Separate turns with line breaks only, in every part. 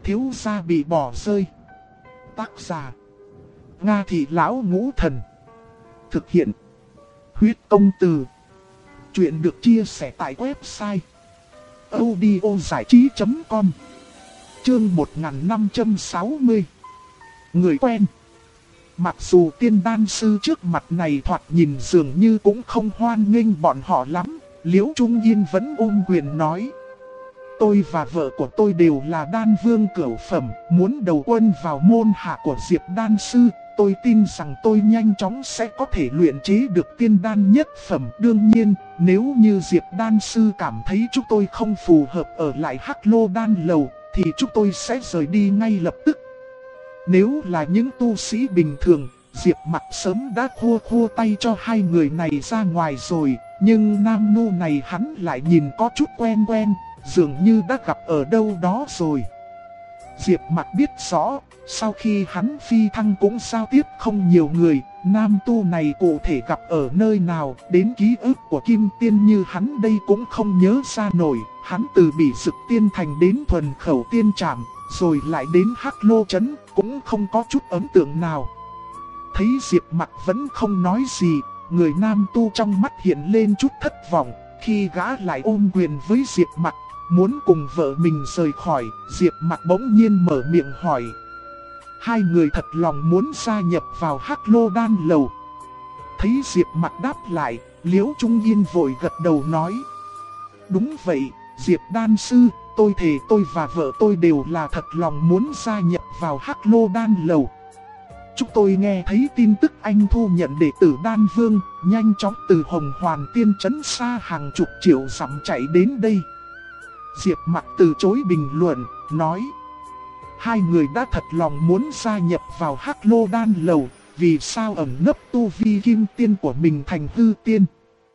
thiếu gia bị bỏ rơi. Tác giả Nga Thị Lão Ngũ Thần. Thực hiện Huyết Công Từ. Chuyện được chia sẻ tại website audiozảichí.com. Chương 1560. Người quen. Mặc dù tiên đan sư trước mặt này thoạt nhìn dường như cũng không hoan nghênh bọn họ lắm, Liễu Trung Yên vẫn ôm quyền nói: tôi và vợ của tôi đều là đan vương cửu phẩm, muốn đầu quân vào môn hạ của Diệp đan sư. Tôi tin rằng tôi nhanh chóng sẽ có thể luyện chế được tiên đan nhất phẩm. Đương nhiên, nếu như Diệp đan sư cảm thấy chúng tôi không phù hợp ở lại Hắc Lô đan lầu, thì chúng tôi sẽ rời đi ngay lập tức. Nếu là những tu sĩ bình thường, Diệp Mặc sớm đã khua tay cho hai người này ra ngoài rồi. Nhưng nam nô này hắn lại nhìn có chút quen quen, dường như đã gặp ở đâu đó rồi. Diệp Mặc biết rõ, sau khi hắn phi thăng cũng giao tiếp không nhiều người, nam tu này cụ thể gặp ở nơi nào, đến ký ức của Kim Tiên như hắn đây cũng không nhớ ra nổi. Hắn từ Bỉ Dực Tiên Thành đến Thuần Khẩu Tiên Trảm, rồi lại đến Hắc Lô Trấn, cũng không có chút ấn tượng nào. Thấy Diệp Mặc vẫn không nói gì, người nam tu trong mắt hiện lên chút thất vọng. Khi gã lại ôm quyền với Diệp Mặc, muốn cùng vợ mình rời khỏi, Diệp Mặc bỗng nhiên mở miệng hỏi: hai người thật lòng muốn gia nhập vào Hắc Lô đan lầu? Thấy Diệp Mặc đáp lại, Liễu Trung Yên vội gật đầu nói: đúng vậy, Diệp đan sư, tôi thề tôi và vợ tôi đều là thật lòng muốn gia nhập vào Hắc Lô đan lầu. Chúng tôi nghe thấy tin tức anh thu nhận đệ tử đan vương, nhanh chóng từ Hồng Hoàn Tiên Trấn xa hàng chục triệu dặm chạy đến đây. Diệp Mặc từ chối bình luận, nói: hai người đã thật lòng muốn gia nhập vào Hắc Lô đan lầu, vì sao ẩn nấp tu vi kim tiên của mình thành hư tiên?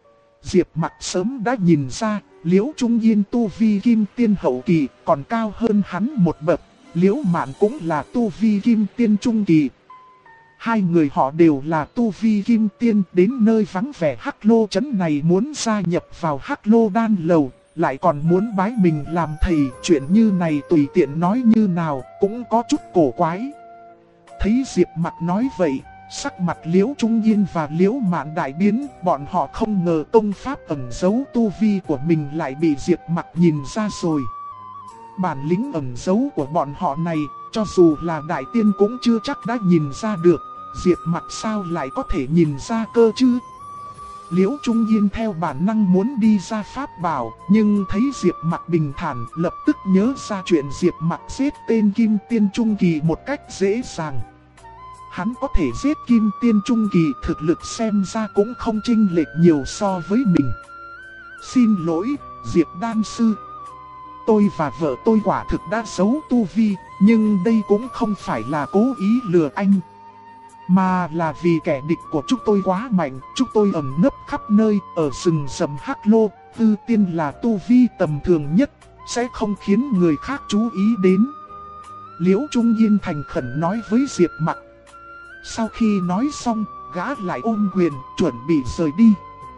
Diệp Mặc sớm đã nhìn ra, Liễu Trung Yên tu vi kim tiên hậu kỳ còn cao hơn hắn một bậc, Liễu Mạn cũng là tu vi kim tiên trung kỳ. Hai người họ đều là tu vi kim tiên, đến nơi vắng vẻ Hắc Lô trấn này muốn gia nhập vào Hắc Lô đan lầu, lại còn muốn bái mình làm thầy. Chuyện như này tùy tiện nói như nào cũng có chút cổ quái. Thấy Diệp Mặc nói vậy, sắc mặt Liễu Trung Yên và Liễu Mạn đại biến. Bọn họ không ngờ công pháp ẩn giấu tu vi của mình lại bị Diệp Mặc nhìn ra rồi. Bản lĩnh ẩn giấu của bọn họ này, cho dù là đại tiên cũng chưa chắc đã nhìn ra được. Diệp Mặc sao lại có thể nhìn ra cơ chứ? Liễu Trung Yên theo bản năng muốn đi ra pháp bảo, nhưng thấy Diệp Mặc bình thản, lập tức nhớ ra chuyện Diệp Mặc giết tên Kim Tiên Trung Kỳ một cách dễ dàng. Hắn có thể giết Kim Tiên Trung Kỳ, thực lực xem ra cũng không chênh lệch nhiều so với mình. Xin lỗi, Diệp đan sư. Tôi và vợ tôi quả thực đã giấu tu vi, nhưng đây cũng không phải là cố ý lừa anh, mà là vì kẻ địch của chúng tôi quá mạnh. Chúng tôi ẩn nấp khắp nơi, ở rừng rậm Hắc Lô. Hư tiên là tu vi tầm thường nhất, sẽ không khiến người khác chú ý đến. Liễu Trung Yên thành khẩn nói với Diệp Mặc. Sau khi nói xong, gã lại ôm quyền, chuẩn bị rời đi.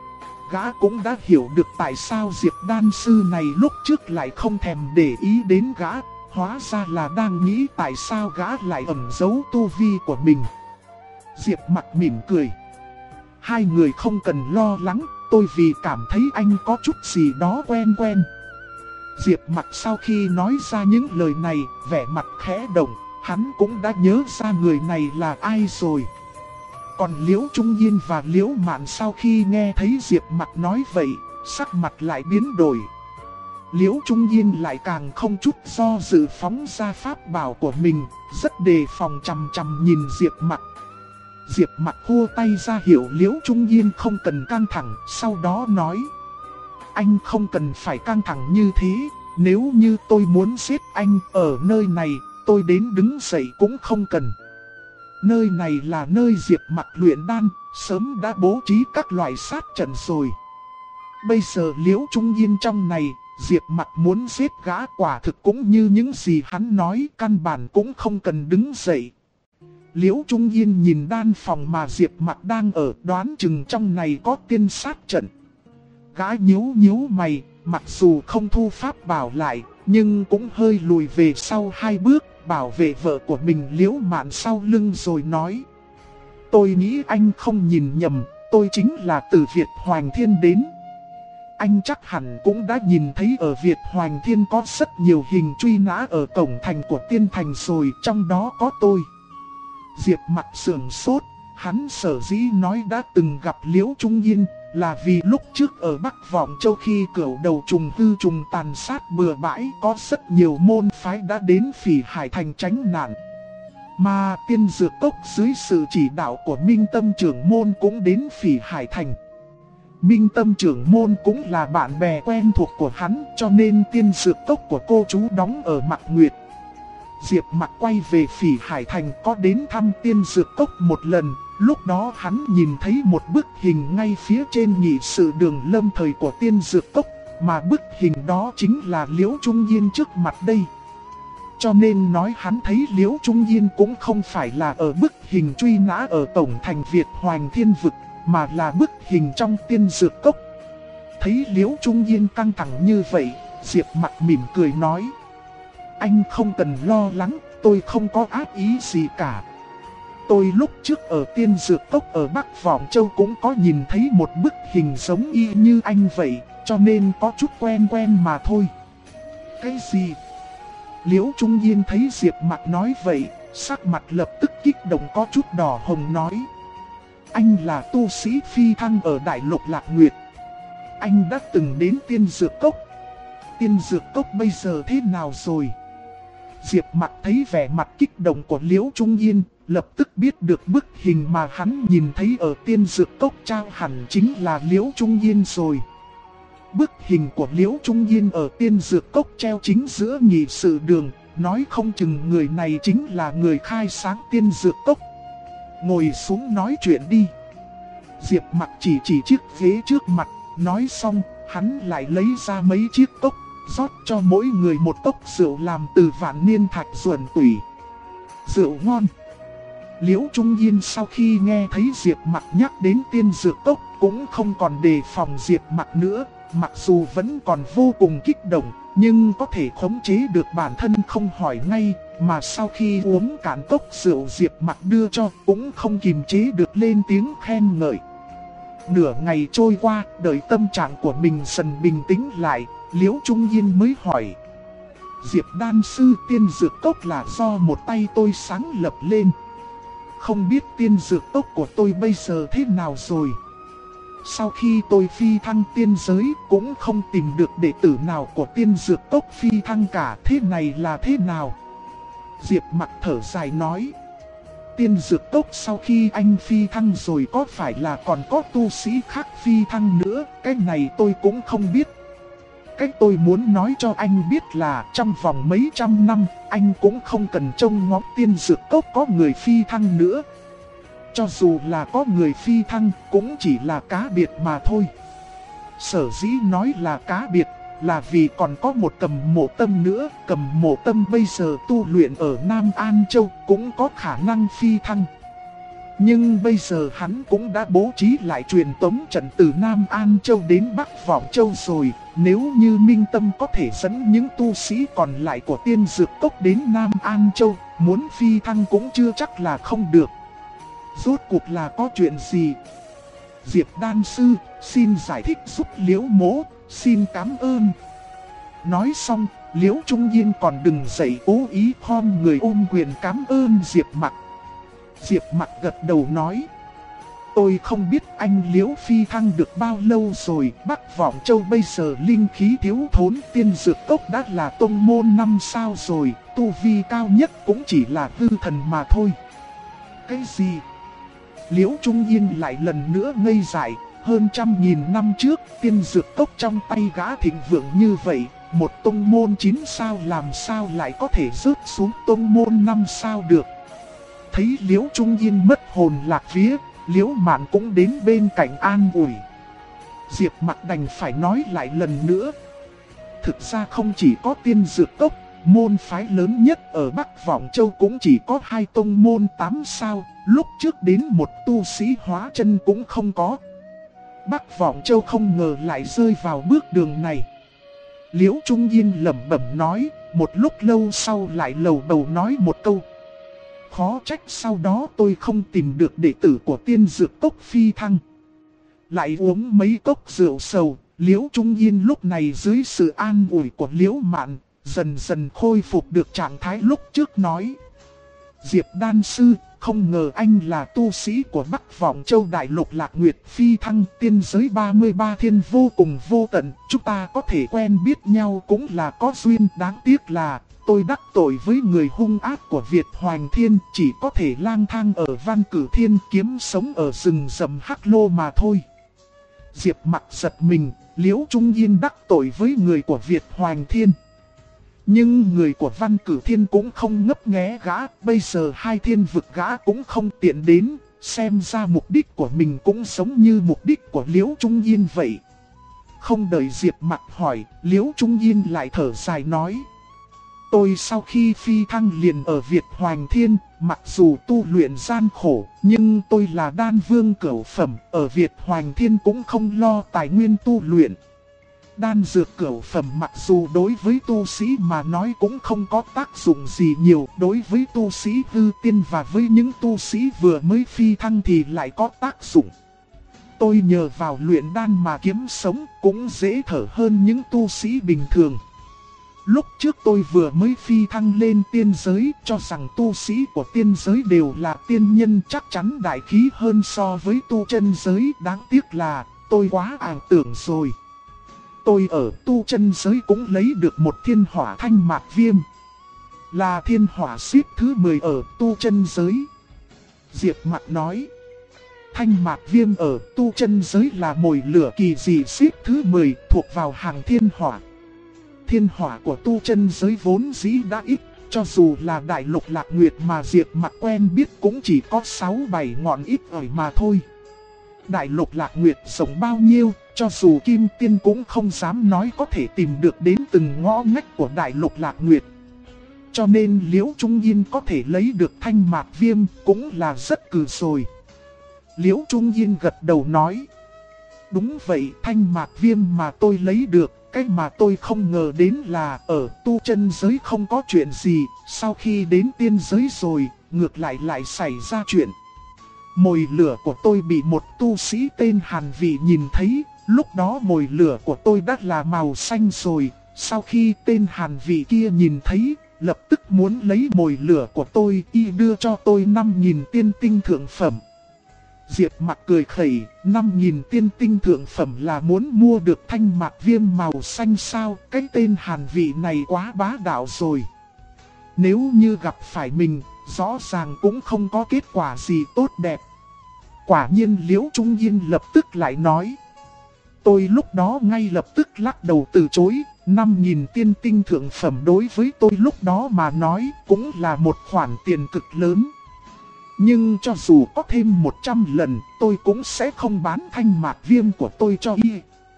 Gã cũng đã hiểu được tại sao Diệp đan sư này lúc trước lại không thèm để ý đến gã. Hóa ra là đang nghĩ tại sao gã lại ẩn giấu tu vi của mình. Diệp Mặc mỉm cười: hai người không cần lo lắng, tôi vì cảm thấy anh có chút gì đó quen quen. Diệp Mặc sau khi nói ra những lời này, vẻ mặt khẽ động, hắn cũng đã nhớ ra người này là ai rồi. Còn Liễu Trung Yên và Liễu Mạn sau khi nghe thấy Diệp Mặc nói vậy, sắc mặt lại biến đổi. Liễu Trung Yên lại càng không chút do dự phóng ra pháp bảo của mình, rất đề phòng chằm chằm nhìn Diệp Mặc. Diệp Mặc khua tay ra hiệu Liễu Trung Yên không cần căng thẳng, sau đó nói: anh không cần phải căng thẳng như thế, nếu như tôi muốn giết anh ở nơi này, tôi đến đứng dậy cũng không cần. Nơi này là nơi Diệp Mặc luyện đan, sớm đã bố trí các loại sát trận rồi. Bây giờ Liễu Trung Yên trong này, Diệp Mặc muốn giết gã quả thực cũng như những gì hắn nói, căn bản cũng không cần đứng dậy. Liễu Trung Yên nhìn đan phòng mà Diệp Mặc đang ở, đoán chừng trong này có tiên sát trận. Gã nhíu mày, mặc dù không thu pháp bảo lại, nhưng cũng hơi lùi về sau 2 bước, bảo vệ vợ của mình Liễu Mạn sau lưng rồi nói. Tôi nghĩ anh không nhìn nhầm, tôi chính là từ Việt Hoành Thiên đến. Anh chắc hẳn cũng đã nhìn thấy ở Việt Hoành Thiên có rất nhiều hình truy nã ở cổng thành của Tiên Thành rồi, trong đó có tôi. Diệp Mặc sườn sốt, hắn sở dĩ nói đã từng gặp Liễu Trung Yên là vì lúc trước ở Bắc Vọng Châu khi cửu đầu trùng hư trùng tàn sát bừa bãi có rất nhiều môn phái đã đến Phỉ Hải Thành tránh nạn. Mà Tiên Dược Cốc dưới sự chỉ đạo của Minh Tâm trưởng môn cũng đến Phỉ Hải Thành. Minh Tâm trưởng môn cũng là bạn bè quen thuộc của hắn, cho nên Tiên Dược Cốc của cô chú đóng ở Mạc Nguyệt. Diệp Mặc quay về Phỉ Hải Thành có đến thăm Tiên Dược Cốc một lần, lúc đó hắn nhìn thấy một bức hình ngay phía trên nghị sự đường lâm thời của Tiên Dược Cốc, mà bức hình đó chính là Liễu Trung Yên trước mặt đây. Cho nên nói hắn thấy Liễu Trung Yên cũng không phải là ở bức hình truy nã ở tổng thành Việt Hoành Thiên Vực, mà là bức hình trong Tiên Dược Cốc. Thấy Liễu Trung Yên căng thẳng như vậy, Diệp Mặc mỉm cười nói. Anh không cần lo lắng, tôi không có ác ý gì cả. Tôi lúc trước ở Tiên Dược Cốc ở Bắc Vọng Châu cũng có nhìn thấy một bức hình giống y như anh vậy, cho nên có chút quen mà thôi. Cái gì? Liễu Trung Yên thấy Diệp Mặc nói vậy, sắc mặt lập tức kích động có chút đỏ hồng nói. Anh là tu sĩ phi thăng ở Đại Lục Lạc Nguyệt. Anh đã từng đến Tiên Dược Cốc. Tiên Dược Cốc bây giờ thế nào rồi? Diệp Mặc thấy vẻ mặt kích động của Liễu Trung Yên, lập tức biết được bức hình mà hắn nhìn thấy ở Tiên Dược Cốc trao hẳn chính là Liễu Trung Yên rồi. Bức hình của Liễu Trung Yên ở Tiên Dược Cốc treo chính giữa nghị sự đường, nói không chừng người này chính là người khai sáng Tiên Dược Cốc. Ngồi xuống nói chuyện đi. Diệp Mặc chỉ chiếc ghế trước mặt, nói xong, hắn lại lấy ra mấy chiếc cốc, rót cho mỗi người một cốc rượu làm từ vạn niên thạch duẩn tủy. Rượu ngon. Liễu Trung Yên sau khi nghe thấy Diệp Mặc nhắc đến Tiên Dược Cốc cũng không còn đề phòng Diệp Mặc nữa, mặc dù vẫn còn vô cùng kích động, nhưng có thể khống chế được bản thân không hỏi ngay, mà sau khi uống cạn cốc rượu Diệp Mặc đưa cho cũng không kiềm chế được lên tiếng khen ngợi. Nửa ngày trôi qua, đợi tâm trạng của mình dần bình tĩnh lại, Liễu Trung Yên mới hỏi. Diệp đan sư, Tiên Dược Cốc là do một tay tôi sáng lập lên. Không biết Tiên Dược Cốc của tôi bây giờ thế nào rồi? Sau khi tôi phi thăng tiên giới cũng không tìm được đệ tử nào của Tiên Dược Cốc phi thăng cả, thế này là thế nào? Diệp Mặc thở dài nói. Tiên Dược Cốc sau khi anh phi thăng rồi có phải là còn có tu sĩ khác phi thăng nữa, cái này tôi cũng không biết. Cách tôi muốn nói cho anh biết là trong vòng mấy trăm năm, anh cũng không cần trông ngóng Tiên Dược Cốc có người phi thăng nữa. Cho dù là có người phi thăng, cũng chỉ là cá biệt mà thôi. Sở dĩ nói là cá biệt, là vì còn có một Cầm Mộ Tâm nữa. Cầm Mộ Tâm bây giờ tu luyện ở Nam An Châu, cũng có khả năng phi thăng. Nhưng bây giờ hắn cũng đã bố trí lại truyền tống trận từ Nam An Châu đến Bắc Vọng Châu rồi. Nếu như Minh Tâm có thể dẫn những tu sĩ còn lại của Tiên Dược Cốc đến Nam An Châu, muốn phi thăng cũng chưa chắc là không được. Rốt cuộc là có chuyện gì? Diệp đan sư, xin giải thích giúp Liễu mỗ, xin cảm ơn. Nói xong, Liễu Trung Yên còn đừng dậy cố ý khom người ôm quyền cảm ơn Diệp Mặc. Diệp Mặc gật đầu nói. Tôi không biết anh Liễu phi thăng được bao lâu rồi, Bắc Vọng Châu bây giờ linh khí thiếu thốn, Tiên Dược Cốc đã là tông môn 5 sao rồi, tu vi cao nhất cũng chỉ là hư thần mà thôi. Cái gì? Liễu Trung Yên lại lần nữa ngây dại, hơn 100.000 năm trước, Tiên Dược Cốc trong tay gã thịnh vượng như vậy, một tông môn 9 sao làm sao lại có thể rớt xuống tông môn 5 sao được. Thấy Liễu Trung Yên mất hồn lạc vía, Liễu Mạn cũng đến bên cạnh an ủi. Diệp Mặc đành phải nói lại lần nữa. Thực ra không chỉ có Tiên Dược Cốc, môn phái lớn nhất ở Bắc Vọng Châu cũng chỉ có 2 tông môn 8 sao, lúc trước đến một tu sĩ hóa chân cũng không có. Bắc Vọng Châu không ngờ lại rơi vào bước đường này. Liễu Trung Yên lẩm bẩm nói, một lúc lâu sau lại lầu bầu nói một câu. Khó trách sau đó tôi không tìm được đệ tử của tiên dược cốc Phi Thăng. Lại uống mấy cốc rượu sầu, Liễu Trung Yên lúc này dưới sự an ủi của Liễu Mạn, dần dần khôi phục được trạng thái lúc trước nói. Diệp đan sư, không ngờ anh là tu sĩ của Bắc Vọng Châu Đại Lục Lạc Nguyệt Phi Thăng tiên giới 33 thiên vô cùng vô tận. Chúng ta có thể quen biết nhau cũng là có duyên, đáng tiếc là tôi đắc tội với người hung ác của Việt Hoành Thiên, chỉ có thể lang thang ở Văn Cử Thiên kiếm sống ở rừng rậm Hắc Lô mà thôi. Diệp Mặc giật mình, Liễu Trung Yên đắc tội với người của Việt Hoành Thiên. Nhưng người của Văn Cử Thiên cũng không ngấp nghé gã, bây giờ hai thiên vực gã cũng không tiện đến, xem ra mục đích của mình cũng giống như mục đích của Liễu Trung Yên vậy. Không đợi Diệp Mặc hỏi, Liễu Trung Yên lại thở dài nói. Tôi sau khi phi thăng liền ở Việt Hoành Thiên, mặc dù tu luyện gian khổ, nhưng tôi là đan vương cửu phẩm, ở Việt Hoành Thiên cũng không lo tài nguyên tu luyện. Đan dược cửu phẩm mặc dù đối với tu sĩ mà nói cũng không có tác dụng gì nhiều, đối với tu sĩ hư tiên và với những tu sĩ vừa mới phi thăng thì lại có tác dụng. Tôi nhờ vào luyện đan mà kiếm sống cũng dễ thở hơn những tu sĩ bình thường. Lúc trước tôi vừa mới phi thăng lên tiên giới, cho rằng tu sĩ của tiên giới đều là tiên nhân, chắc chắn đại khí hơn so với tu chân giới. Đáng tiếc là tôi quá ảo tưởng rồi. Tôi ở tu chân giới cũng lấy được một thiên hỏa thanh mạc viêm, là thiên hỏa xếp thứ 10 ở tu chân giới. Diệp Mặc nói, thanh mạc viêm ở tu chân giới là mồi lửa kỳ dị xếp thứ 10, thuộc vào hàng thiên hỏa. Thiên hỏa của tu chân giới vốn dĩ đã ít, cho dù là đại lục Lạc Nguyệt mà Diệp Mặc quen biết cũng chỉ có 6-7 ngọn ít ỏi mà thôi. Đại lục Lạc Nguyệt rộng bao nhiêu, cho dù Kim Tiên cũng không dám nói có thể tìm được đến từng ngõ ngách của đại lục Lạc Nguyệt. Cho nên Liễu Trung Yên có thể lấy được thanh mạc viêm cũng là rất cừ rồi. Liễu Trung Yên gật đầu nói, đúng vậy, thanh mạc viêm mà tôi lấy được. Cái mà tôi không ngờ đến là ở tu chân giới không có chuyện gì, sau khi đến tiên giới rồi, ngược lại xảy ra chuyện. Mồi lửa của tôi bị một tu sĩ tên Hàn Vị nhìn thấy, lúc đó mồi lửa của tôi đã là màu xanh rồi, sau khi tên Hàn Vị kia nhìn thấy, lập tức muốn lấy mồi lửa của tôi, y đưa cho tôi 5.000 tiên tinh thượng phẩm. Diệp Mặc cười khẩy, 5.000 tiên tinh thượng phẩm là muốn mua được thanh mạc viêm màu xanh sao, cái tên Hàn Vị này quá bá đạo rồi. Nếu như gặp phải mình, rõ ràng cũng không có kết quả gì tốt đẹp. Quả nhiên Liễu Trung Yên lập tức lại nói. Tôi lúc đó ngay lập tức lắc đầu từ chối, 5.000 tiên tinh thượng phẩm đối với tôi lúc đó mà nói cũng là một khoản tiền cực lớn. Nhưng cho dù có thêm 100 lần, tôi cũng sẽ không bán thanh mạc viêm của tôi cho y.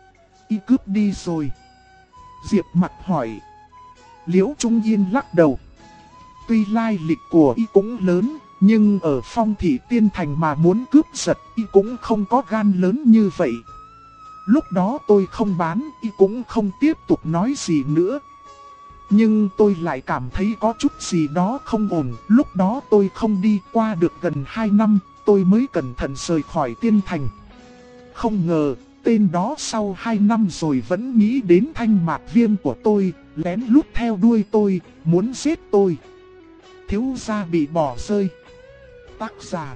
Y cướp đi rồi. Diệp Mặc hỏi. Liễu Trung Yên lắc đầu. Tuy lai lịch của y cũng lớn, nhưng ở Phong Thị Tiên Thành mà muốn cướp giật y cũng không có gan lớn như vậy. Lúc đó tôi không bán, y cũng không tiếp tục nói gì nữa. Nhưng tôi lại cảm thấy có chút gì đó không ổn. Lúc đó tôi không đi, qua được gần 2 năm, tôi mới cẩn thận rời khỏi tiên thành. Không ngờ, tên đó sau 2 năm rồi vẫn nghĩ đến thanh mạc viêm của tôi, lén lút theo đuôi tôi, muốn giết tôi. Thiếu gia bị bỏ rơi. Tác giả: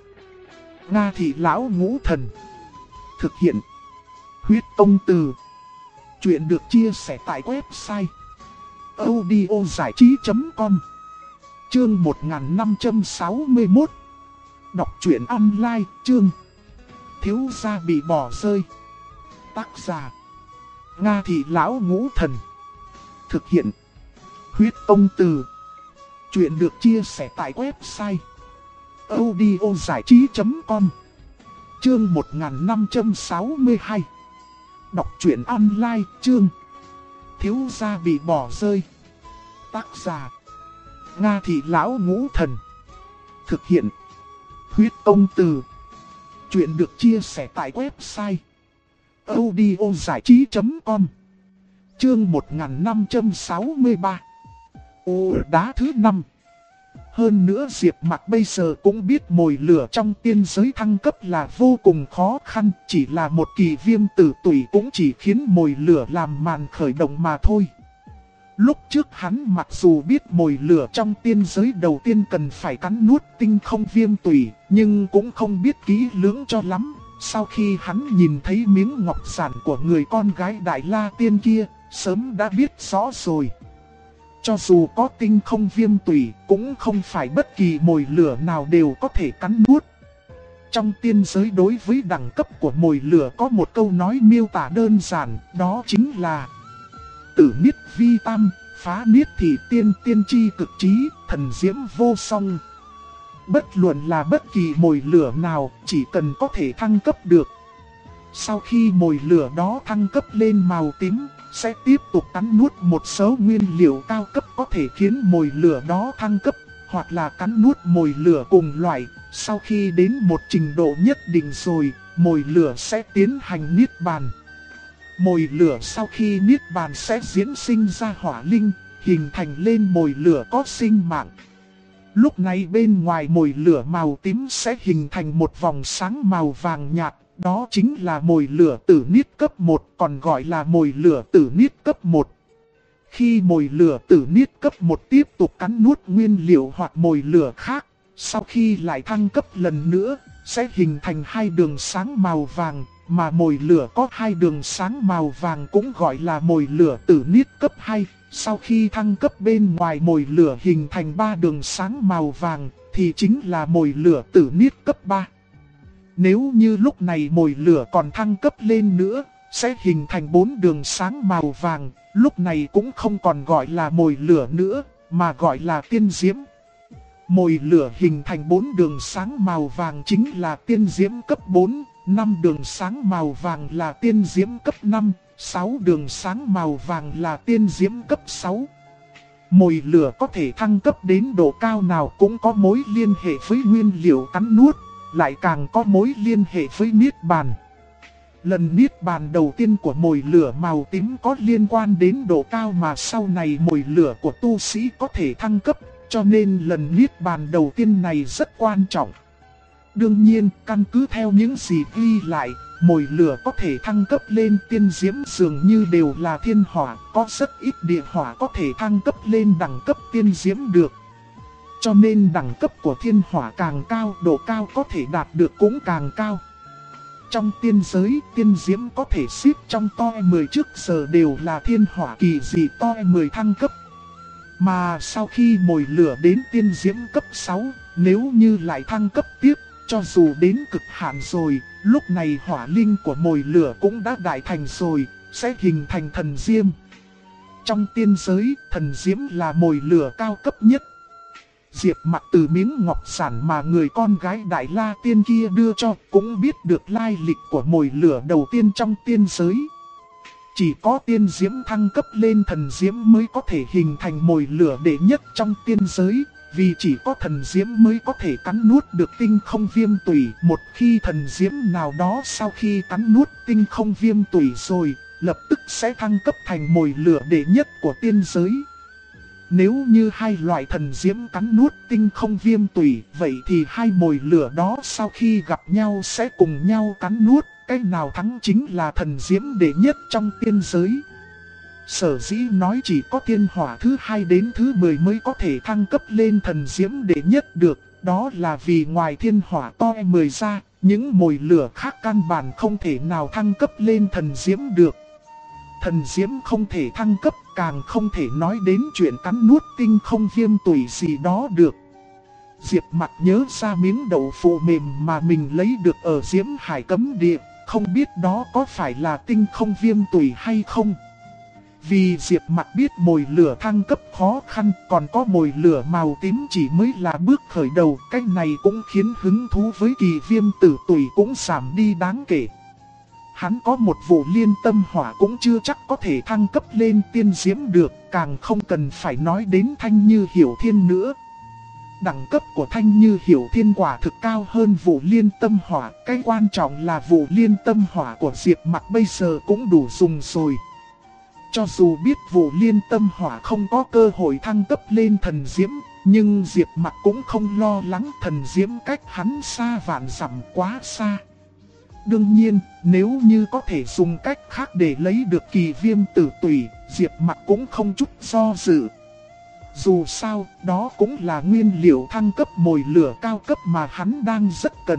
Nga Thị Lão Ngũ Thần. Thực hiện: Huyết Tông Từ. Chuyện được chia sẻ tại website audiozảichí.com. Chương 1561. Đọc truyện online. Chương Thiếu gia bị bỏ rơi. Tác giả: Nga Thị Lão Ngũ Thần. Thực hiện: Huyết Tông Từ. Chuyện được chia sẻ tại website audiozảichí.com. Chương 1562. Đọc truyện online. Chương Thiếu gia bị bỏ rơi. Tác giả: Nga Thị Lão Ngũ Thần. Thực hiện: Huyết Tông Từ. Chuyện được chia sẻ tại website audiozảichí.com. Chương 1563. Ồ đá thứ 5. Hơn nữa Diệp Mặc bây giờ cũng biết mồi lửa trong tiên giới thăng cấp là vô cùng khó khăn. Chỉ là một kỳ viêm tử tủy cũng chỉ khiến mồi lửa làm màn khởi động mà thôi. Lúc trước hắn mặc dù biết mồi lửa trong tiên giới đầu tiên cần phải cắn nuốt tinh không viêm tủy, nhưng cũng không biết kỹ lưỡng cho lắm. Sau khi hắn nhìn thấy miếng ngọc giản của người con gái Đại La Tiên kia, sớm đã biết rõ rồi. Cho dù có tinh không viêm tủy, cũng không phải bất kỳ mồi lửa nào đều có thể cắn nuốt. Trong tiên giới đối với đẳng cấp của mồi lửa có một câu nói miêu tả đơn giản, đó chính là: tử niết vi tam, phá niết thì tiên, tiên chi cực trí, thần diễm vô song. Bất luận là bất kỳ mồi lửa nào, chỉ cần có thể thăng cấp được. Sau khi mồi lửa đó thăng cấp lên màu tím, sẽ tiếp tục cắn nuốt một số nguyên liệu cao cấp có thể khiến mồi lửa đó thăng cấp, hoặc là cắn nuốt mồi lửa cùng loại. Sau khi đến một trình độ nhất định rồi, mồi lửa sẽ tiến hành niết bàn. Mồi lửa sau khi niết bàn sẽ diễn sinh ra hỏa linh, hình thành lên mồi lửa có sinh mạng. Lúc này bên ngoài mồi lửa màu tím sẽ hình thành một vòng sáng màu vàng nhạt, đó chính là mồi lửa tử niết cấp 1, còn gọi là mồi lửa tử niết cấp 1. Khi mồi lửa tử niết cấp 1 tiếp tục cắn nuốt nguyên liệu hoặc mồi lửa khác, sau khi lại thăng cấp lần nữa, sẽ hình thành hai đường sáng màu vàng, mà mồi lửa có hai đường sáng màu vàng cũng gọi là mồi lửa tử niết cấp 2. Sau khi thăng cấp bên ngoài mồi lửa hình thành 3 đường sáng màu vàng, thì chính là mồi lửa tử niết cấp 3. Nếu như lúc này mồi lửa còn thăng cấp lên nữa, sẽ hình thành 4 đường sáng màu vàng, lúc này cũng không còn gọi là mồi lửa nữa, mà gọi là tiên diễm. Mồi lửa hình thành 4 đường sáng màu vàng chính là tiên diễm cấp 4, 5 đường sáng màu vàng là tiên diễm cấp 5, 6 đường sáng màu vàng là tiên diễm cấp 6. Mồi lửa có thể thăng cấp đến độ cao nào cũng có mối liên hệ với nguyên liệu cắn nuốt, lại càng có mối liên hệ với niết bàn. Lần niết bàn đầu tiên của mồi lửa màu tím có liên quan đến độ cao mà sau này mồi lửa của tu sĩ có thể thăng cấp, cho nên lần niết bàn đầu tiên này rất quan trọng. Đương nhiên, căn cứ theo những gì ghi lại, mồi lửa có thể thăng cấp lên tiên diễm dường như đều là thiên hỏa, có rất ít địa hỏa có thể thăng cấp lên đẳng cấp tiên diễm được. Cho nên đẳng cấp của thiên hỏa càng cao, độ cao có thể đạt được cũng càng cao. Trong tiên giới, tiên diễm có thể xếp trong top 10 trước giờ đều là thiên hỏa kỳ dị top 10 thăng cấp. Mà sau khi mồi lửa đến tiên diễm cấp 6, nếu như lại thăng cấp tiếp, cho dù đến cực hạn rồi, lúc này hỏa linh của mồi lửa cũng đã đại thành rồi, sẽ hình thành thần diễm. Trong tiên giới, thần diễm là mồi lửa cao cấp nhất. Diệp Mặc từ miếng ngọc giản mà người con gái Đại La Tiên kia đưa cho cũng biết được lai lịch của mồi lửa đầu tiên trong tiên giới. Chỉ có tiên diễm thăng cấp lên thần diễm mới có thể hình thành mồi lửa đệ nhất trong tiên giới, vì chỉ có thần diễm mới có thể cắn nuốt được tinh không viêm tủy. Một khi thần diễm nào đó sau khi cắn nuốt tinh không viêm tủy rồi, lập tức sẽ thăng cấp thành mồi lửa đệ nhất của tiên giới. Nếu như hai loại thần diễm cắn nuốt tinh không viêm tủy, vậy thì hai mồi lửa đó sau khi gặp nhau sẽ cùng nhau cắn nuốt, cái nào thắng chính là thần diễm đệ nhất trong tiên giới. Sở dĩ nói chỉ có tiên hỏa thứ 2 đến thứ 10 mới có thể thăng cấp lên thần diễm đệ nhất được, đó là vì ngoài thiên hỏa top 10 ra, những mồi lửa khác căn bản không thể nào thăng cấp lên thần diễm được. Thần diễm không thể thăng cấp, càng không thể nói đến chuyện cắn nuốt tinh không viêm tủy gì đó được. Diệp Mặc nhớ ra miếng đậu phụ mềm mà mình lấy được ở Diễm Hải Cấm Địa, không biết đó có phải là tinh không viêm tủy hay không. Vì Diệp Mặc biết mồi lửa thăng cấp khó khăn, còn có mồi lửa màu tím chỉ mới là bước khởi đầu, cái này cũng khiến hứng thú với kỳ viêm tử tủy cũng giảm đi đáng kể. Hắn có một vụ liên tâm hỏa cũng chưa chắc có thể thăng cấp lên tiên diễm được, càng không cần phải nói đến Thanh Như Hiểu Thiên nữa. Đẳng cấp của Thanh Như Hiểu Thiên quả thực cao hơn vụ liên tâm hỏa, cái quan trọng là vụ liên tâm hỏa của Diệp Mặc bây giờ cũng đủ dùng rồi. Cho dù biết vụ liên tâm hỏa không có cơ hội thăng cấp lên thần diễm, nhưng Diệp Mặc cũng không lo lắng thần diễm cách hắn xa vạn dặm quá xa. Đương nhiên, nếu như có thể dùng cách khác để lấy được kỳ viêm tử tủy, Diệp Mặc cũng không chút do dự. Dù sao, đó cũng là nguyên liệu thăng cấp mồi lửa cao cấp mà hắn đang rất cần.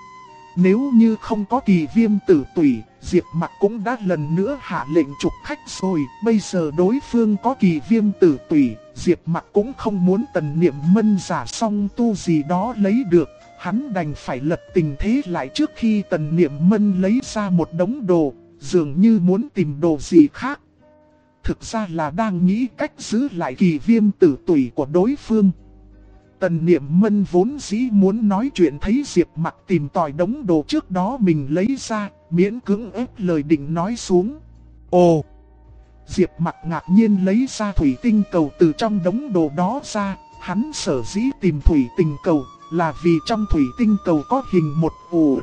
Nếu như không có kỳ viêm tử tủy, Diệp Mặc cũng đã lần nữa hạ lệnh trục khách rồi. Bây giờ đối phương có kỳ viêm tử tủy, Diệp Mặc cũng không muốn Tần Niệm Mân giả song tu gì đó lấy được. Hắn đành phải lật tình thế lại trước khi Tần Niệm Mân lấy ra một đống đồ, dường như muốn tìm đồ gì khác. Thực ra là đang nghĩ cách giữ lại kỳ viêm tử tủy của đối phương. Tần Niệm Mân vốn dĩ muốn nói chuyện thấy Diệp Mặc tìm tòi đống đồ trước đó mình lấy ra, miễn cưỡng ép lời định nói xuống. Ồ! Diệp Mặc ngạc nhiên lấy ra thủy tinh cầu từ trong đống đồ đó ra, hắn sở dĩ tìm thủy tinh cầu là vì trong thủy tinh cầu có hình một ổ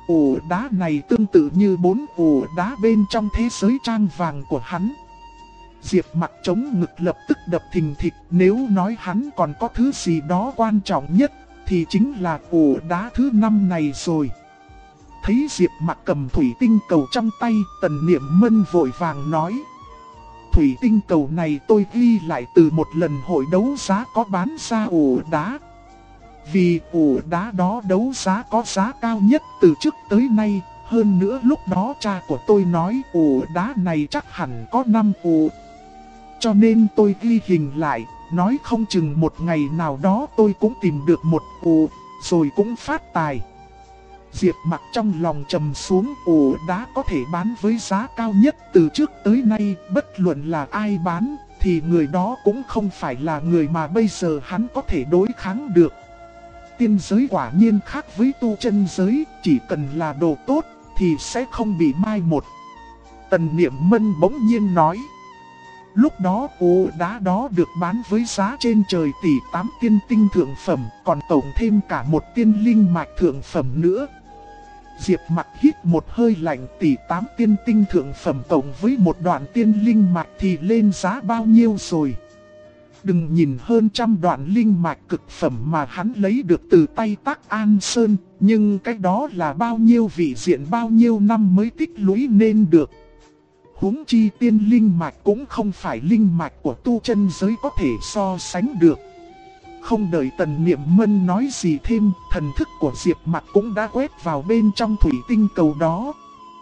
đá này tương tự như 4 ổ đá bên trong thế giới trang vàng của hắn. Diệp Mặc chống ngực lập tức đập thình thịch, nếu nói hắn còn có thứ gì đó quan trọng nhất, thì chính là ổ đá thứ 5 này rồi. Thấy Diệp Mặc cầm thủy tinh cầu trong tay, Tần Niệm Mân vội vàng nói. Thủy tinh cầu này tôi ghi lại từ một lần hội đấu giá có bán ra ổ đá. Vì ổ đá đó đấu giá có giá cao nhất từ trước tới nay. Hơn nữa lúc đó cha của tôi nói ổ đá này chắc hẳn có 5 ổ. Cho nên tôi ghi hình lại, nói không chừng một ngày nào đó tôi cũng tìm được một ổ, rồi cũng phát tài. Diệp Mặc trong lòng trầm xuống, ổ đá có thể bán với giá cao nhất từ trước tới nay, bất luận là ai bán, thì người đó cũng không phải là người mà bây giờ hắn có thể đối kháng được. Tiên giới quả nhiên khác với tu chân giới, chỉ cần là đồ tốt thì sẽ không bị mai một. Tần Niệm Mân bỗng nhiên nói. Lúc đó ổ đá đó được bán với giá trên trời tỷ 8 tiên tinh thượng phẩm, còn tổng thêm cả một tiên linh mạch thượng phẩm nữa. Diệp Mặc hít một hơi lạnh, tỷ 8 tiên tinh thượng phẩm cộng với một đoạn tiên linh mạch thì lên giá bao nhiêu rồi. Đừng nhìn hơn trăm đoạn linh mạch cực phẩm mà hắn lấy được từ tay Tắc An Sơn, nhưng cái đó là bao nhiêu vị diện bao nhiêu năm mới tích lũy nên được. Huống chi tiên linh mạch cũng không phải linh mạch của tu chân giới có thể so sánh được. Không đợi Tần Niệm Mân nói gì thêm, thần thức của Diệp Mặc cũng đã quét vào bên trong thủy tinh cầu đó.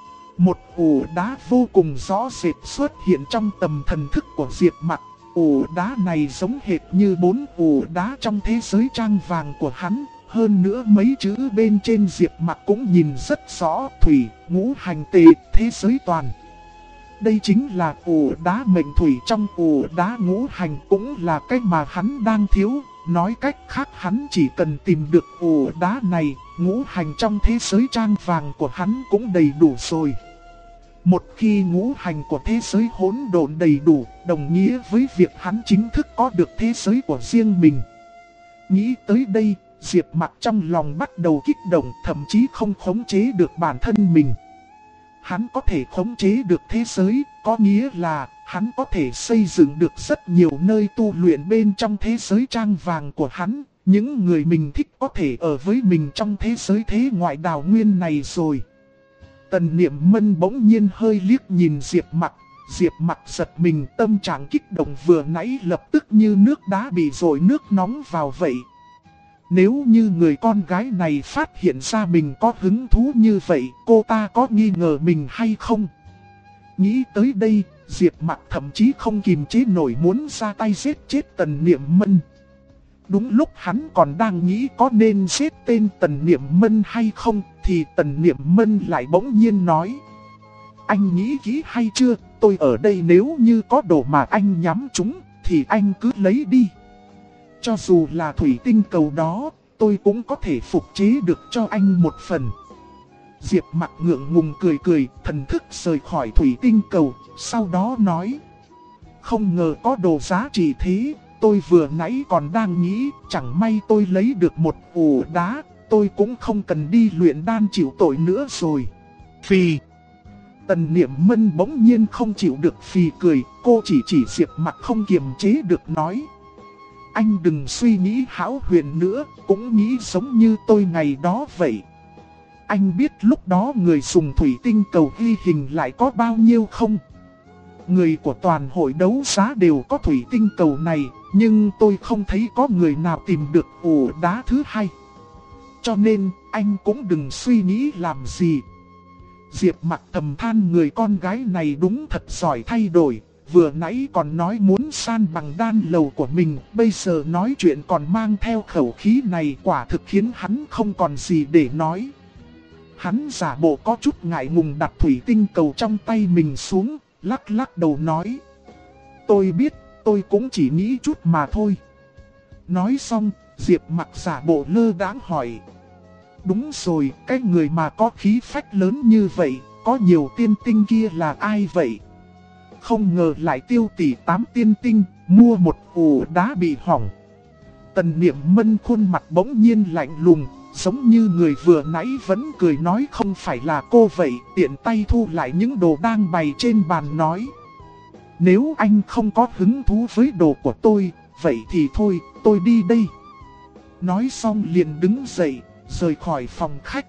Một ổ đá vô cùng rõ rệt xuất hiện trong tầm thần thức của Diệp Mặc. Ổ đá này giống hệt như 4 ổ đá trong thế giới trang vàng của hắn. Hơn nữa mấy chữ bên trên Diệp Mặc cũng nhìn rất rõ, thủy, ngũ hành tề, thế giới toàn. Đây chính là ổ đá mệnh thủy trong ổ đá ngũ hành, cũng là cái mà hắn đang thiếu. Nói cách khác hắn chỉ cần tìm được ổ đá này, ngũ hành trong thế giới trang vàng của hắn cũng đầy đủ rồi. Một khi ngũ hành của thế giới hỗn độn đầy đủ, đồng nghĩa với việc hắn chính thức có được thế giới của riêng mình. Nghĩ tới đây, Diệp Mặc trong lòng bắt đầu kích động, thậm chí không khống chế được bản thân mình. Hắn có thể khống chế được thế giới, có nghĩa là hắn có thể xây dựng được rất nhiều nơi tu luyện bên trong thế giới trang vàng của hắn. Những người mình thích có thể ở với mình trong thế giới thế ngoại đào nguyên này rồi. Tần Niệm Mân bỗng nhiên hơi liếc nhìn Diệp Mặc. Diệp Mặc giật mình, tâm trạng kích động vừa nãy lập tức như nước đá bị dội nước nóng vào vậy. Nếu như người con gái này phát hiện ra mình có hứng thú như vậy, cô ta có nghi ngờ mình hay không? Nghĩ tới đây, Diệp Mặc thậm chí không kìm chế nổi muốn ra tay giết chết Tần Niệm Mân. Đúng lúc hắn còn đang nghĩ có nên giết tên Tần Niệm Mân hay không, thì Tần Niệm Mân lại bỗng nhiên nói. Anh nghĩ kỹ hay chưa, tôi ở đây nếu như có đồ mà anh nhắm trúng, thì anh cứ lấy đi. Cho dù là thủy tinh cầu đó, tôi cũng có thể phục chế được cho anh một phần. Diệp Mặc ngượng ngùng cười cười, thần thức rời khỏi thủy tinh cầu, sau đó nói. Không ngờ có đồ giá trị thế, tôi vừa nãy còn đang nghĩ, chẳng may tôi lấy được một ổ đá, tôi cũng không cần đi luyện đan chịu tội nữa rồi. Phì. Tần Niệm Mân bỗng nhiên không chịu được phì cười, cô chỉ Diệp Mặc không kiềm chế được nói. Anh đừng suy nghĩ hão huyền nữa, cũng nghĩ giống như tôi ngày đó vậy. Anh biết lúc đó người dùng thủy tinh cầu ghi hình lại có bao nhiêu không? Người của toàn hội đấu giá đều có thủy tinh cầu này, nhưng tôi không thấy có người nào tìm được ổ đá thứ hai. Cho nên, anh cũng đừng suy nghĩ làm gì. Diệp Mặc thầm than người con gái này đúng thật giỏi thay đổi. Vừa nãy còn nói muốn san bằng đan lầu của mình, bây giờ nói chuyện còn mang theo khẩu khí này, quả thực khiến hắn không còn gì để nói. Hắn giả bộ có chút ngại ngùng đặt thủy tinh cầu trong tay mình xuống, lắc lắc đầu nói. Tôi biết, tôi cũng chỉ nghĩ chút mà thôi. Nói xong, Diệp Mặc giả bộ lơ đãng hỏi. Đúng rồi, cái người mà có khí phách lớn như vậy, có nhiều tiên tinh kia là ai vậy? Không ngờ lại tiêu tỷ 8 tiên tinh, mua một ổ đá bị hỏng. Tần Niệm Mân khuôn mặt bỗng nhiên lạnh lùng, giống như người vừa nãy vẫn cười nói không phải là cô vậy, tiện tay thu lại những đồ đang bày trên bàn nói. Nếu anh không có hứng thú với đồ của tôi, vậy thì thôi, tôi đi đây. Nói xong liền đứng dậy, rời khỏi phòng khách.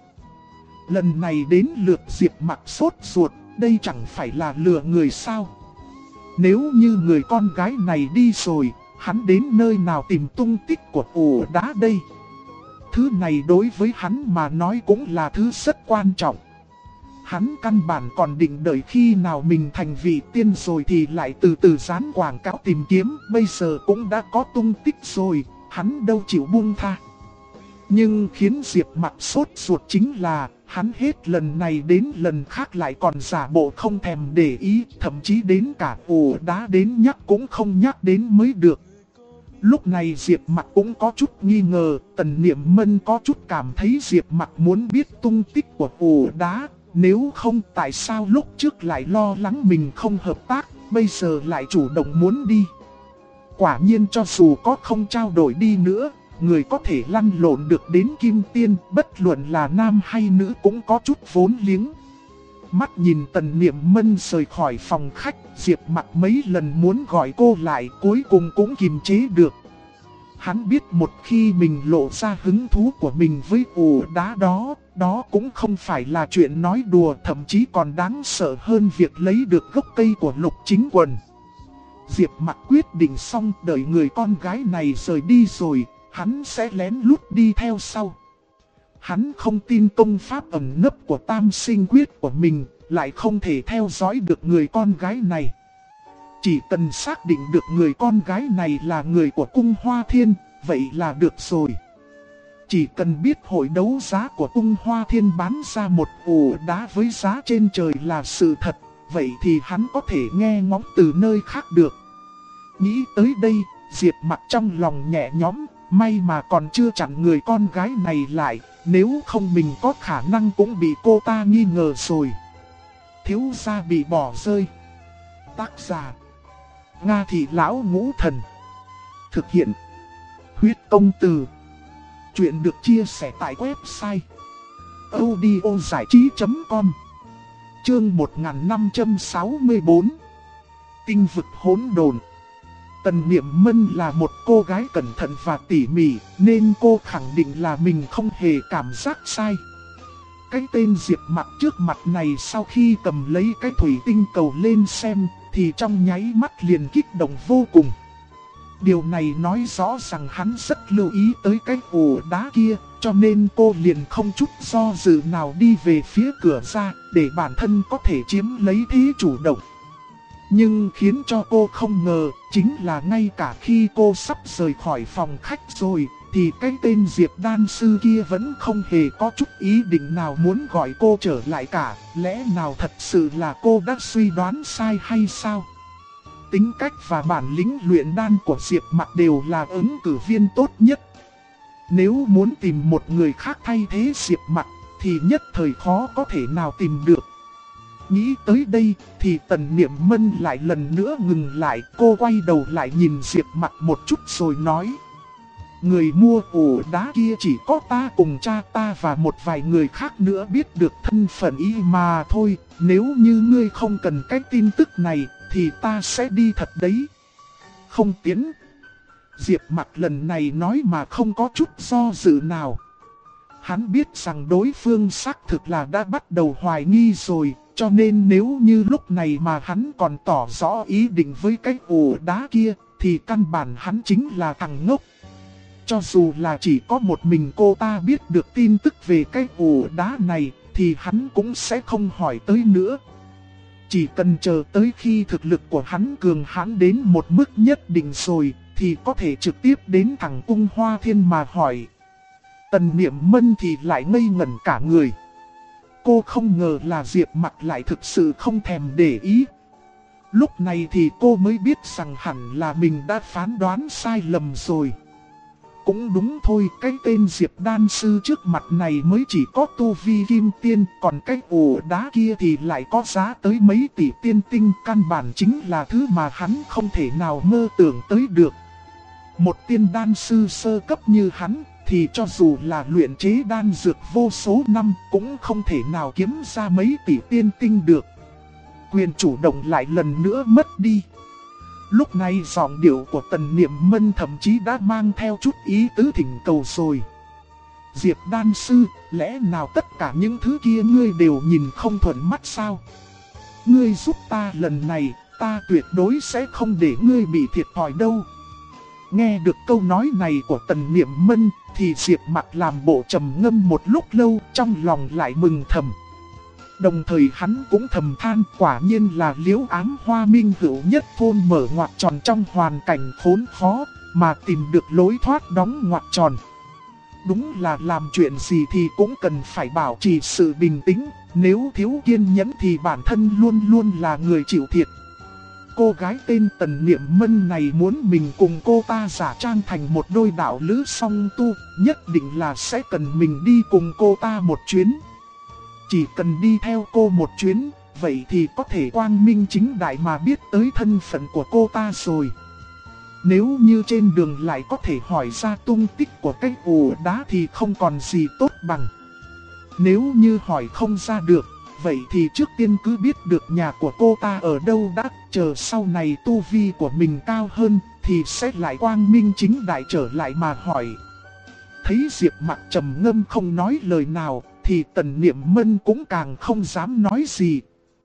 Lần này đến lượt Diệp Mặc sốt ruột, đây chẳng phải là lừa người sao? Nếu như người con gái này đi rồi, hắn đến nơi nào tìm tung tích của ổ đá đây? Thứ này đối với hắn mà nói cũng là thứ rất quan trọng. Hắn căn bản còn định đợi khi nào mình thành vị tiên rồi thì lại từ từ dán quảng cáo tìm kiếm. Bây giờ cũng đã có tung tích rồi, hắn đâu chịu buông tha. Nhưng khiến Diệp Mặc sốt ruột chính là hắn hết lần này đến lần khác lại còn giả bộ không thèm để ý, thậm chí đến cả ổ đá đến nhắc cũng không nhắc đến mới được. Lúc này Diệp Mặc cũng có chút nghi ngờ, Tần Niệm Mân có chút cảm thấy Diệp Mặc muốn biết tung tích của ổ đá, nếu không tại sao lúc trước lại lo lắng mình không hợp tác, bây giờ lại chủ động muốn đi. Quả nhiên cho dù có không trao đổi đi nữa, người có thể lăn lộn được đến kim tiên, bất luận là nam hay nữ cũng có chút vốn liếng. Mắt nhìn Tần Niệm Mân rời khỏi phòng khách, Diệp Mặc mấy lần muốn gọi cô lại, cuối cùng cũng kiềm chế được. Hắn biết một khi mình lộ ra hứng thú của mình với ổ đá đó, đó cũng không phải là chuyện nói đùa, thậm chí còn đáng sợ hơn việc lấy được gốc cây của Lục Chính Quần. Diệp Mặc quyết định xong, đợi người con gái này rời đi rồi, hắn sẽ lén lút đi theo sau. Hắn không tin công pháp ẩn nấp của Tam Sinh Quyết của mình, lại không thể theo dõi được người con gái này. Chỉ cần xác định được người con gái này là người của Cung Hoa Thiên, vậy là được rồi. Chỉ cần biết hội đấu giá của Cung Hoa Thiên bán ra một ổ đá với giá trên trời là sự thật, vậy thì hắn có thể nghe ngóng từ nơi khác được. Nghĩ tới đây, Diệp Mặc trong lòng nhẹ nhõm, may mà còn chưa chặn người con gái này lại, nếu không mình có khả năng cũng bị cô ta nghi ngờ rồi. Thiếu gia bị bỏ rơi. Tác giả Nga Thị Lão Ngũ Thần. Thực hiện Huyết Công Từ. Chuyện được chia sẻ tại website audiozảichí.com. Chương 1564. Tinh vực hỗn độn. Tần Niệm Mân là một cô gái cẩn thận và tỉ mỉ, nên cô khẳng định là mình không hề cảm giác sai. Cái tên Diệp Mặc trước mặt này sau khi cầm lấy cái thủy tinh cầu lên xem, thì trong nháy mắt liền kích động vô cùng. Điều này nói rõ rằng hắn rất lưu ý tới cái ổ đá kia, cho nên cô liền không chút do dự nào đi về phía cửa ra, để bản thân có thể chiếm lấy thế chủ động. Nhưng khiến cho cô không ngờ, chính là ngay cả khi cô sắp rời khỏi phòng khách rồi, thì cái tên Diệp Đan Sư kia vẫn không hề có chút ý định nào muốn gọi cô trở lại cả. Lẽ nào thật sự là cô đã suy đoán sai hay sao? Tính cách và bản lĩnh luyện đan của Diệp Mặc đều là ứng cử viên tốt nhất. Nếu muốn tìm một người khác thay thế Diệp Mặc, thì nhất thời khó có thể nào tìm được. Nghĩ tới đây thì Tần Niệm Mân lại lần nữa ngừng lại, cô quay đầu lại nhìn Diệp Mặc một chút rồi nói. Người mua ổ đá kia chỉ có ta cùng cha ta và một vài người khác nữa biết được thân phận y mà thôi. Nếu như ngươi không cần cái tin tức này thì ta sẽ đi thật đấy. Không tiến. Diệp Mặc lần này nói mà không có chút do dự nào. Hắn biết rằng đối phương xác thực là đã bắt đầu hoài nghi rồi, cho nên nếu như lúc này mà hắn còn tỏ rõ ý định với cái ổ đá kia, thì căn bản hắn chính là thằng ngốc. Cho dù là chỉ có một mình cô ta biết được tin tức về cái ổ đá này, thì hắn cũng sẽ không hỏi tới nữa. Chỉ cần chờ tới khi thực lực của hắn cường hãn đến một mức nhất định rồi, thì có thể trực tiếp đến thẳng Cung Hoa Thiên mà hỏi. Tần Niệm Mân thì lại ngây ngẩn cả người. Cô không ngờ là Diệp Mặc lại thực sự không thèm để ý. Lúc này thì cô mới biết rằng hẳn là mình đã phán đoán sai lầm rồi. Cũng đúng thôi, cái tên Diệp Đan Sư trước mặt này mới chỉ có tu vi kim tiên, còn cái ổ đá kia thì lại có giá tới mấy tỷ tiên tinh, căn bản chính là thứ mà hắn không thể nào mơ tưởng tới được. Một tiên đan sư sơ cấp như hắn, thì cho dù là luyện chế đan dược vô số năm cũng không thể nào kiếm ra mấy tỷ tiên tinh được. Quyền chủ động lại lần nữa mất đi. Lúc này giọng điệu của Tần Niệm Mân thậm chí đã mang theo chút ý tứ thỉnh cầu rồi. Diệp Đan Sư, lẽ nào tất cả những thứ kia ngươi đều nhìn không thuận mắt sao? Ngươi giúp ta lần này, ta tuyệt đối sẽ không để ngươi bị thiệt thòi đâu. Nghe được câu nói này của Tần Niệm Mân, thì Diệp Mặc làm bộ trầm ngâm một lúc lâu, trong lòng lại mừng thầm. Đồng thời hắn cũng thầm than, quả nhiên là Liễu Ám Hoa minh hữu nhất thôn mở ngoặc tròn trong hoàn cảnh khốn khó, mà tìm được lối thoát đóng ngoặc tròn. Đúng là làm chuyện gì thì cũng cần phải bảo trì sự bình tĩnh, nếu thiếu kiên nhẫn thì bản thân luôn luôn là người chịu thiệt. Cô gái tên Tần Niệm Mân này muốn mình cùng cô ta giả trang thành một đôi đạo lữ song tu, nhất định là sẽ cần mình đi cùng cô ta một chuyến. Chỉ cần đi theo cô một chuyến, vậy thì có thể quang minh chính đại mà biết tới thân phận của cô ta rồi. Nếu như trên đường lại có thể hỏi ra tung tích của cái ổ đá thì không còn gì tốt bằng. Nếu như hỏi không ra được, vậy thì trước tiên cứ biết được nhà của cô ta ở đâu đã, chờ sau này tu vi của mình cao hơn, thì sẽ lại quang minh chính đại trở lại mà hỏi. Thấy Diệp Mặc trầm ngâm không nói lời nào, thì Tần Niệm Mân cũng càng không dám nói gì.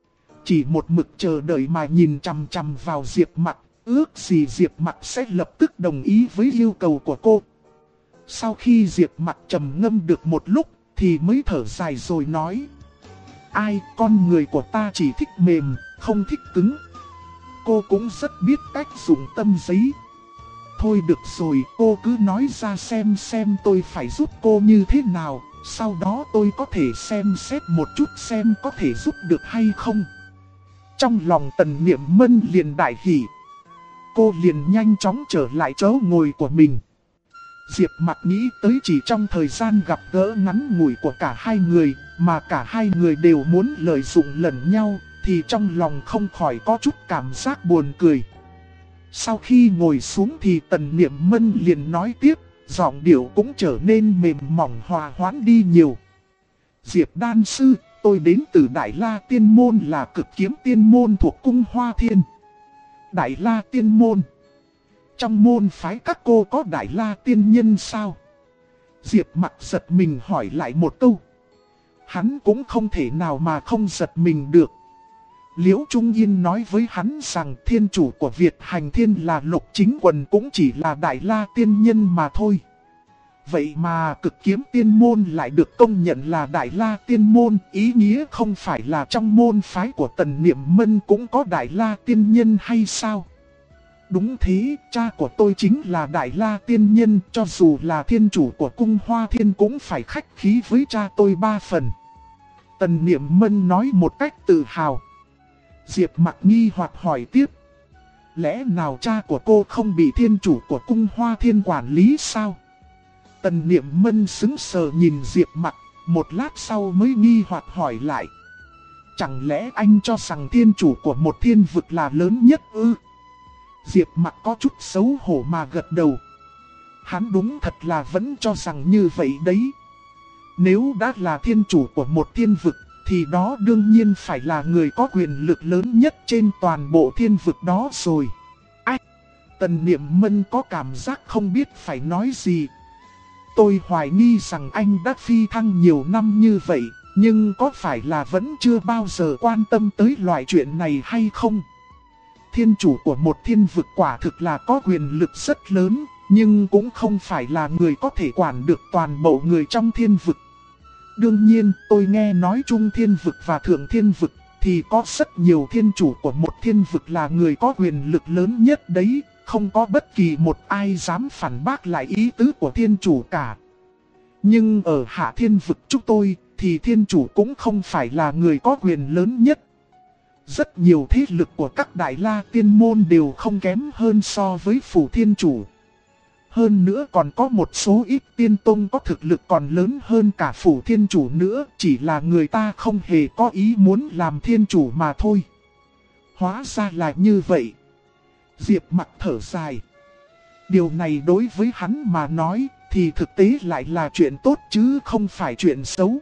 Chỉ một mực chờ đợi mà nhìn chằm chằm vào Diệp Mặc, ước gì Diệp Mặc sẽ lập tức đồng ý với yêu cầu của cô. Sau khi Diệp Mặc trầm ngâm được một lúc, thì mới thở dài rồi nói. Ai, con người của ta chỉ thích mềm, không thích cứng. Cô cũng rất biết cách dùng tâm giấy. Thôi được rồi, cô cứ nói ra xem tôi phải giúp cô như thế nào. Sau đó tôi có thể xem xét một chút xem có thể giúp được hay không. Trong lòng Tần Niệm Mân liền đại hỉ. Cô liền nhanh chóng trở lại chỗ ngồi của mình. Diệp Mặc nghĩ tới chỉ trong thời gian gặp gỡ ngắn ngủi của cả hai người, mà cả hai người đều muốn lợi dụng lẫn nhau, thì trong lòng không khỏi có chút cảm giác buồn cười. Sau khi ngồi xuống thì Tần Niệm Mân liền nói tiếp, giọng điệu cũng trở nên mềm mỏng hòa hoãn đi nhiều. Diệp Đan Sư, tôi đến từ Đại La Tiên Môn là Cực Kiếm Tiên Môn thuộc Cung Hoa Thiên. Đại La Tiên Môn. Trong môn phái các cô có Đại La Tiên Nhân sao? Diệp Mặc giật mình hỏi lại một câu. Hắn cũng không thể nào mà không giật mình được. Liễu Trung Yên nói với hắn rằng thiên chủ của Việt Hành Thiên là Lục Chính Quần cũng chỉ là Đại La Tiên Nhân mà thôi. Vậy mà Cực Kiếm Tiên Môn lại được công nhận là Đại La Tiên Môn, ý nghĩa không phải là trong môn phái của Tần Niệm Mân cũng có Đại La Tiên Nhân hay sao? Đúng thế, cha của tôi chính là Đại La Tiên Nhân, cho dù là thiên chủ của Cung Hoa Thiên cũng phải khách khí với cha tôi 3 phần. Tần Niệm Mân nói một cách tự hào. Diệp Mặc nghi hoặc hỏi tiếp. Lẽ nào cha của cô không bị thiên chủ của Cung Hoa Thiên quản lý sao? Tần Niệm Mân sững sờ nhìn Diệp Mặc, một lát sau mới nghi hoặc hỏi lại. Chẳng lẽ anh cho rằng thiên chủ của một thiên vực là lớn nhất ư? Diệp Mặc có chút xấu hổ mà gật đầu. Hắn đúng thật là vẫn cho rằng như vậy đấy. Nếu đã là thiên chủ của một thiên vực, thì đó đương nhiên phải là người có quyền lực lớn nhất trên toàn bộ thiên vực đó rồi. Tần Niệm Mân có cảm giác không biết phải nói gì. Tôi hoài nghi rằng anh đã phi thăng nhiều năm như vậy, nhưng có phải là vẫn chưa bao giờ quan tâm tới loại chuyện này hay không? Thiên chủ của một thiên vực quả thực là có quyền lực rất lớn, nhưng cũng không phải là người có thể quản được toàn bộ người trong thiên vực. Đương nhiên, tôi nghe nói Trung Thiên Vực và Thượng Thiên Vực thì có rất nhiều thiên chủ của một thiên vực là người có quyền lực lớn nhất đấy, không có bất kỳ một ai dám phản bác lại ý tứ của thiên chủ cả. Nhưng ở Hạ Thiên Vực chúng tôi thì thiên chủ cũng không phải là người có quyền lớn nhất. Rất nhiều thế lực của các đại la tiên môn đều không kém hơn so với phủ thiên chủ. Hơn nữa còn có một số ít tiên tông có thực lực còn lớn hơn cả phủ thiên chủ nữa, chỉ là người ta không hề có ý muốn làm thiên chủ mà thôi. Hóa ra là như vậy. Diệp Mặc thở dài. Điều này đối với hắn mà nói thì thực tế lại là chuyện tốt chứ không phải chuyện xấu.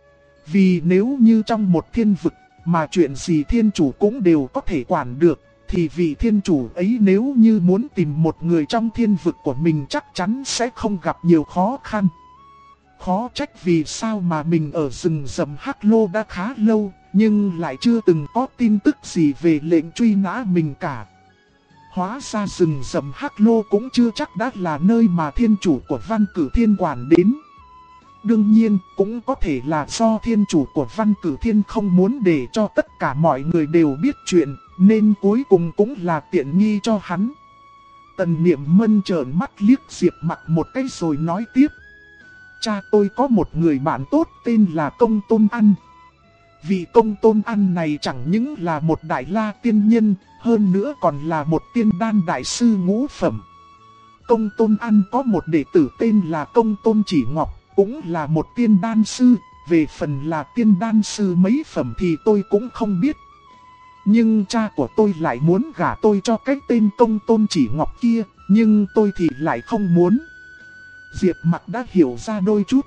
Vì nếu như trong một thiên vực mà chuyện gì thiên chủ cũng đều có thể quản được, thì vị thiên chủ ấy nếu như muốn tìm một người trong thiên vực của mình chắc chắn sẽ không gặp nhiều khó khăn. Khó trách vì sao mà mình ở rừng rậm Hắc Lô đã khá lâu, nhưng lại chưa từng có tin tức gì về lệnh truy nã mình cả. Hóa ra rừng rậm Hắc Lô cũng chưa chắc đã là nơi mà thiên chủ của Văn Cử Thiên quản đến. Đương nhiên, cũng có thể là do thiên chủ của Văn Cử Thiên không muốn để cho tất cả mọi người đều biết chuyện, nên cuối cùng cũng là tiện nghi cho hắn. Tần Niệm Mân trợn mắt liếc Diệp Mặc một cái rồi nói tiếp. Cha tôi có một người bạn tốt tên là Công Tôn Ăn. Vị Công Tôn Ăn này chẳng những là một đại la tiên nhân, hơn nữa còn là một tiên đan đại sư ngũ phẩm. Công Tôn Ăn có một đệ tử tên là Công Tôn Chỉ Ngọc, cũng là một tiên đan sư. Về phần là tiên đan sư mấy phẩm thì tôi cũng không biết. Nhưng cha của tôi lại muốn gả tôi cho cái tên Công Tôn Chỉ Ngọc kia, nhưng tôi thì lại không muốn. Diệp Mặc đã hiểu ra đôi chút.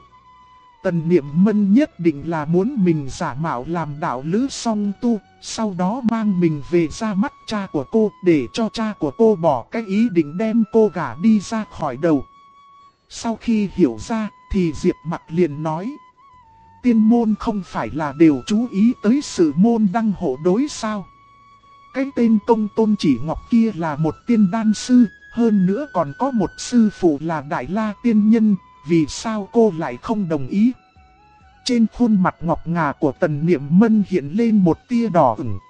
Tần Niệm Mân nhất định là muốn mình giả mạo làm đạo lữ song tu, sau đó mang mình về ra mắt cha của cô để cho cha của cô bỏ cái ý định đem cô gả đi ra khỏi đầu. Sau khi hiểu ra thì Diệp Mặc liền nói. Tiên môn không phải là đều chú ý tới sự môn đăng hộ đối sao? Cái tên Công Tôn Chỉ Ngọc kia là một tiên đan sư, hơn nữa còn có một sư phụ là Đại La Tiên Nhân, vì sao cô lại không đồng ý? Trên khuôn mặt ngọc ngà của Tần Niệm Mân hiện lên một tia đỏ ửng.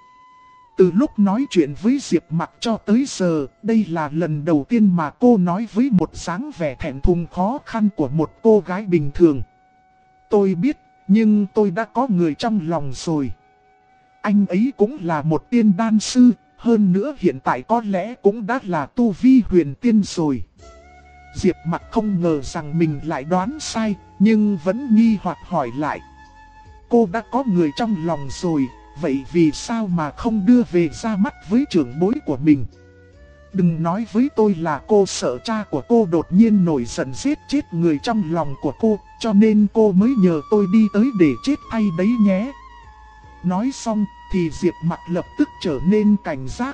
Từ lúc nói chuyện với Diệp Mặc cho tới giờ, đây là lần đầu tiên mà cô nói với một dáng vẻ thẹn thùng khó khăn của một cô gái bình thường. Tôi biết, nhưng tôi đã có người trong lòng rồi. Anh ấy cũng là một tiên đan sư, hơn nữa hiện tại có lẽ cũng đã là tu vi huyền tiên rồi. Diệp Mặc không ngờ rằng mình lại đoán sai, nhưng vẫn nghi hoặc hỏi lại. Cô đã có người trong lòng rồi, vậy vì sao mà không đưa về ra mắt với trưởng bối của mình? Đừng nói với tôi là cô sợ cha của cô đột nhiên nổi giận giết chết người trong lòng của cô, cho nên cô mới nhờ tôi đi tới để chết thay đấy nhé. Nói xong thì Diệp Mặc lập tức trở nên cảnh giác.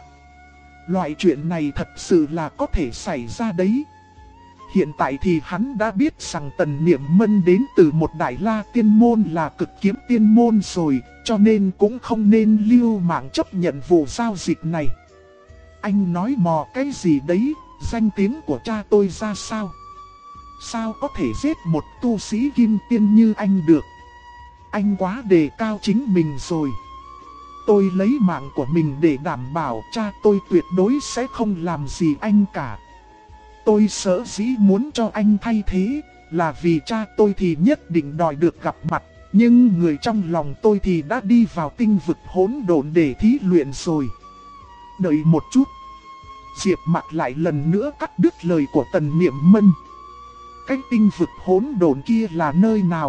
Loại chuyện này thật sự là có thể xảy ra đấy. Hiện tại thì hắn đã biết rằng Tần Niệm Mân đến từ một đại la tiên môn là Cực Kiếm Tiên Môn rồi, cho nên cũng không nên lưu mạng chấp nhận vụ giao dịch này. Anh nói mò cái gì đấy, danh tiếng của cha tôi ra sao? Sao có thể giết một tu sĩ kim tiên như anh được? Anh quá đề cao chính mình rồi. Tôi lấy mạng của mình để đảm bảo cha tôi tuyệt đối sẽ không làm gì anh cả. Tôi sở dĩ muốn cho anh thay thế, là vì cha tôi thì nhất định đòi được gặp mặt, nhưng người trong lòng tôi thì đã đi vào tinh vực hỗn độn để thí luyện rồi. Đợi một chút. Diệp Mặc lại lần nữa cắt đứt lời của Tần Niệm Mân. Cái tinh vực hỗn độn kia là nơi nào?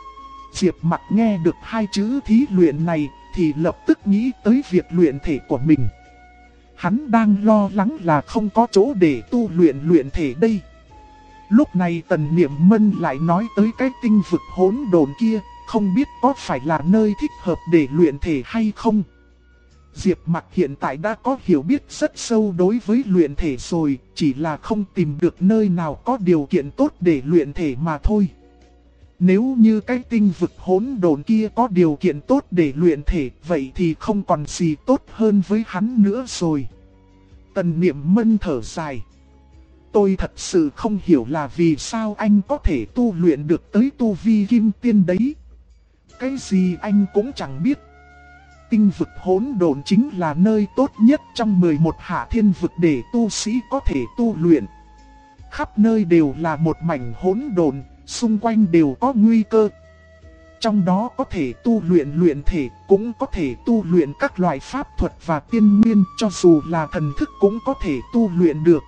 Diệp Mặc nghe được hai chữ thí luyện này thì lập tức nghĩ tới việc luyện thể của mình. Hắn đang lo lắng là không có chỗ để tu luyện thể đây. Lúc này Tần Niệm Mân lại nói tới cái tinh vực hỗn độn kia, không biết có phải là nơi thích hợp để luyện thể hay không. Diệp Mặc hiện tại đã có hiểu biết rất sâu đối với luyện thể rồi, chỉ là không tìm được nơi nào có điều kiện tốt để luyện thể mà thôi. Nếu như cái tinh vực hỗn độn kia có điều kiện tốt để luyện thể, vậy thì không còn gì tốt hơn với hắn nữa rồi. Tần Niệm Mân thở dài. Tôi thật sự không hiểu là vì sao anh có thể tu luyện được tới tu vi kim tiên đấy. Cái gì anh cũng chẳng biết. Tinh vực hỗn độn chính là nơi tốt nhất trong 11 hạ thiên vực để tu sĩ có thể tu luyện. Khắp nơi đều là một mảnh hỗn độn, xung quanh đều có nguy cơ. Trong đó có thể tu luyện thể, cũng có thể tu luyện các loại pháp thuật và tiên nguyên, cho dù là thần thức cũng có thể tu luyện được.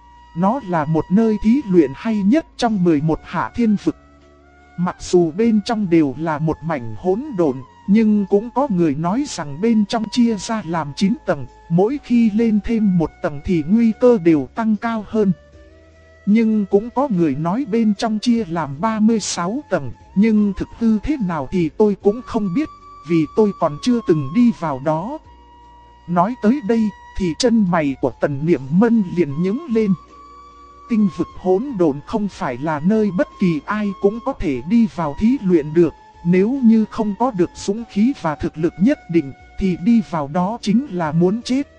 Nó là một nơi thí luyện hay nhất trong 11 hạ thiên vực. Mặc dù bên trong đều là một mảnh hỗn độn, nhưng cũng có người nói rằng bên trong chia ra làm 9 tầng, mỗi khi lên thêm một tầng thì nguy cơ đều tăng cao hơn. Nhưng cũng có người nói bên trong chia làm 36 tầng, nhưng thực hư thế nào thì tôi cũng không biết, vì tôi còn chưa từng đi vào đó. Nói tới đây thì chân mày của Tần Niệm Mân liền nhướng lên. Tinh vực hỗn độn không phải là nơi bất kỳ ai cũng có thể đi vào thí luyện được. Nếu như không có được dũng khí và thực lực nhất định thì đi vào đó chính là muốn chết.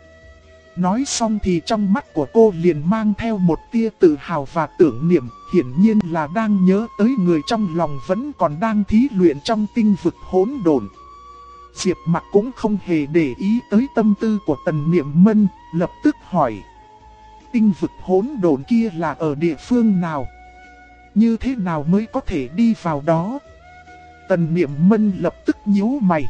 Nói xong thì trong mắt của cô liền mang theo một tia tự hào và tưởng niệm, hiển nhiên là đang nhớ tới người trong lòng vẫn còn đang thí luyện trong tinh vực hỗn độn. Diệp Mặc cũng không hề để ý tới tâm tư của Tần Niệm Mân, lập tức hỏi. Tinh vực hỗn độn kia là ở địa phương nào? Như thế nào mới có thể đi vào đó? Tần Niệm Mân lập tức nhíu mày.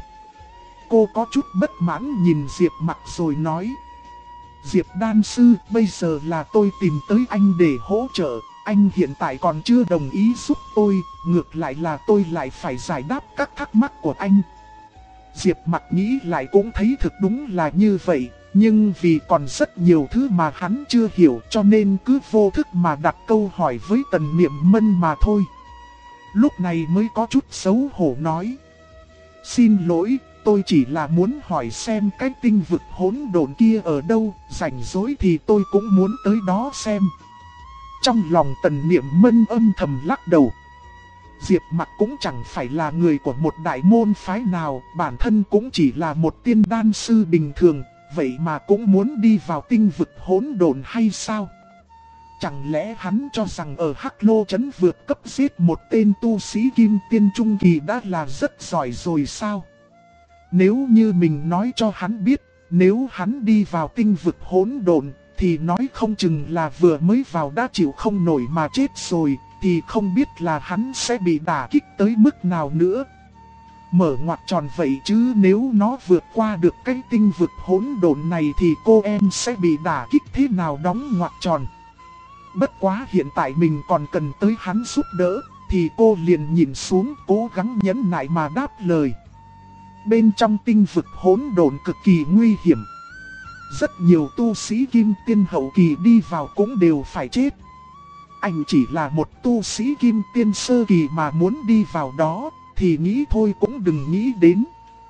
Cô có chút bất mãn nhìn Diệp Mặc rồi nói. Diệp đan sư, bây giờ là tôi tìm tới anh để hỗ trợ. Anh hiện tại còn chưa đồng ý giúp tôi, ngược lại là tôi lại phải giải đáp các thắc mắc của anh. Diệp Mặc nghĩ lại cũng thấy thực đúng là như vậy. Nhưng vì còn rất nhiều thứ mà hắn chưa hiểu cho nên cứ vô thức mà đặt câu hỏi với Tần Niệm Mân mà thôi. Lúc này mới có chút xấu hổ nói. Xin lỗi, tôi chỉ là muốn hỏi xem cái tinh vực hỗn độn kia ở đâu, rảnh rỗi thì tôi cũng muốn tới đó xem. Trong lòng Tần Niệm Mân âm thầm lắc đầu. Diệp Mặc cũng chẳng phải là người của một đại môn phái nào, bản thân cũng chỉ là một tiên đan sư bình thường. Vậy mà cũng muốn đi vào tinh vực hỗn độn hay sao? Chẳng lẽ hắn cho rằng ở Hắc Lô Trấn vượt cấp giết một tên tu sĩ kim tiên trung kỳ đã là rất giỏi rồi sao? Nếu như mình nói cho hắn biết, nếu hắn đi vào tinh vực hỗn độn, thì nói không chừng là vừa mới vào đã chịu không nổi mà chết rồi, thì không biết là hắn sẽ bị đả kích tới mức nào nữa. Mở ngoặc tròn vậy chứ nếu nó vượt qua được cái tinh vực hỗn độn này thì cô em sẽ bị đả kích thế nào đóng ngoặc tròn. Bất quá hiện tại mình còn cần tới hắn giúp đỡ, thì cô liền nhìn xuống cố gắng nhẫn nại mà đáp lời. Bên trong tinh vực hỗn độn cực kỳ nguy hiểm. Rất nhiều tu sĩ kim tiên hậu kỳ đi vào cũng đều phải chết. Anh chỉ là một tu sĩ kim tiên sơ kỳ mà muốn đi vào đó thì nghĩ thôi cũng đừng nghĩ đến.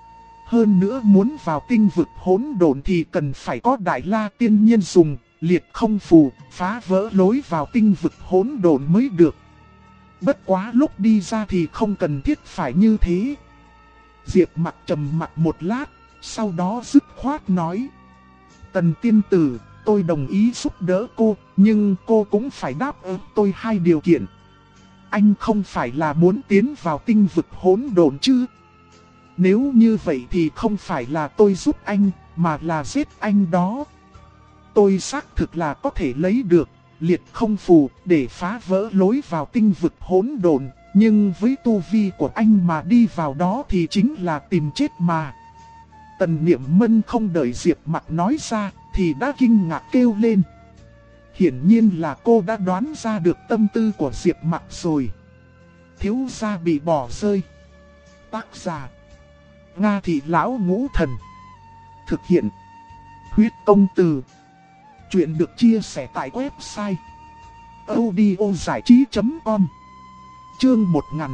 Hơn nữa muốn vào tinh vực hỗn độn thì cần phải có đại la tiên nhân dùng, liệt không phù, phá vỡ lối vào tinh vực hỗn độn mới được. Bất quá lúc đi ra thì không cần thiết phải như thế. Diệp Mặc trầm mặc một lát, sau đó dứt khoát nói. Tần tiên tử, tôi đồng ý giúp đỡ cô, nhưng cô cũng phải đáp ứng tôi 2 điều kiện. Anh không phải là muốn tiến vào tinh vực hỗn độn chứ? Nếu như vậy thì không phải là tôi giúp anh, mà là giết anh đó. Tôi xác thực là có thể lấy được liệt không phù để phá vỡ lối vào tinh vực hỗn độn, nhưng với tu vi của anh mà đi vào đó thì chính là tìm chết mà. Tần Niệm Mân không đợi Diệp Mặc nói ra thì đã kinh ngạc kêu lên. Hiển nhiên là cô đã đoán ra được tâm tư của Diệp Mặc rồi. Thiếu gia bị bỏ rơi. Tác giả Nga Thị Lão Ngũ Thần. Thực hiện Huyết Công Từ. Chuyện được chia sẻ tại website audiozải trí.com. Chương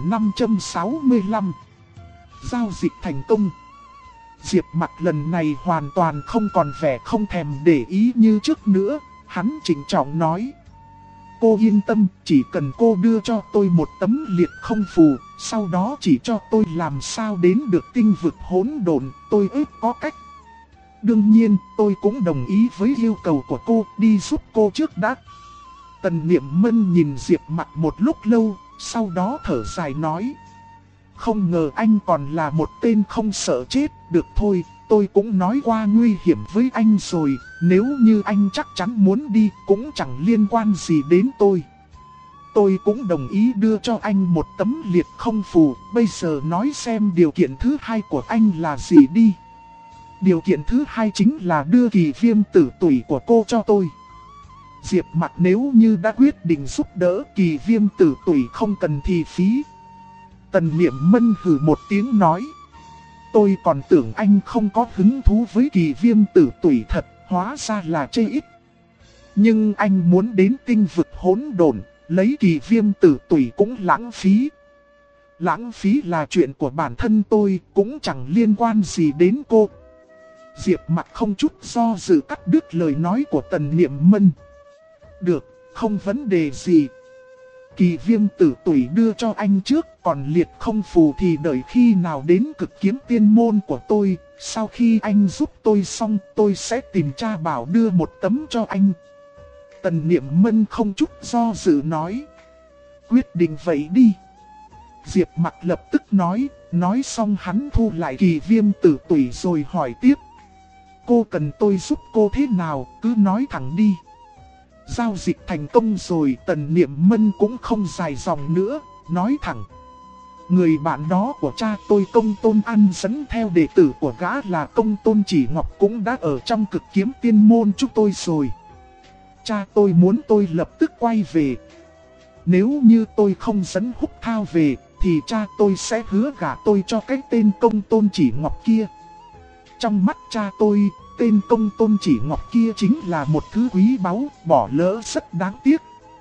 1565. Giao dịch thành công. Diệp Mặc lần này hoàn toàn không còn vẻ không thèm để ý như trước nữa, hắn trịnh trọng nói. Cô yên tâm, chỉ cần cô đưa cho tôi một tấm liệt không phù, sau đó chỉ cho tôi làm sao đến được tinh vực hỗn độn, tôi ước có cách. Đương nhiên, tôi cũng đồng ý với yêu cầu của cô, đi giúp cô trước đã. Tần Niệm Mân nhìn Diệp Mặc một lúc lâu, sau đó thở dài nói. Không ngờ anh còn là một tên không sợ chết, được thôi, tôi cũng nói qua nguy hiểm với anh rồi, nếu như anh chắc chắn muốn đi cũng chẳng liên quan gì đến tôi. Tôi cũng đồng ý đưa cho anh một tấm liệt không phù, bây giờ nói xem điều kiện thứ hai của anh là gì đi. Điều kiện thứ hai chính là đưa kỳ viêm tử tủy của cô cho tôi. Diệp Mặc nếu như đã quyết định giúp đỡ kỳ viêm tử tủy không cần thì phí. Tần Niệm Mân hừ một tiếng nói. Tôi còn tưởng anh không có hứng thú với kỳ viêm tử tủy thật, hóa ra là chê ít. Nhưng anh muốn đến tinh vực hỗn độn, lấy kỳ viêm tử tủy cũng lãng phí. Lãng phí là chuyện của bản thân tôi, cũng chẳng liên quan gì đến cô. Diệp Mặc không chút do dự cắt đứt lời nói của Tần Niệm Mân. Được, không vấn đề gì. Kỳ viêm tử tủy đưa cho anh trước, còn liệt không phù thì đợi khi nào đến cực kiếm tiên môn của tôi. Sau khi anh giúp tôi xong, tôi sẽ tìm cha bảo đưa một tấm cho anh. Tần Niệm Mân không chút do dự nói. Quyết định vậy đi. Diệp Mặc lập tức nói xong hắn thu lại kỳ viêm tử tủy rồi hỏi tiếp. Cô cần tôi giúp cô thế nào, cứ nói thẳng đi. Giao dịch thành công rồi, Tần Niệm Mân cũng không dài dòng nữa, nói thẳng. Người bạn đó của cha tôi Công Tôn An dẫn theo đệ tử của gã là Công Tôn Chỉ Ngọc cũng đã ở trong cực kiếm tiên môn chúng tôi rồi. Cha tôi muốn tôi lập tức quay về. Nếu như tôi không dẫn Húc Thao về, thì cha tôi sẽ hứa gả tôi cho cái tên Công Tôn Chỉ Ngọc kia. Trong mắt cha tôi, tên Công Tôn Chỉ Ngọc kia chính là một thứ quý báu, bỏ lỡ rất đáng tiếc.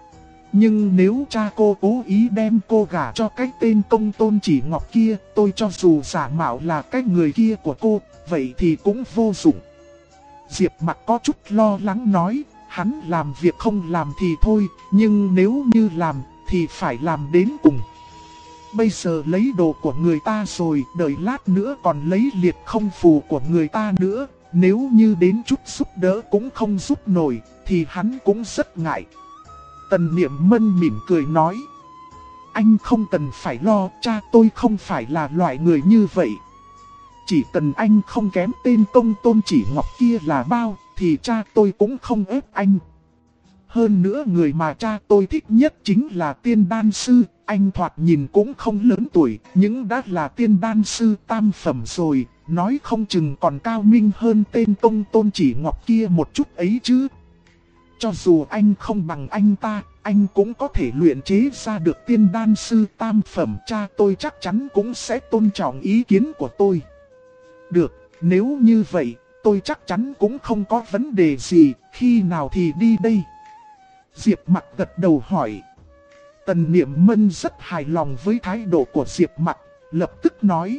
Nhưng nếu cha cô cố ý đem cô gả cho cái tên Công Tôn Chỉ Ngọc kia, tôi cho dù giả mạo là cái người kia của cô, vậy thì cũng vô dụng. Diệp Mặc có chút lo lắng nói, hắn làm việc không làm thì thôi, nhưng nếu như làm thì phải làm đến cùng. Bây giờ lấy đồ của người ta rồi, đợi lát nữa còn lấy liệt không phù của người ta nữa. Nếu như đến chút giúp đỡ cũng không giúp nổi, thì hắn cũng rất ngại. Tần Niệm Mân mỉm cười nói. Anh không cần phải lo, cha tôi không phải là loại người như vậy. Chỉ cần anh không kém tên Công Tôn Chỉ Ngọc kia là bao, thì cha tôi cũng không ép anh. Hơn nữa người mà cha tôi thích nhất chính là tiên đan sư. Anh thoạt nhìn cũng không lớn tuổi, nhưng đã là tiên đan sư tam phẩm rồi. Nói không chừng còn cao minh hơn tên Công Tôn Chỉ Ngọc kia một chút ấy chứ. Cho dù anh không bằng anh ta, anh cũng có thể luyện chế ra được tiên đan sư tam phẩm. Cha tôi chắc chắn cũng sẽ tôn trọng ý kiến của tôi. Được, nếu như vậy, tôi chắc chắn cũng không có vấn đề gì, khi nào thì đi đây? Diệp Mặc gật đầu hỏi. Tần Niệm Mân rất hài lòng với thái độ của Diệp Mặc, lập tức nói.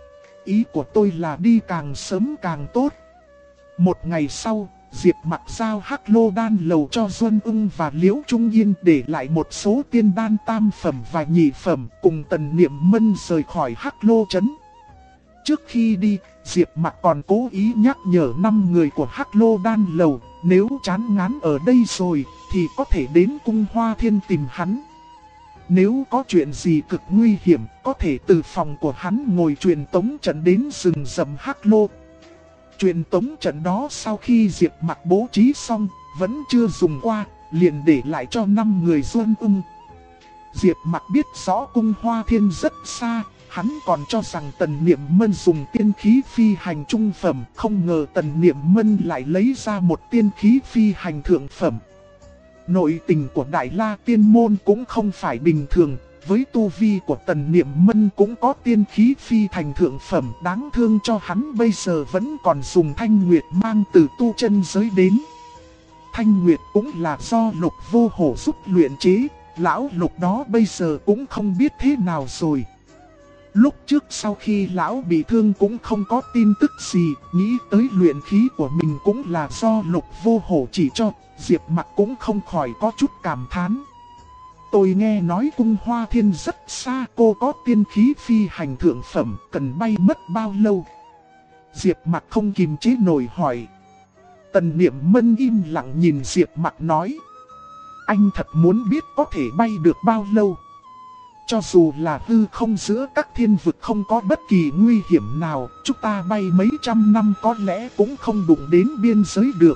Ý của tôi là đi càng sớm càng tốt. Một ngày sau, Diệp Mặc giao Hắc Lô Đan lầu cho Duân Ưng và Liễu Trung Yên, để lại một số tiên đan tam phẩm và nhị phẩm, cùng Tần Niệm Mân rời khỏi Hắc Lô Trấn. Trước khi đi, Diệp Mặc còn cố ý nhắc nhở 5 người của Hắc Lô Đan lầu, nếu chán ngán ở đây rồi, thì có thể đến Cung Hoa Thiên tìm hắn. Nếu có chuyện gì cực nguy hiểm, có thể từ phòng của hắn ngồi truyền tống trận đến rừng rậm Hắc Lô. Truyền tống trận đó sau khi Diệp Mặc bố trí xong, vẫn chưa dùng qua, liền để lại cho 5 người Duân Ưng. Diệp Mặc biết rõ Cung Hoa Thiên rất xa, hắn còn cho rằng Tần Niệm Mân dùng tiên khí phi hành trung phẩm, không ngờ Tần Niệm Mân lại lấy ra một tiên khí phi hành thượng phẩm. Nội tình của Đại La Tiên Môn cũng không phải bình thường, với tu vi của Tần Niệm Mân cũng có tiên khí phi thành thượng phẩm, đáng thương cho hắn bây giờ vẫn còn dùng Thanh Nguyệt mang từ tu chân giới đến. Thanh Nguyệt cũng là do Lục Vô Hổ giúp luyện chế, lão Lục đó bây giờ cũng không biết thế nào rồi. Lúc trước sau khi lão bị thương cũng không có tin tức gì, nghĩ tới luyện khí của mình cũng là do Lục Vô Hổ chỉ cho, Diệp Mặc cũng không khỏi có chút cảm thán. Tôi nghe nói Cung Hoa Thiên rất xa, cô có tiên khí phi hành thượng phẩm, cần bay mất bao lâu? Diệp Mặc không kìm chế nổi hỏi. Tần Niệm Mân im lặng nhìn Diệp Mặc nói. Anh thật muốn biết có thể bay được bao lâu? Cho dù là hư không giữa các thiên vực không có bất kỳ nguy hiểm nào, chúng ta bay mấy trăm năm có lẽ cũng không đụng đến biên giới được.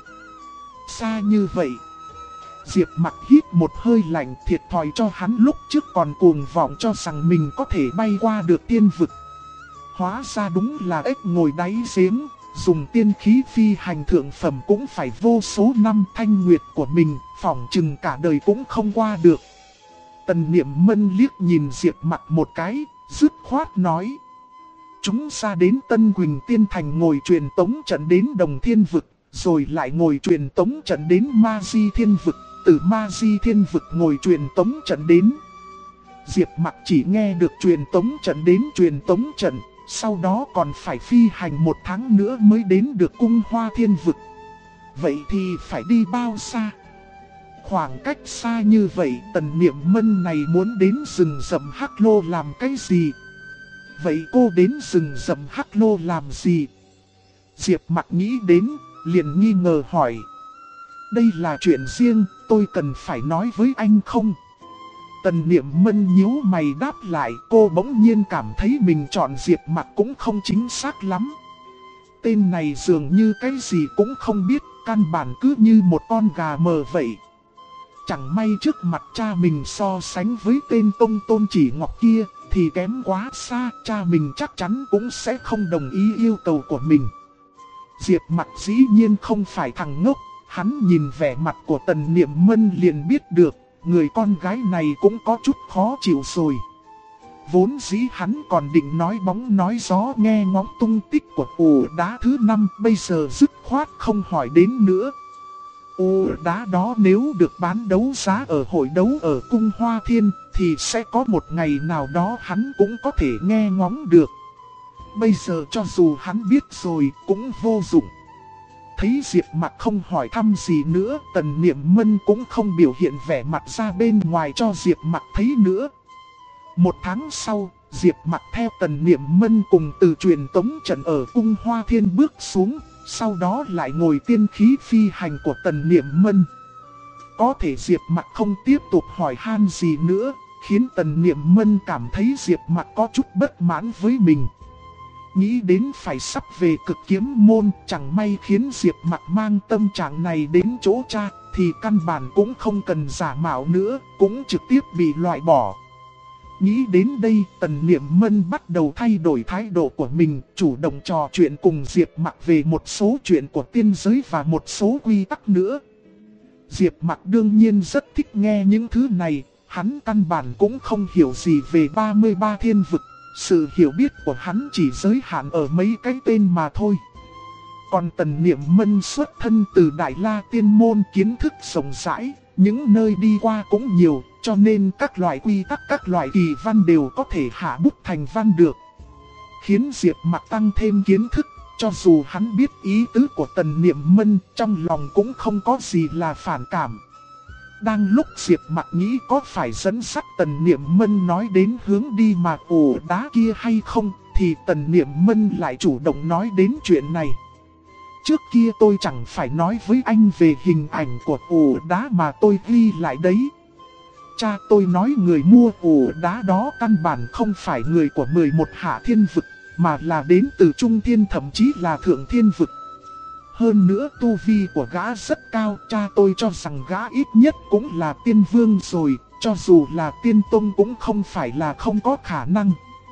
Xa như vậy. Diệp Mặc hít một hơi lạnh, thiệt thòi cho hắn lúc trước còn cuồng vọng cho rằng mình có thể bay qua được tiên vực. Hóa ra đúng là ếch ngồi đáy giếng, dùng tiên khí phi hành thượng phẩm cũng phải vô số năm. Thanh Nguyệt của mình, phỏng chừng cả đời cũng không qua được. Tần Niệm Mân liếc nhìn Diệp Mặc một cái, dứt khoát nói. Chúng ta đến Tân Quỳnh Tiên Thành ngồi truyền tống trận đến Đồng Thiên Vực, rồi lại ngồi truyền tống trận đến Ma Di Thiên Vực, từ Ma Di Thiên Vực ngồi truyền tống trận đến. Diệp Mặc chỉ nghe được truyền tống trận đến truyền tống trận, sau đó còn phải phi hành 1 tháng nữa mới đến được Cung Hoa Thiên Vực. Vậy thì phải đi bao xa? Khoảng cách xa như vậy, Tần Niệm Mân này muốn đến rừng rậm Hắc Lô làm cái gì? Vậy cô đến rừng rậm Hắc Lô làm gì? Diệp Mặc nghĩ đến, liền nghi ngờ hỏi. Đây là chuyện riêng, tôi cần phải nói với anh không? Tần Niệm Mân nhíu mày đáp lại, cô bỗng nhiên cảm thấy mình chọn Diệp Mặc cũng không chính xác lắm. Tên này dường như cái gì cũng không biết, căn bản cứ như một con gà mờ vậy. Chẳng may trước mặt cha mình so sánh với tên Tông Tôn Chỉ Ngọc kia thì kém quá xa, cha mình chắc chắn cũng sẽ không đồng ý yêu cầu của mình. Diệp Mặc dĩ nhiên không phải thằng ngốc, hắn nhìn vẻ mặt của Tần Niệm Mân liền biết được, người con gái này cũng có chút khó chịu rồi. Vốn dĩ hắn còn định nói bóng nói gió nghe ngóng tung tích của ổ đá thứ 5, bây giờ dứt khoát không hỏi đến nữa. Ổ đá đó nếu được bán đấu giá ở hội đấu ở Cung Hoa Thiên thì sẽ có một ngày nào đó hắn cũng có thể nghe ngóng được. Bây giờ cho dù hắn biết rồi cũng vô dụng. Thấy Diệp Mặc không hỏi thăm gì nữa, Tần Niệm Mân cũng không biểu hiện vẻ mặt ra bên ngoài cho Diệp Mặc thấy nữa. 1 tháng sau, Diệp Mặc theo Tần Niệm Mân cùng từ truyền tống trận ở Cung Hoa Thiên bước xuống, sau đó lại ngồi tiên khí phi hành của Tần Niệm Mân. Có thể Diệp Mặc không tiếp tục hỏi han gì nữa, khiến Tần Niệm Mân cảm thấy Diệp Mặc có chút bất mãn với mình. Nghĩ đến phải sắp về Cực Kiếm Môn, chẳng may khiến Diệp Mặc mang tâm trạng này đến chỗ cha, thì căn bản cũng không cần giả mạo nữa, cũng trực tiếp bị loại bỏ. Nghĩ đến đây, Tần Niệm Mân bắt đầu thay đổi thái độ của mình, chủ động trò chuyện cùng Diệp Mặc về một số chuyện của tiên giới và một số quy tắc nữa. Diệp Mặc đương nhiên rất thích nghe những thứ này, hắn căn bản cũng không hiểu gì về 33 thiên vực. Sự hiểu biết của hắn chỉ giới hạn ở mấy cái tên mà thôi. Còn Tần Niệm Mân xuất thân từ Đại La Tiên Môn, kiến thức rộng rãi, những nơi đi qua cũng nhiều, cho nên các loại quy tắc, các loại kỳ văn đều có thể hạ bút thành văn được. Khiến Diệp Mặc tăng thêm kiến thức, cho dù hắn biết ý tứ của Tần Niệm Mân, trong lòng cũng không có gì là phản cảm. Đang lúc Diệp Mặc nghĩ có phải dẫn dắt Tần Niệm Mân nói đến hướng đi mà ổ đá kia hay không, thì Tần Niệm Mân lại chủ động nói đến chuyện này. Trước kia tôi chẳng phải nói với anh về hình ảnh của ổ đá mà tôi ghi lại đấy. Cha tôi nói người mua ổ đá đó căn bản không phải người của 11 hạ thiên vực, mà là đến từ Trung Thiên, thậm chí là Thượng Thiên vực. Hơn nữa tu vi của gã rất cao, cha tôi cho rằng gã ít nhất cũng là tiên vương rồi, cho dù là tiên tông cũng không phải là không có khả năng.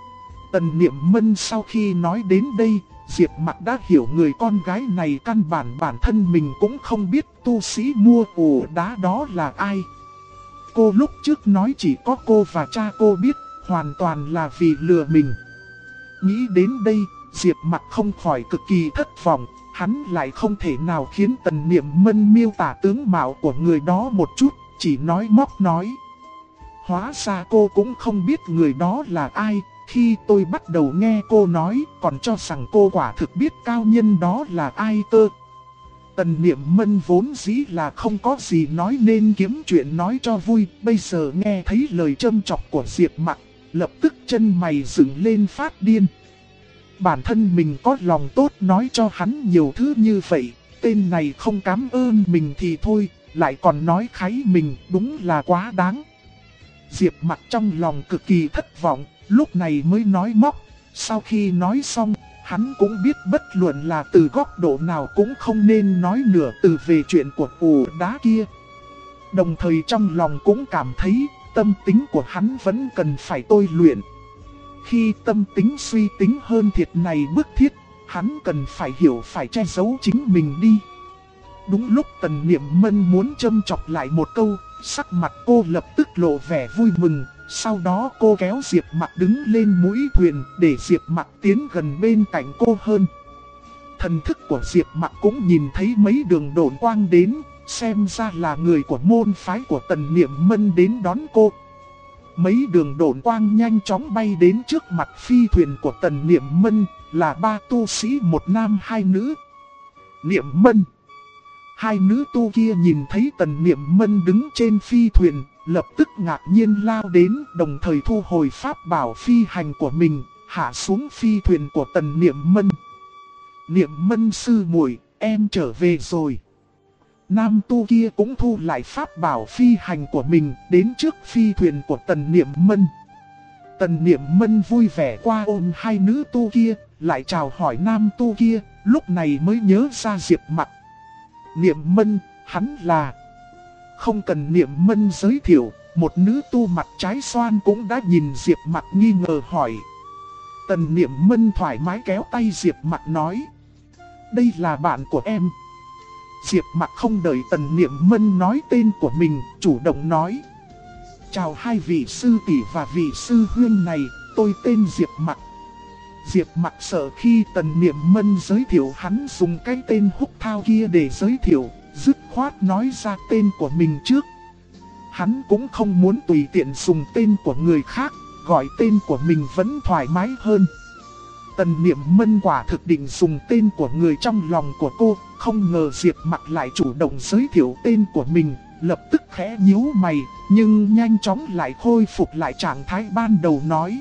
Tần Niệm Mân sau khi nói đến đây, Diệp Mặc đã hiểu người con gái này căn bản thân mình cũng không biết tu sĩ mua ổ đá đó là ai. Cô lúc trước nói chỉ có cô và cha cô biết, hoàn toàn là vì lừa mình. Nghĩ đến đây, Diệp Mặc không khỏi cực kỳ thất vọng. Hắn lại không thể nào khiến Tần Niệm Mân miêu tả tướng mạo của người đó một chút, chỉ nói móc nói. Hóa ra cô cũng không biết người đó là ai, khi tôi bắt đầu nghe cô nói còn cho rằng cô quả thực biết cao nhân đó là ai cơ. Tần Niệm Mân vốn dĩ là không có gì nói nên kiếm chuyện nói cho vui, bây giờ nghe thấy lời châm chọc của Diệp Mặc, lập tức chân mày dựng lên phát điên. Bản thân mình có lòng tốt nói cho hắn nhiều thứ như vậy, tên này không cảm ơn mình thì thôi, lại còn nói kháy mình, đúng là quá đáng. Diệp Mặc trong lòng cực kỳ thất vọng, lúc này mới nói móc. Sau khi nói xong, hắn cũng biết bất luận là từ góc độ nào cũng không nên nói nửa từ về chuyện của ổ đá kia. Đồng thời trong lòng cũng cảm thấy tâm tính của hắn vẫn cần phải tôi luyện. Khi tâm tính suy tính hơn thiệt này bức thiết, hắn cần phải hiểu phải che giấu chính mình đi. Đúng lúc Tần Niệm Mân muốn châm chọc lại một câu, sắc mặt cô lập tức lộ vẻ vui mừng. Sau đó cô kéo Diệp Mặc đứng lên mũi thuyền để Diệp Mặc tiến gần bên cạnh cô hơn. Thần thức của Diệp Mặc cũng nhìn thấy mấy đường độn quang đến, xem ra là người của môn phái của Tần Niệm Mân đến đón cô. Mấy đường độn quang nhanh chóng bay đến trước mặt phi thuyền của Tần Niệm Mân, là 3 tu sĩ, 1 nam 2 nữ. Niệm Mân. Hai nữ tu kia nhìn thấy Tần Niệm Mân đứng trên phi thuyền, lập tức ngạc nhiên lao đến, đồng thời thu hồi pháp bảo phi hành của mình, hạ xuống phi thuyền của Tần Niệm Mân. Niệm Mân sư muội, em trở về rồi. Nam tu kia cũng thu lại pháp bảo phi hành của mình, đến trước phi thuyền của Tần Niệm Mân. Tần Niệm Mân vui vẻ qua ôm hai nữ tu kia, lại chào hỏi nam tu kia, lúc này mới nhớ ra Diệp Mặc. Niệm Mân, hắn là... Không cần Niệm Mân giới thiệu, một nữ tu mặt trái xoan cũng đã nhìn Diệp Mặc nghi ngờ hỏi. Tần Niệm Mân thoải mái kéo tay Diệp Mặc nói. Đây là bạn của em. Diệp Mặc không đợi Tần Niệm Mân nói tên của mình, chủ động nói. Chào hai vị sư tỷ và vị sư huynh này, tôi tên Diệp Mặc. Diệp Mặc sợ khi Tần Niệm Mân giới thiệu hắn dùng cái tên Húc Thao kia để giới thiệu, dứt khoát nói ra tên của mình trước. Hắn cũng không muốn tùy tiện dùng tên của người khác, gọi tên của mình vẫn thoải mái hơn. Tần Niệm Mân quả thực định dùng tên của người trong lòng của cô, không ngờ Diệp Mặc lại chủ động giới thiệu tên của mình, lập tức khẽ nhíu mày, nhưng nhanh chóng lại khôi phục lại trạng thái ban đầu nói.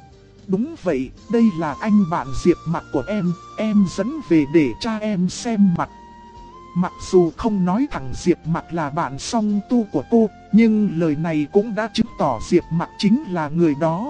Đúng vậy, đây là anh bạn Diệp Mặc của em dẫn về để cha em xem mặt. Mặc dù không nói thẳng Diệp Mặc là bạn song tu của cô, nhưng lời này cũng đã chứng tỏ Diệp Mặc chính là người đó.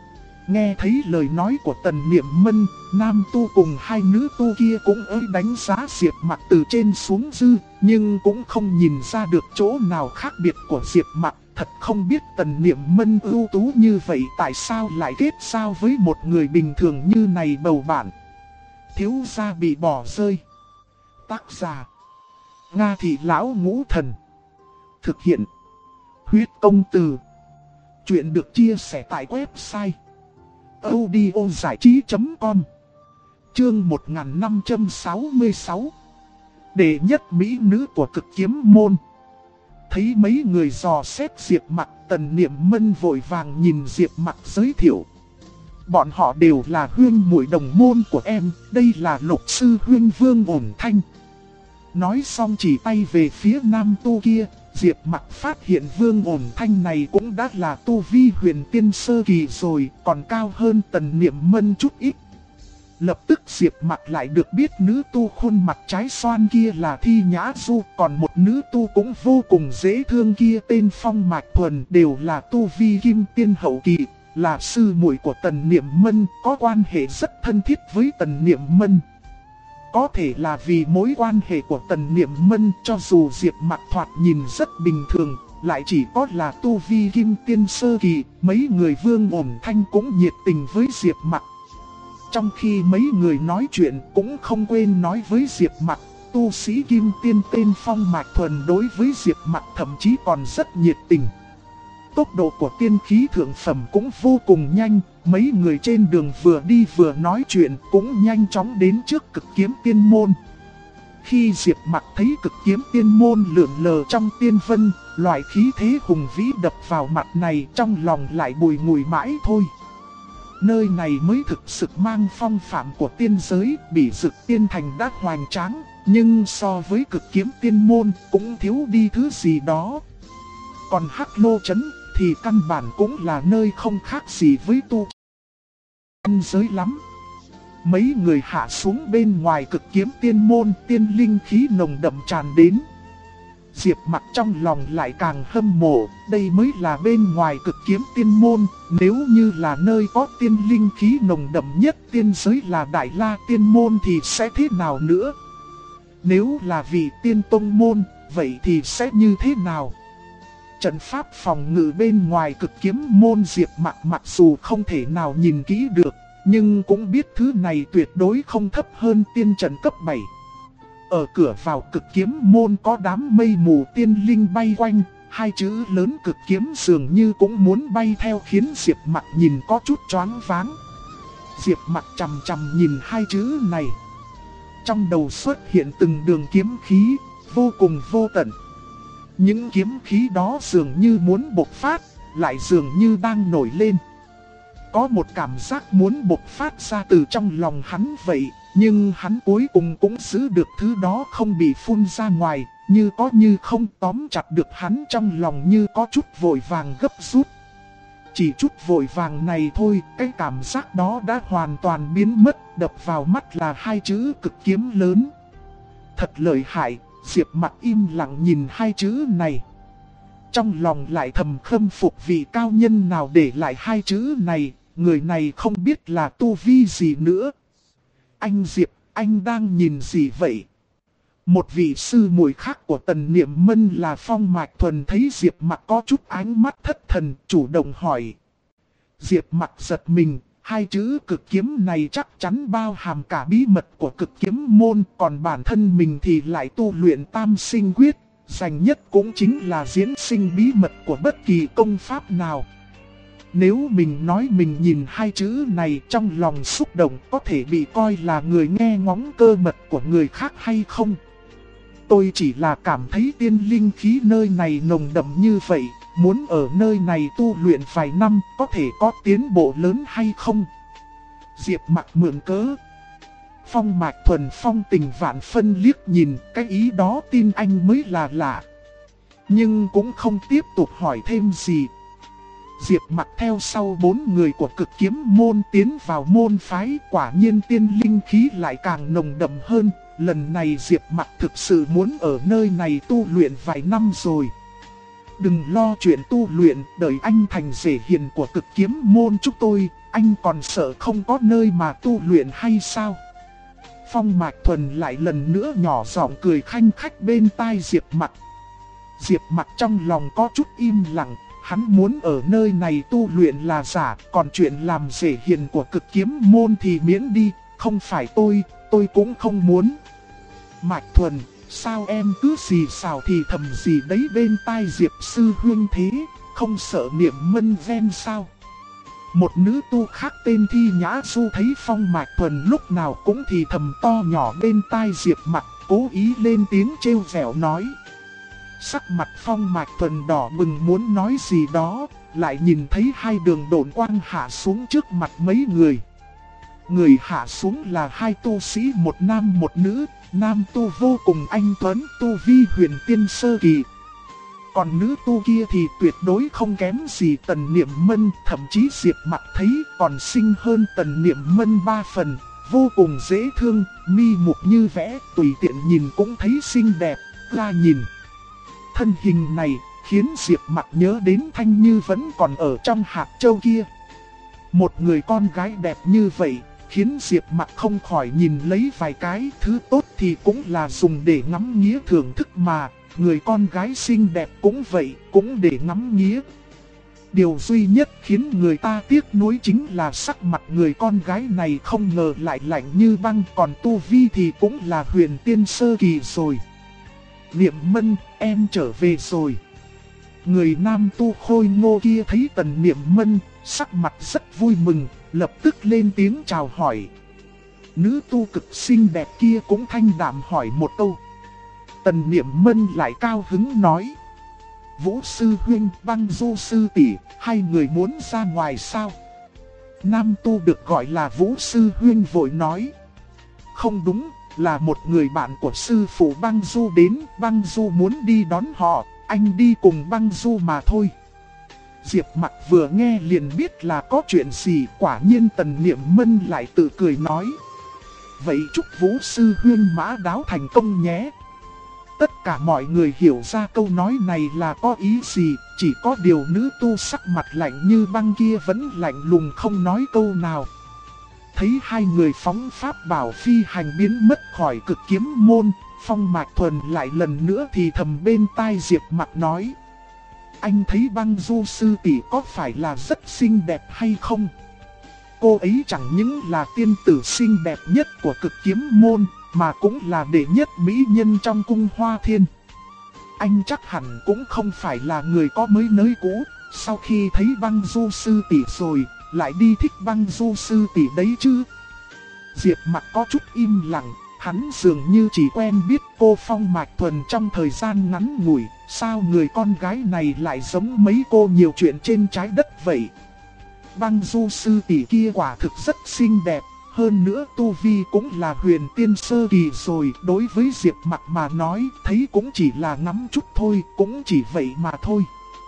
Nghe thấy lời nói của Tần Niệm Mân, nam tu cùng hai nữ tu kia cũng đánh giá Diệp Mặc từ trên xuống dư, nhưng cũng không nhìn ra được chỗ nào khác biệt của Diệp Mặc. Thật không biết Tần Niệm Mân ưu tú như vậy tại sao lại kết giao với một người bình thường như này bầu bạn. Thiếu gia bị bỏ rơi. Tác giả Nga Thị Lão Ngũ Thần. Thực hiện Huyết Công Từ. Chuyện được chia sẻ tại website audiozảichí.com. Chương 1566. Đệ nhất mỹ nữ của Cực Kiếm Môn. Thấy mấy người dò xét Diệp Mặc, Tần Niệm Mân vội vàng nhìn Diệp Mặc giới thiệu. Bọn họ đều là huynh muội đồng môn của em, đây là Lục sư huynh Vương Ổn Thanh. Nói xong chỉ tay về phía nam tu kia, Diệp Mặc phát hiện Vương Ổn Thanh này cũng đã là tu vi huyền tiên sơ kỳ rồi, còn cao hơn Tần Niệm Mân chút ít. Lập tức Diệp Mặc lại được biết nữ tu khuôn mặt trái xoan kia là Thi Nhã Du, còn một nữ tu cũng vô cùng dễ thương kia tên Phong Mạch Thuần đều là tu vi kim tiên hậu kỳ, là sư muội của Tần Niệm Mân, có quan hệ rất thân thiết với Tần Niệm Mân. Có thể là vì mối quan hệ của Tần Niệm Mân, cho dù Diệp Mặc thoạt nhìn rất bình thường, lại chỉ có là tu vi kim tiên sơ kỳ, mấy người Vương Ổn Thanh cũng nhiệt tình với Diệp Mặc. Trong khi mấy người nói chuyện cũng không quên nói với Diệp Mặc, tu sĩ kim tiên tên Phong Mạch Thuần đối với Diệp Mặc thậm chí còn rất nhiệt tình. Tốc độ của tiên khí thượng phẩm cũng vô cùng nhanh, mấy người trên đường vừa đi vừa nói chuyện cũng nhanh chóng đến trước Cực Kiếm Tiên Môn. Khi Diệp Mặc thấy cực kiếm tiên môn lượn lờ trong tiên vân, loại khí thế hùng vĩ đập vào mặt này trong lòng lại bùi ngùi mãi thôi. Nơi này mới thực sự mang phong phạm của tiên giới, Bỉ Dực Tiên Thành đã hoành tráng, nhưng so với cực kiếm tiên môn cũng thiếu đi thứ gì đó. Còn Hắc Lô Trấn thì căn bản cũng là nơi không khác gì với tu tiên giới lắm. Mấy người hạ xuống bên ngoài cực kiếm tiên môn, tiên linh khí nồng đậm tràn đến. Diệp Mặc trong lòng lại càng hâm mộ, đây mới là bên ngoài cực kiếm tiên môn, nếu như là nơi có tiên linh khí nồng đậm nhất tiên giới là Đại La Tiên Môn thì sẽ thế nào nữa? Nếu là vị tiên tông môn, vậy thì sẽ như thế nào? Trận pháp phòng ngự bên ngoài cực kiếm môn Diệp Mặc mặc dù không thể nào nhìn kỹ được, nhưng cũng biết thứ này tuyệt đối không thấp hơn tiên trận cấp 7. Ở cửa vào cực kiếm môn có đám mây mù tiên linh bay quanh, hai chữ lớn cực kiếm dường như cũng muốn bay theo khiến Diệp Mặc nhìn có chút choáng váng. Diệp Mặc chằm chằm nhìn hai chữ này. Trong đầu xuất hiện từng đường kiếm khí, vô cùng vô tận. Những kiếm khí đó dường như muốn bộc phát, lại dường như đang nổi lên. Có một cảm giác muốn bộc phát ra từ trong lòng hắn vậy, nhưng hắn cuối cùng cũng giữ được thứ đó không bị phun ra ngoài, như có như không tóm chặt được hắn trong lòng như có chút vội vàng gấp rút. Chỉ chút vội vàng này thôi, cái cảm giác đó đã hoàn toàn biến mất, đập vào mắt là hai chữ cực kiếm lớn. Thật lợi hại, Diệp Mặc im lặng nhìn hai chữ này. Trong lòng lại thầm khâm phục vị cao nhân nào để lại hai chữ này, người này không biết là tu vi gì nữa. Anh Diệp, anh đang nhìn gì vậy? Một vị sư muội khác của Tần Niệm Mân là Phong Mạch Thuần thấy Diệp Mặc có chút ánh mắt thất thần, chủ động hỏi. Diệp Mặc giật mình, hai chữ cực kiếm này chắc chắn bao hàm cả bí mật của cực kiếm môn, còn bản thân mình thì lại tu luyện tam sinh quyết, dành nhất cũng chính là diễn sinh bí mật của bất kỳ công pháp nào. Nếu mình nói mình nhìn hai chữ này trong lòng xúc động có thể bị coi là người nghe ngóng cơ mật của người khác hay không? Tôi chỉ là cảm thấy tiên linh khí nơi này nồng đậm như vậy, muốn ở nơi này tu luyện vài năm có thể có tiến bộ lớn hay không? Diệp Mặc mượn cớ. Phong Mạch Thuần phong tình vạn phân liếc nhìn, cái ý đó tin anh mới là lạ. Nhưng cũng không tiếp tục hỏi thêm gì. Diệp Mặc theo sau bốn người của cực kiếm môn tiến vào môn phái, quả nhiên tiên linh khí lại càng nồng đậm hơn. Lần này Diệp Mặc thực sự muốn ở nơi này tu luyện vài năm rồi. Đừng lo chuyện tu luyện, đợi anh thành rể hiền của cực kiếm môn chúng tôi, anh còn sợ không có nơi mà tu luyện hay sao? Phong Mạch Thuần lại lần nữa nhỏ giọng cười khanh khách bên tai Diệp Mặc. Diệp Mặc trong lòng có chút im lặng, hắn muốn ở nơi này tu luyện là giả, còn chuyện làm rể hiền của cực kiếm môn thì miễn đi, không phải tôi cũng không muốn. Mạch Thuần, sao em cứ xì xào thì thầm gì đấy bên tai Diệp sư huynh thế, không sợ Niệm Mân ven sao? Một nữ tu khác tên Thi Nhã Du thấy Phong Mạch Thuần lúc nào cũng thì thầm to nhỏ bên tai Diệp Mặc, cố ý lên tiếng trêu vẻo nói. Sắc mặt Phong Mạch Thuần đỏ bừng muốn nói gì đó, lại nhìn thấy hai đường độn quang hạ xuống trước mặt mấy người. Người hạ xuống là hai tu sĩ, một nam một nữ, nam tu vô cùng anh tuấn, tu vi huyền tiên sơ kỳ. Còn nữ tu kia thì tuyệt đối không kém gì Tần Niệm Mân, thậm chí Diệp Mặc thấy còn xinh hơn Tần Niệm Mân 3 phần, vô cùng dễ thương, mi mục như vẽ, tùy tiện nhìn cũng thấy xinh đẹp, ra nhìn. Thân hình này khiến Diệp Mặc nhớ đến Thanh Như vẫn còn ở trong hạt châu kia. Một người con gái đẹp như vậy khiến Diệp Mặc không khỏi nhìn lấy vài cái, thứ tốt thì cũng là dùng để ngắm nghía thưởng thức mà, người con gái xinh đẹp cũng vậy, cũng để ngắm nghía. Điều duy nhất khiến người ta tiếc nuối chính là sắc mặt người con gái này không ngờ lại lạnh như băng, còn tu vi thì cũng là huyền tiên sơ kỳ rồi. Niệm Mân, em trở về rồi. Người nam tu khôi ngô kia thấy Tần Niệm Mân, sắc mặt rất vui mừng, lập tức lên tiếng chào hỏi. Nữ tu cực xinh đẹp kia cũng thanh đạm hỏi một câu. Tần Niệm Mân lại cao hứng nói. Vũ sư huynh, Băng Du sư tỷ, hai người muốn ra ngoài sao? Nam tu được gọi là Vũ sư huynh vội nói. Không đúng, là một người bạn của sư phụ Băng Du đến, Băng Du muốn đi đón họ, anh đi cùng Băng Du mà thôi. Diệp Mặc vừa nghe liền biết là có chuyện gì, quả nhiên Tần Niệm Mân lại tự cười nói. Vậy chúc Vũ sư huynh mã đáo thành công nhé. Tất cả mọi người hiểu ra câu nói này là có ý gì, chỉ có điều nữ tu sắc mặt lạnh như băng kia vẫn lạnh lùng không nói câu nào. Thấy hai người phóng pháp bảo phi hành biến mất khỏi cực kiếm môn, Phong Mạch Thuần lại lần nữa thì thầm bên tai Diệp Mặc nói. Anh thấy Băng Du sư tỷ có phải là rất xinh đẹp hay không? Cô ấy chẳng những là tiên tử xinh đẹp nhất của cực kiếm môn, mà cũng là đệ nhất mỹ nhân trong cung Hoa Thiên. Anh chắc hẳn cũng không phải là người có mới nới cũ, sau khi thấy Băng Du sư tỷ rồi, lại đi thích Băng Du sư tỷ đấy chứ. Diệp Mặc có chút im lặng, hắn dường như chỉ quen biết cô Phong Mạch Thuần trong thời gian ngắn ngủi, sao người con gái này lại giống mấy cô nhiều chuyện trên trái đất vậy. Băng Du sư tỷ kia quả thực rất xinh đẹp, hơn nữa tu vi cũng là huyền tiên sơ kỳ rồi, đối với Diệp Mặc mà nói, thấy cũng chỉ là ngắm chút thôi, cũng chỉ vậy mà thôi.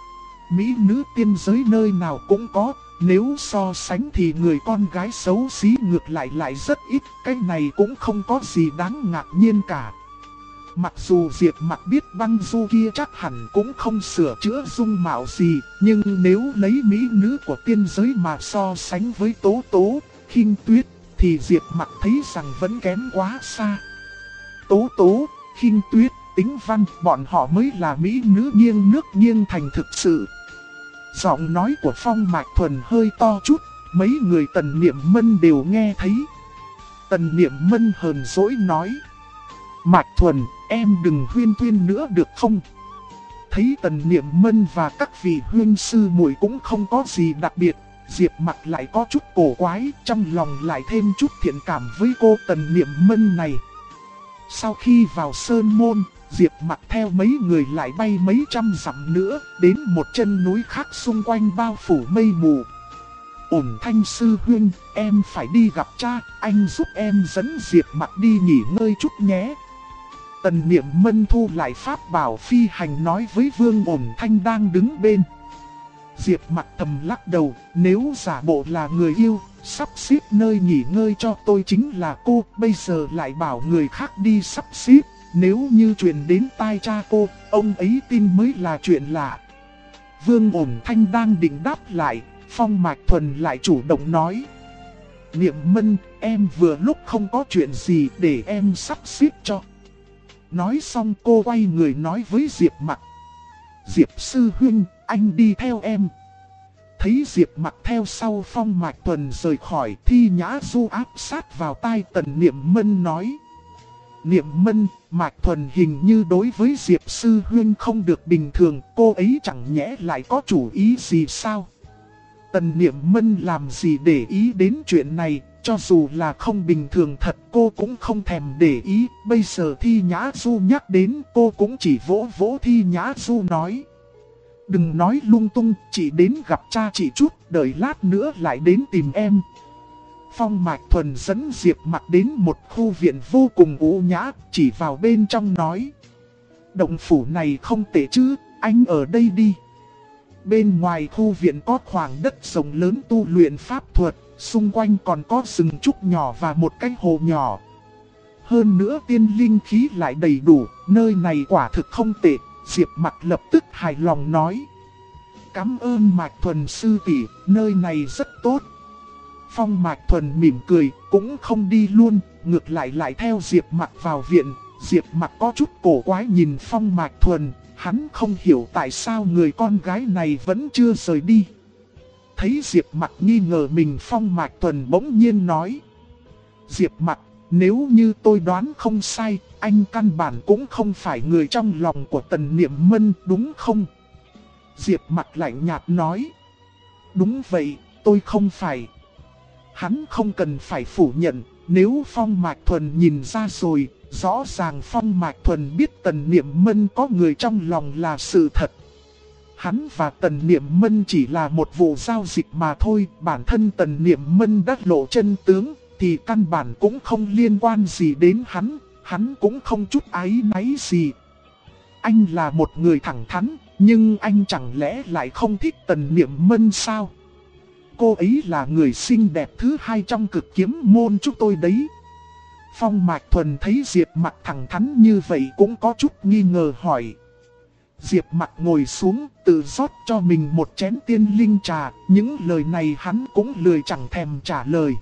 Mỹ nữ tiên giới nơi nào cũng có, nếu so sánh thì người con gái xấu xí ngược lại rất ít, cái này cũng không có gì đáng ngạc nhiên cả. Mặc dù Diệp Mặc biết Băng Du kia chắc hẳn cũng không sửa chữa dung mạo gì, nhưng nếu lấy mỹ nữ của tiên giới mà so sánh với Tố Tố, Khinh Tuyết, thì Diệp Mặc thấy rằng vẫn kém quá xa. Tố Tố, Khinh Tuyết, Tính Văn, bọn họ mới là mỹ nữ nghiêng nước nghiêng thành thực sự. Giọng nói của Phong Mạch Thuần hơi to chút, mấy người Tần Niệm Mân đều nghe thấy. Tần Niệm Mân hờn dỗi nói. Mạch Thuần, em đừng huyên thuyên nữa được không? Thấy Tần Niệm Mân và các vị huyên sư muội cũng không có gì đặc biệt, Diệp Mặc lại có chút cổ quái, trong lòng lại thêm chút thiện cảm với cô Tần Niệm Mân này. Sau khi vào sơn môn, Diệp Mặc theo mấy người lại bay mấy trăm dặm nữa, đến một chân núi khác xung quanh bao phủ mây mù. Ổn Thanh sư huynh, em phải đi gặp cha, anh giúp em dẫn Diệp Mặc đi nghỉ ngơi chút nhé. Tần Niệm Mân thu lại pháp bảo phi hành nói với Vương Ổn Thanh đang đứng bên. Diệp Mặc thầm lắc đầu, nếu giả bộ là người yêu, sắp xếp nơi nghỉ ngơi cho tôi chính là cô, bây giờ lại bảo người khác đi sắp xếp, nếu như truyền đến tai cha cô, ông ấy tin mới là chuyện lạ. Vương Ổn Thanh đang định đáp lại, Phong Mạch Thuần lại chủ động nói. Niệm Mân, em vừa lúc không có chuyện gì để em sắp xếp cho. Nói xong cô quay người nói với Diệp Mặc. Diệp sư huynh, anh đi theo em. Thấy Diệp Mặc theo sau Phong Mạch Thuần rời khỏi, Thi Nhã Du áp sát vào tai Tần Niệm Mân nói. Niệm Mân, Mạch Thuần hình như đối với Diệp sư huynh không được bình thường, cô ấy chẳng nhẽ lại có chủ ý gì sao? Tần Niệm Mân làm gì để ý đến chuyện này, cho dù là không bình thường thật cô cũng không thèm để ý. Bây giờ Thi Nhã Du nhắc đến cô cũng chỉ vỗ vỗ Thi Nhã Du nói. Đừng nói lung tung, chỉ đến gặp cha chị chút, đợi lát nữa lại đến tìm em. Phong Mạch Thuần dẫn Diệp Mặc đến một khu viện vô cùng ưu nhã, chỉ vào bên trong nói. Động phủ này không tệ chứ, anh ở đây đi. Bên ngoài khu viện có khoảng đất rộng lớn tu luyện pháp thuật, xung quanh còn có rừng trúc nhỏ và một cái hồ nhỏ. Hơn nữa tiên linh khí lại đầy đủ, nơi này quả thực không tệ. Diệp Mặc lập tức hài lòng nói. Cảm ơn Mạch Thuần sư tỷ, nơi này rất tốt. Phong Mạch Thuần mỉm cười, cũng không đi luôn, ngược lại theo Diệp Mặc vào viện. Diệp Mặc có chút cổ quái nhìn Phong Mạch Thuần, hắn không hiểu tại sao người con gái này vẫn chưa rời đi. Thấy Diệp Mặc nghi ngờ mình, Phong Mạch Thuần bỗng nhiên nói. Diệp Mặc, nếu như tôi đoán không sai, anh căn bản cũng không phải người trong lòng của Tần Niệm Mân, đúng không? Diệp Mặc lạnh nhạt nói. Đúng vậy, tôi không phải. Hắn không cần phải phủ nhận, Nếu Phong Mạch Thuần nhìn ra rồi, rõ ràng Phong Mạch Thuần biết Tần Niệm Mân có người trong lòng là sự thật. Hắn và Tần Niệm Mân chỉ là một vụ giao dịch mà thôi, bản thân Tần Niệm Mân đã lộ chân tướng, thì căn bản cũng không liên quan gì đến hắn cũng không chút áy náy gì. Anh là một người thẳng thắn, nhưng anh chẳng lẽ lại không thích Tần Niệm Mân sao? Cô ấy là người xinh đẹp thứ hai trong Cực Kiếm môn chúng tôi đấy. Phong Mạch Thuần thấy Diệp Mặc thẳng thắn như vậy cũng có chút nghi ngờ hỏi. Diệp Mặc ngồi xuống, tự rót cho mình một chén tiên linh trà, những lời này hắn cũng lười chẳng thèm trả lời.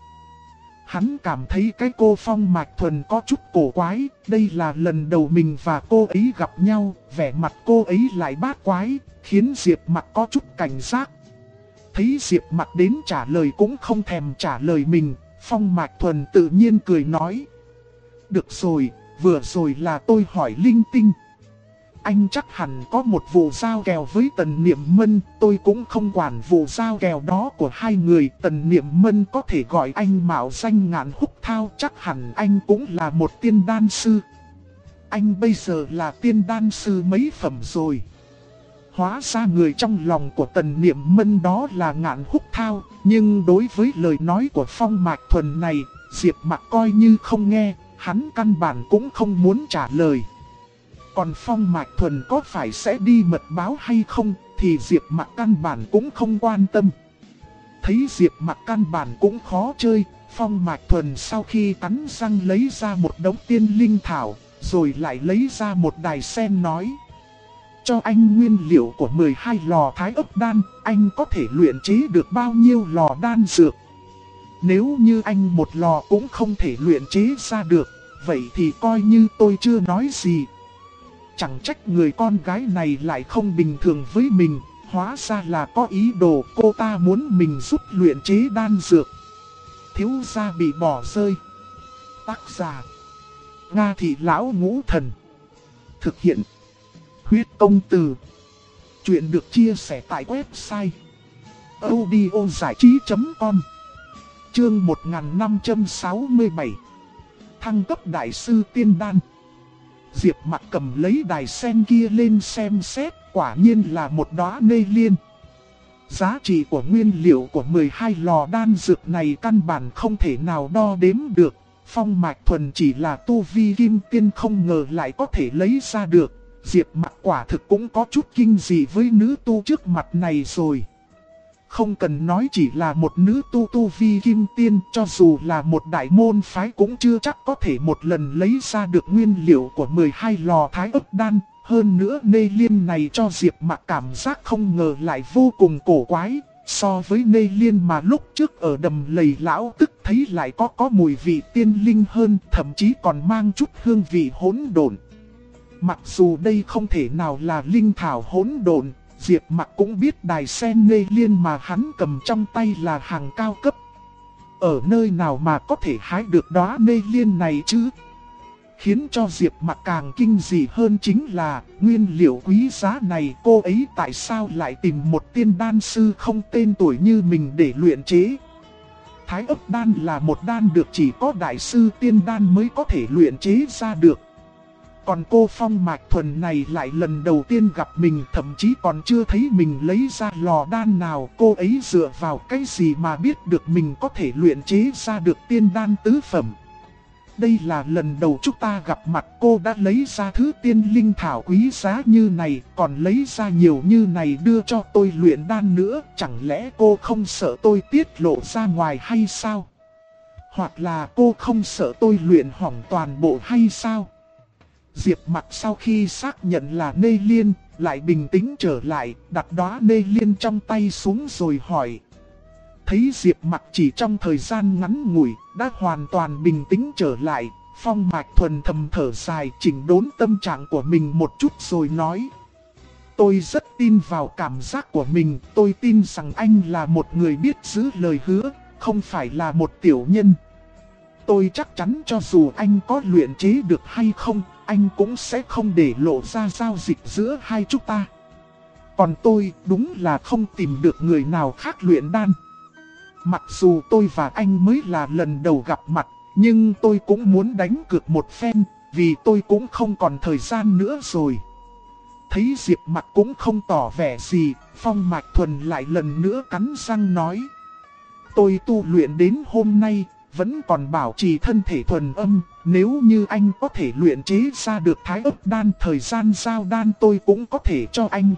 Hắn cảm thấy cái cô Phong Mạch Thuần có chút cổ quái, đây là lần đầu mình và cô ấy gặp nhau, vẻ mặt cô ấy lại bát quái, khiến Diệp Mặc có chút cảnh giác. Thấy Diệp Mặc đến trả lời cũng không thèm trả lời mình, Phong Mạch Thuần tự nhiên cười nói. Được rồi, vừa rồi là tôi hỏi linh tinh. Anh chắc hẳn có một vụ giao kèo với Tần Niệm Mân, tôi cũng không quản vụ giao kèo đó của hai người. Tần Niệm Mân có thể gọi anh mạo danh Ngạn Húc Thao, chắc hẳn anh cũng là một tiên đan sư. Anh bây giờ là tiên đan sư mấy phẩm rồi? Hóa ra người trong lòng của Tần Niệm Mân đó là Ngạn Húc Thao, nhưng đối với lời nói của Phong Mạch Thuần này, Diệp Mặc coi như không nghe, hắn căn bản cũng không muốn trả lời. Còn Phong Mạch Thuần có phải sẽ đi mật báo hay không thì Diệp Mặc căn bản cũng không quan tâm. Thấy Diệp Mặc căn bản cũng khó chơi, Phong Mạch Thuần sau khi cắn răng lấy ra một đống tiên linh thảo, rồi lại lấy ra một đài sen nói. Cho anh nguyên liệu của 12 lò thái ấp đan, anh có thể luyện chế được bao nhiêu lò đan dược? Nếu như anh một lò cũng không thể luyện chế ra được, vậy thì coi như tôi chưa nói gì. Chẳng trách người con gái này lại không bình thường với mình, hóa ra là có ý đồ cô ta muốn mình giúp luyện chế đan dược. Thiếu gia bị bỏ rơi. Tác giả Nga Thị Lão Ngũ Thần. Thực hiện Huyết Công Từ. Chuyện được chia sẻ tại website audiozảichí.com. Chương 1567. Thăng cấp đại sư tiên đan. Diệp Mặc cầm lấy đài sen kia lên xem xét, quả nhiên là một đóa nê liên. Giá trị của nguyên liệu của 12 lò đan dược này căn bản không thể nào đo đếm được. Phong Mạch Thuần chỉ là tu vi kim tiên không ngờ lại có thể lấy ra được. Diệp Mặc quả thực cũng có chút kinh dị với nữ tu trước mặt này rồi. Không cần nói chỉ là một nữ tu vi kim tiên, cho dù là một đại môn phái cũng chưa chắc có thể một lần lấy ra được nguyên liệu của 12 lò thái ấp đan. Hơn nữa nê liên này cho Diệp Mặc cảm giác không ngờ lại vô cùng cổ quái. So với nê liên mà lúc trước ở đầm lầy lão tức thấy lại có mùi vị tiên linh hơn, thậm chí còn mang chút hương vị hỗn độn. Mặc dù đây không thể nào là linh thảo hỗn độn, Diệp Mặc cũng biết đài sen nê liên mà hắn cầm trong tay là hàng cao cấp. Ở nơi nào mà có thể hái được đóa nê liên này chứ? Khiến cho Diệp Mặc càng kinh dị hơn chính là nguyên liệu quý giá này cô ấy tại sao lại tìm một tiên đan sư không tên tuổi như mình để luyện chế. Thái ấp đan là một đan được chỉ có đại sư tiên đan mới có thể luyện chế ra được. Còn cô Phong Mạch Thuần này lại lần đầu tiên gặp mình, thậm chí còn chưa thấy mình lấy ra lò đan nào. Cô ấy dựa vào cái gì mà biết được mình có thể luyện chế ra được tiên đan tứ phẩm. Đây là lần đầu chúng ta gặp mặt, cô đã lấy ra thứ tiên linh thảo quý giá như này, còn lấy ra nhiều như này đưa cho tôi luyện đan nữa. Chẳng lẽ cô không sợ tôi tiết lộ ra ngoài hay sao? Hoặc là cô không sợ tôi luyện hỏng toàn bộ hay sao? Diệp Mặc sau khi xác nhận là nê liên, lại bình tĩnh trở lại, đặt đóa nê liên trong tay xuống rồi hỏi. Thấy Diệp Mặc chỉ trong thời gian ngắn ngủi, đã hoàn toàn bình tĩnh trở lại, Phong Mạch Thuần thầm thở dài chỉnh đốn tâm trạng của mình một chút rồi nói. Tôi rất tin vào cảm giác của mình, tôi tin rằng anh là một người biết giữ lời hứa, không phải là một tiểu nhân. Tôi chắc chắn cho dù anh có luyện chế được hay không, anh cũng sẽ không để lộ ra giao dịch giữa hai chúng ta. Còn tôi đúng là không tìm được người nào khác luyện đan. Mặc dù tôi và anh mới là lần đầu gặp mặt, Nhưng tôi cũng muốn đánh cược một phen, vì tôi cũng không còn thời gian nữa rồi. Thấy Diệp Mặc cũng không tỏ vẻ gì, Phong Mạch Thuần lại lần nữa cắn răng nói. Tôi tu luyện đến hôm nay, vẫn còn bảo trì thân thể thuần âm, nếu như anh có thể luyện chế ra được thái ấp đan, thời gian giao đan tôi cũng có thể cho anh.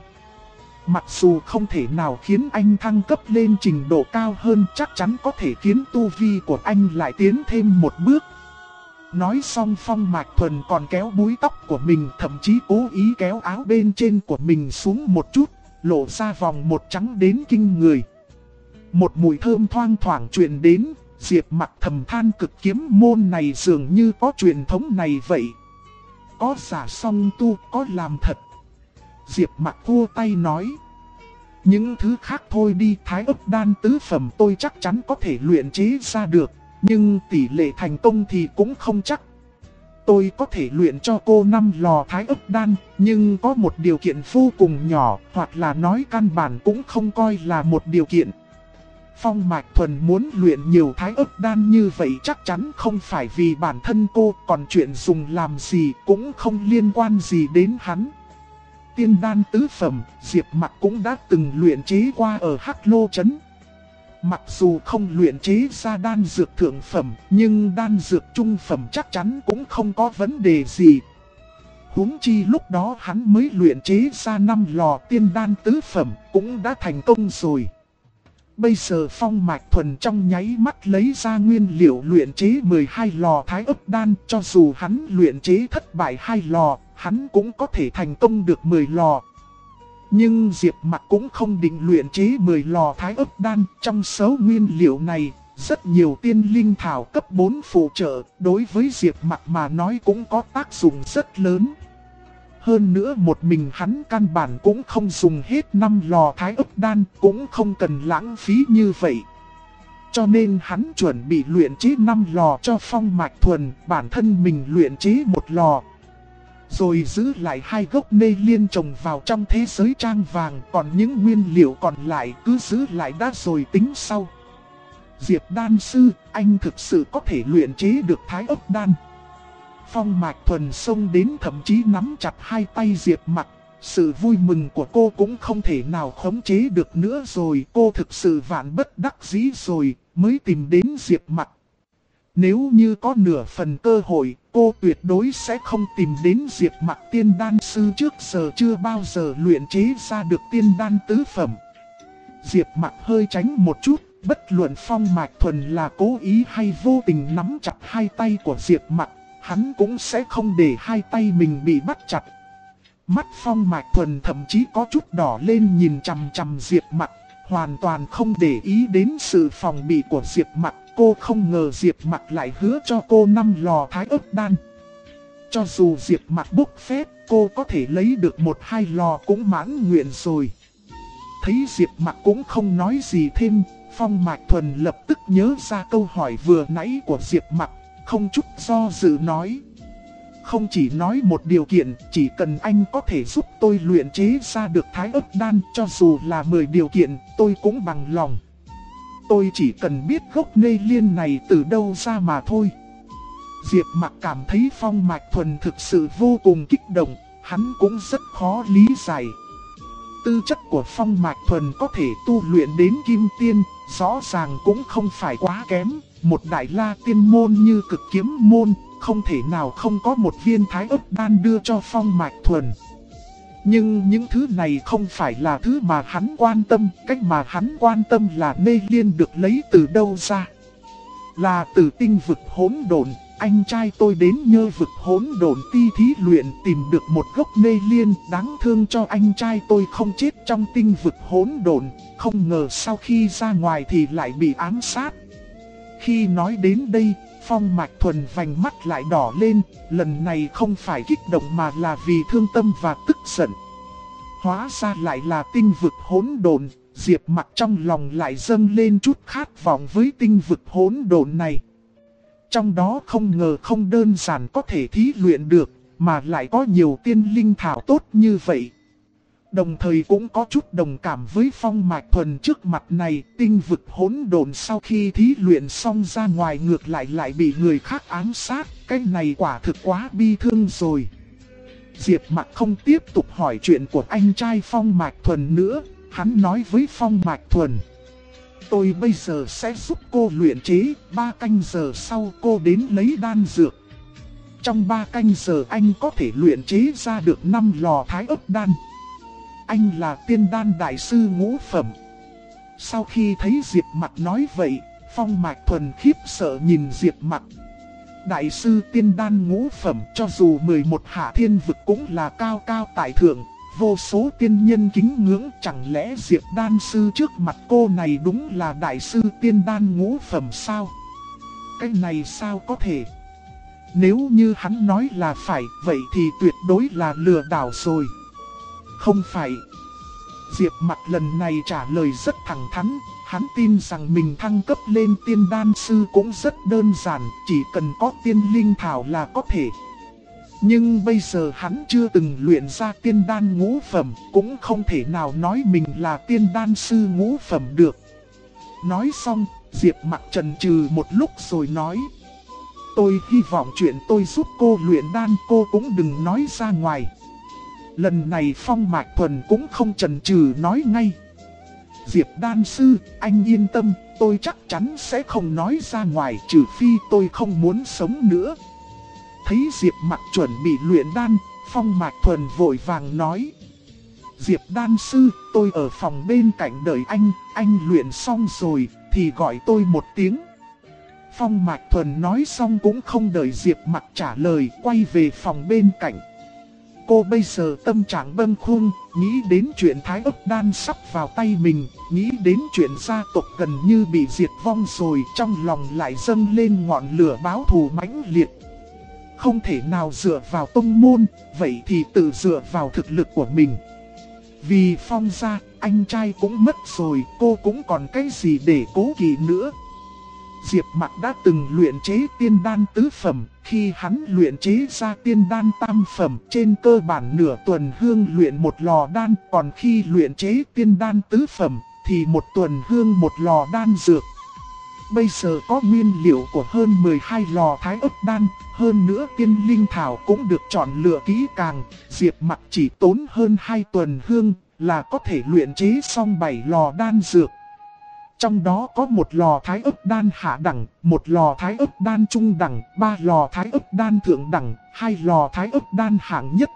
Mặc dù không thể nào khiến anh thăng cấp lên trình độ cao hơn, chắc chắn có thể khiến tu vi của anh lại tiến thêm một bước. Nói xong Phong Mạch Thuần còn kéo búi tóc của mình, thậm chí cố ý kéo áo bên trên của mình xuống một chút, lộ ra vòng một trắng đến kinh người. Một mùi thơm thoang thoảng truyền đến, Diệp Mặc thầm than cực kiếm môn này dường như có truyền thống này vậy. Có giả song tu, có làm thật. Diệp Mặc vua tay nói. Những thứ khác thôi đi, thái ấp đan tứ phẩm tôi chắc chắn có thể luyện chế ra được. Nhưng tỷ lệ thành công thì cũng không chắc. Tôi có thể luyện cho cô 5 lò thái ấp đan, nhưng có một điều kiện vô cùng nhỏ, hoặc là nói căn bản cũng không coi là một điều kiện. Phong Mạch Thuần muốn luyện nhiều thái ấp đan như vậy chắc chắn không phải vì bản thân cô, còn chuyện dùng làm gì cũng không liên quan gì đến hắn. Tiên đan tứ phẩm, Diệp Mặc cũng đã từng luyện chế qua ở Hắc Lô Trấn. Mặc dù không luyện chế ra đan dược thượng phẩm, nhưng đan dược trung phẩm chắc chắn cũng không có vấn đề gì. Huống chi lúc đó hắn mới luyện chế ra 5 lò tiên đan tứ phẩm, cũng đã thành công rồi. Bây giờ Phong Mạch Thuần trong nháy mắt lấy ra nguyên liệu luyện chế 12 lò thái ấp đan, cho dù hắn luyện chế thất bại 2 lò, hắn cũng có thể thành công được 10 lò. Nhưng Diệp Mặc cũng không định luyện chế 10 lò thái ấp đan, trong số nguyên liệu này, rất nhiều tiên linh thảo cấp 4 phụ trợ, đối với Diệp Mặc mà nói cũng có tác dụng rất lớn. Hơn nữa một mình hắn căn bản cũng không dùng hết 5 lò thái ấp đan, cũng không cần lãng phí như vậy. Cho nên hắn chuẩn bị luyện chế 5 lò cho Phong Mạch Thuần, bản thân mình luyện chế 1 lò. Rồi giữ lại 2 gốc nê liên trồng vào trong thế giới trang vàng, còn những nguyên liệu còn lại cứ giữ lại đã rồi tính sau. Diệp đan sư, anh thực sự có thể luyện chế được thái ấp đan. Phong Mạch Thuần xông đến thậm chí nắm chặt hai tay Diệp Mặc. Sự vui mừng của cô cũng không thể nào khống chế được nữa rồi. Cô thực sự vạn bất đắc dĩ rồi mới tìm đến Diệp Mặc. Nếu như có nửa phần cơ hội, cô tuyệt đối sẽ không tìm đến Diệp Mặc. Tiên đan sư trước giờ chưa bao giờ luyện chế ra được tiên đan tứ phẩm. Diệp Mặc hơi tránh một chút, bất luận Phong Mạch Thuần là cố ý hay vô tình nắm chặt hai tay của Diệp Mặc, hắn cũng sẽ không để hai tay mình bị bắt chặt. Mắt Phong Mạch Thuần thậm chí có chút đỏ lên nhìn chằm chằm Diệp Mặc, hoàn toàn không để ý đến sự phòng bị của Diệp Mặc. Cô không ngờ Diệp Mặc lại hứa cho cô 5 lò thái ấp đan. Cho dù Diệp Mặc bốc phét, cô có thể lấy được 1-2 lò cũng mãn nguyện rồi. Thấy Diệp Mặc cũng không nói gì thêm, Phong Mạch Thuần lập tức nhớ ra câu hỏi vừa nãy của Diệp Mặc, không chút do dự nói. Không chỉ nói một điều kiện, chỉ cần anh có thể giúp tôi luyện chế ra được thái ấp đan, cho dù là 10 điều kiện, tôi cũng bằng lòng. Tôi chỉ cần biết gốc nê liên này từ đâu ra mà thôi. Diệp Mặc cảm thấy Phong Mạch Thuần thực sự vô cùng kích động, hắn cũng rất khó lý giải. Tư chất của Phong Mạch Thuần có thể tu luyện đến kim tiên, rõ ràng cũng không phải quá kém. Một đại la tiên môn như Cực Kiếm môn, không thể nào không có một viên thái ấp đan đưa cho Phong Mạch Thuần. Nhưng những thứ này không phải là thứ mà hắn quan tâm, cách mà hắn quan tâm là nê liên được lấy từ đâu ra. Là từ tinh vực hỗn độn, anh trai tôi đến Nhơ vực hỗn độn ti thí luyện tìm được một gốc nê liên, đáng thương cho anh trai tôi không chết trong tinh vực hỗn độn, không ngờ sau khi ra ngoài thì lại bị ám sát. Khi nói đến đây, Phong Mạch Thuần vành mắt lại đỏ lên, lần này không phải kích động mà là vì thương tâm và tức giận. Hóa ra lại là tinh vực hỗn độn, Diệp Mặc trong lòng lại dâng lên chút khát vọng với tinh vực hỗn độn này. Trong đó không ngờ không đơn giản có thể thí luyện được, mà lại có nhiều tiên linh thảo tốt như vậy. Đồng thời cũng có chút đồng cảm với Phong Mạch Thuần trước mặt này, tinh vực hỗn độn sau khi thí luyện xong ra ngoài ngược lại bị người khác ám sát, cái này quả thực quá bi thương rồi. Diệp Mặc không tiếp tục hỏi chuyện của anh trai Phong Mạch Thuần nữa, hắn nói với Phong Mạch Thuần. Tôi bây giờ sẽ giúp cô luyện chế, 3 canh giờ sau cô đến lấy đan dược. Trong 3 canh giờ anh có thể luyện chế ra được 5 lò thái ấp đan. Anh là tiên đan đại sư ngũ phẩm. Sau khi thấy Diệp Mặc nói vậy, Phong Mạch Thuần khiếp sợ nhìn Diệp Mặc. Đại sư tiên đan ngũ phẩm cho dù 11 hạ thiên vực cũng là cao cao tại thượng, vô số tiên nhân kính ngưỡng, chẳng lẽ Diệp đan sư trước mặt cô này đúng là đại sư tiên đan ngũ phẩm sao? Cái này sao có thể? Nếu như hắn nói là phải, vậy thì tuyệt đối là lừa đảo rồi. Không phải. Diệp Mặc lần này trả lời rất thẳng thắn, hắn tin rằng mình thăng cấp lên tiên đan sư cũng rất đơn giản, chỉ cần có tiên linh thảo là có thể. Nhưng bây giờ hắn chưa từng luyện ra tiên đan ngũ phẩm, cũng không thể nào nói mình là tiên đan sư ngũ phẩm được. Nói xong, Diệp Mặc chần chừ một lúc rồi nói. Tôi hy vọng chuyện tôi giúp cô luyện đan cô cũng đừng nói ra ngoài. Lần này Phong Mạch Thuần cũng không chần chừ nói ngay. Diệp đan sư, anh yên tâm, tôi chắc chắn sẽ không nói ra ngoài trừ phi tôi không muốn sống nữa. Thấy Diệp Mặc chuẩn bị luyện đan, Phong Mạch Thuần vội vàng nói. Diệp đan sư, tôi ở phòng bên cạnh đợi anh luyện xong rồi thì gọi tôi một tiếng. Phong Mạch Thuần nói xong cũng không đợi Diệp Mặc trả lời, quay về phòng bên cạnh. Cô bây giờ tâm trạng bâng khuâng, nghĩ đến chuyện thái ấp đan sắp vào tay mình, nghĩ đến chuyện gia tộc gần như bị diệt vong rồi, trong lòng lại dâng lên ngọn lửa báo thù mãnh liệt. Không thể nào dựa vào tông môn, vậy thì tự dựa vào thực lực của mình. Vì Phong gia, anh trai cũng mất rồi, cô cũng còn cái gì để cố kỵ nữa. Diệp Mặc đã từng luyện chế tiên đan tứ phẩm, khi hắn luyện chế ra tiên đan tam phẩm, trên cơ bản nửa tuần hương luyện một lò đan, còn khi luyện chế tiên đan tứ phẩm, thì một tuần hương một lò đan dược. Bây giờ có nguyên liệu của hơn 12 lò thái ấp đan, hơn nữa tiên linh thảo cũng được chọn lựa kỹ càng, Diệp Mặc chỉ tốn hơn 2 tuần hương là có thể luyện chế xong 7 lò đan dược. Trong đó có một lò thái ấp đan hạ đẳng, một lò thái ấp đan trung đẳng, 3 lò thái ấp đan thượng đẳng, 2 lò thái ấp đan hạng nhất.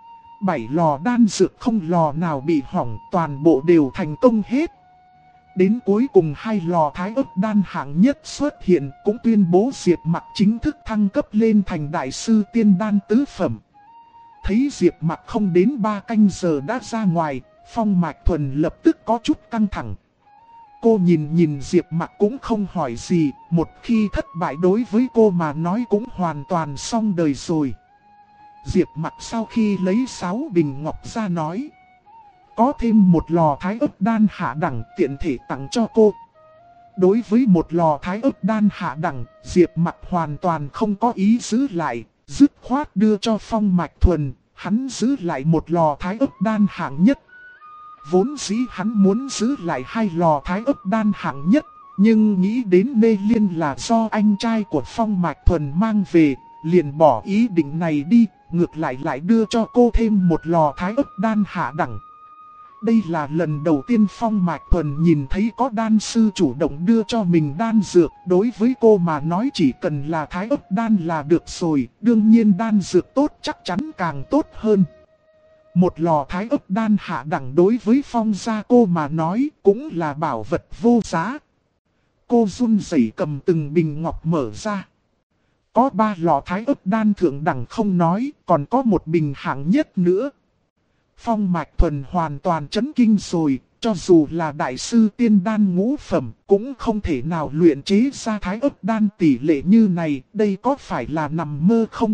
7 lò đan dược không lò nào bị hỏng, toàn bộ đều thành công hết. Đến cuối cùng 2 lò thái ấp đan hạng nhất xuất hiện, cũng tuyên bố Diệp Mặc chính thức thăng cấp lên thành đại sư tiên đan tứ phẩm. Thấy Diệp Mặc không đến 3 canh giờ đã ra ngoài, Phong Mạch Thuần lập tức có chút căng thẳng. Cô nhìn Diệp Mặc cũng không hỏi gì, một khi thất bại đối với cô mà nói cũng hoàn toàn xong đời rồi. Diệp Mặc sau khi lấy 6 bình ngọc ra nói. Có thêm một lò thái ấp đan hạ đẳng tiện thể tặng cho cô. Đối với một lò thái ấp đan hạ đẳng, Diệp Mặc hoàn toàn không có ý giữ lại, dứt khoát đưa cho Phong Mạch Thuần, hắn giữ lại một lò thái ấp đan hạng nhất. Vốn dĩ hắn muốn giữ lại 2 lò thái ấp đan hạng nhất, nhưng nghĩ đến Nê Liên là do anh trai của Phong Mạch Thuần mang về, liền bỏ ý định này đi, ngược lại đưa cho cô thêm một lò thái ấp đan hạ đẳng. Đây là lần đầu tiên Phong Mạch Thuần nhìn thấy có đan sư chủ động đưa cho mình đan dược, đối với cô mà nói chỉ cần là thái ấp đan là được rồi, đương nhiên đan dược tốt chắc chắn càng tốt hơn. Một lò thái ấp đan hạ đẳng đối với Phong gia cô mà nói cũng là bảo vật vô giá. Cô run rẩy cầm từng bình ngọc mở ra. Có 3 lò thái ấp đan thượng đẳng không nói, còn có một bình hạng nhất nữa. Phong Mạch Thuần hoàn toàn chấn kinh rồi, cho dù là đại sư tiên đan ngũ phẩm cũng không thể nào luyện chế ra thái ấp đan tỷ lệ như này, đây có phải là nằm mơ không?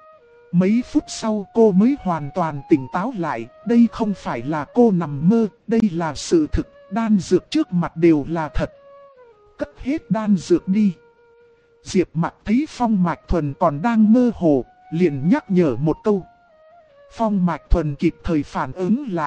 Mấy phút sau cô mới hoàn toàn tỉnh táo lại, đây không phải là cô nằm mơ, đây là sự thực, đan dược trước mặt đều là thật. Cất hết đan dược đi. Diệp Mặc thấy Phong Mạch Thuần còn đang mơ hồ, liền nhắc nhở một câu. Phong Mạch Thuần kịp thời phản ứng lại,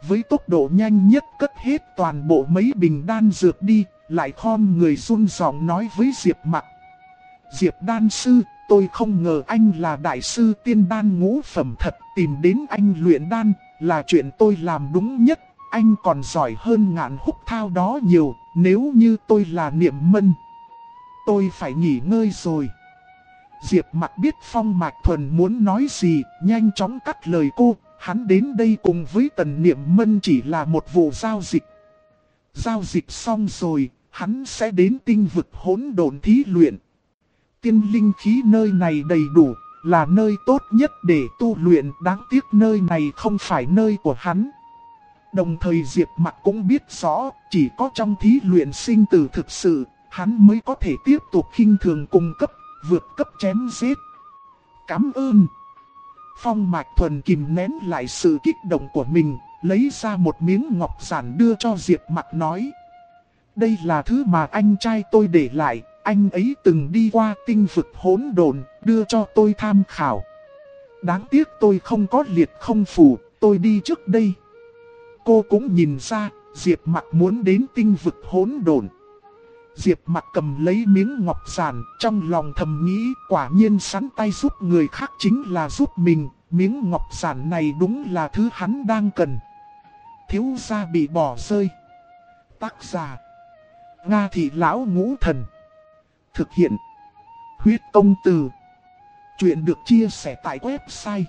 với tốc độ nhanh nhất cất hết toàn bộ mấy bình đan dược đi, lại khom người run giọng nói với Diệp Mặc. Diệp đan sư, tôi không ngờ anh là đại sư tiên đan ngũ phẩm thật, tìm đến anh luyện đan là chuyện tôi làm đúng nhất. Anh còn giỏi hơn Ngạn Húc Thao đó nhiều, nếu như tôi là Niệm Mân, tôi phải nghỉ ngơi rồi. Diệp Mặc biết Phong Mạch Thuần muốn nói gì, nhanh chóng cắt lời cô. Hắn đến đây cùng với Tần Niệm Mân chỉ là một vụ giao dịch. Giao dịch xong rồi, hắn sẽ đến tinh vực hỗn độn thí luyện. Tiên linh khí nơi này đầy đủ, là nơi tốt nhất để tu luyện. Đáng tiếc nơi này không phải nơi của hắn. Đồng thời Diệp Mặc cũng biết rõ, chỉ có trong thí luyện sinh tử thực sự, hắn mới có thể tiếp tục khinh thường cung cấp, vượt cấp chém giết. Cảm ơn. Phong Mạch Thuần kìm nén lại sự kích động của mình, lấy ra một miếng ngọc giản đưa cho Diệp Mặc nói. Đây là thứ mà anh trai tôi để lại, anh ấy từng đi qua tinh vực hỗn độn, đưa cho tôi tham khảo. Đáng tiếc tôi không có liệt không phủ, tôi đi trước đây. Cô cũng nhìn ra, Diệp Mặc muốn đến tinh vực hỗn độn. Diệp Mặc cầm lấy miếng ngọc giản, trong lòng thầm nghĩ quả nhiên sẵn tay giúp người khác chính là giúp mình. Miếng ngọc giản này đúng là thứ hắn đang cần. Thiếu gia bị bỏ rơi. Tác giả Nga Thị Lão Ngũ Thần. Thực hiện Huyết Công Từ. Chuyện được chia sẻ tại website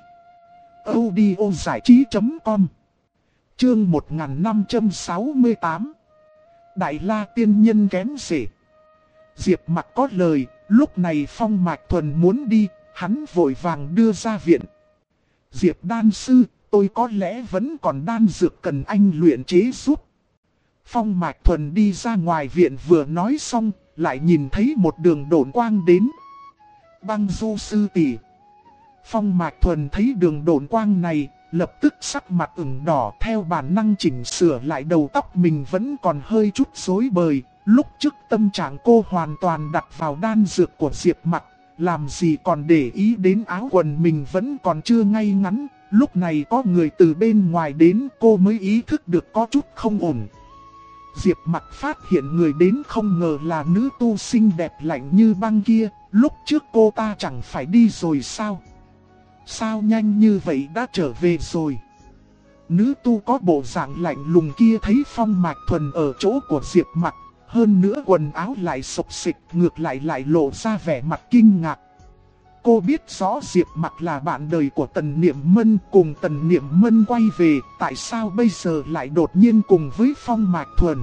audiozảichí.com. Chương 1568. Đại La Tiên Nhân kén rể. Diệp Mặc có lời, lúc này Phong Mạch Thuần muốn đi, hắn vội vàng đưa ra viện. Diệp đan sư, tôi có lẽ vẫn còn đan dược cần anh luyện chế giúp. Phong Mạch Thuần đi ra ngoài viện vừa nói xong, lại nhìn thấy một đường độn quang đến. Băng Du sư tỷ. Phong Mạch Thuần thấy đường độn quang này, lập tức sắc mặt ửng đỏ, theo bản năng chỉnh sửa lại đầu tóc mình vẫn còn hơi chút rối bời. Lúc trước tâm trạng cô hoàn toàn đặt vào đan dược của Diệp Mặc, làm gì còn để ý đến áo quần mình vẫn còn chưa ngay ngắn. Lúc này có người từ bên ngoài đến, cô mới ý thức được có chút không ổn. Diệp Mặc phát hiện người đến không ngờ là nữ tu xinh đẹp lạnh như băng kia. Lúc trước cô ta chẳng phải đi rồi sao? Sao nhanh như vậy đã trở về rồi? Nữ tu có bộ dạng lạnh lùng kia thấy Phong Mạch Thuần ở chỗ của Diệp Mặc, hơn nữa quần áo lại xộc xịch, ngược lại lộ ra vẻ mặt kinh ngạc. Cô biết rõ Diệp Mặc là bạn đời của Tần Niệm Mân, cùng Tần Niệm Mân quay về, tại sao bây giờ lại đột nhiên cùng với Phong Mạch Thuần?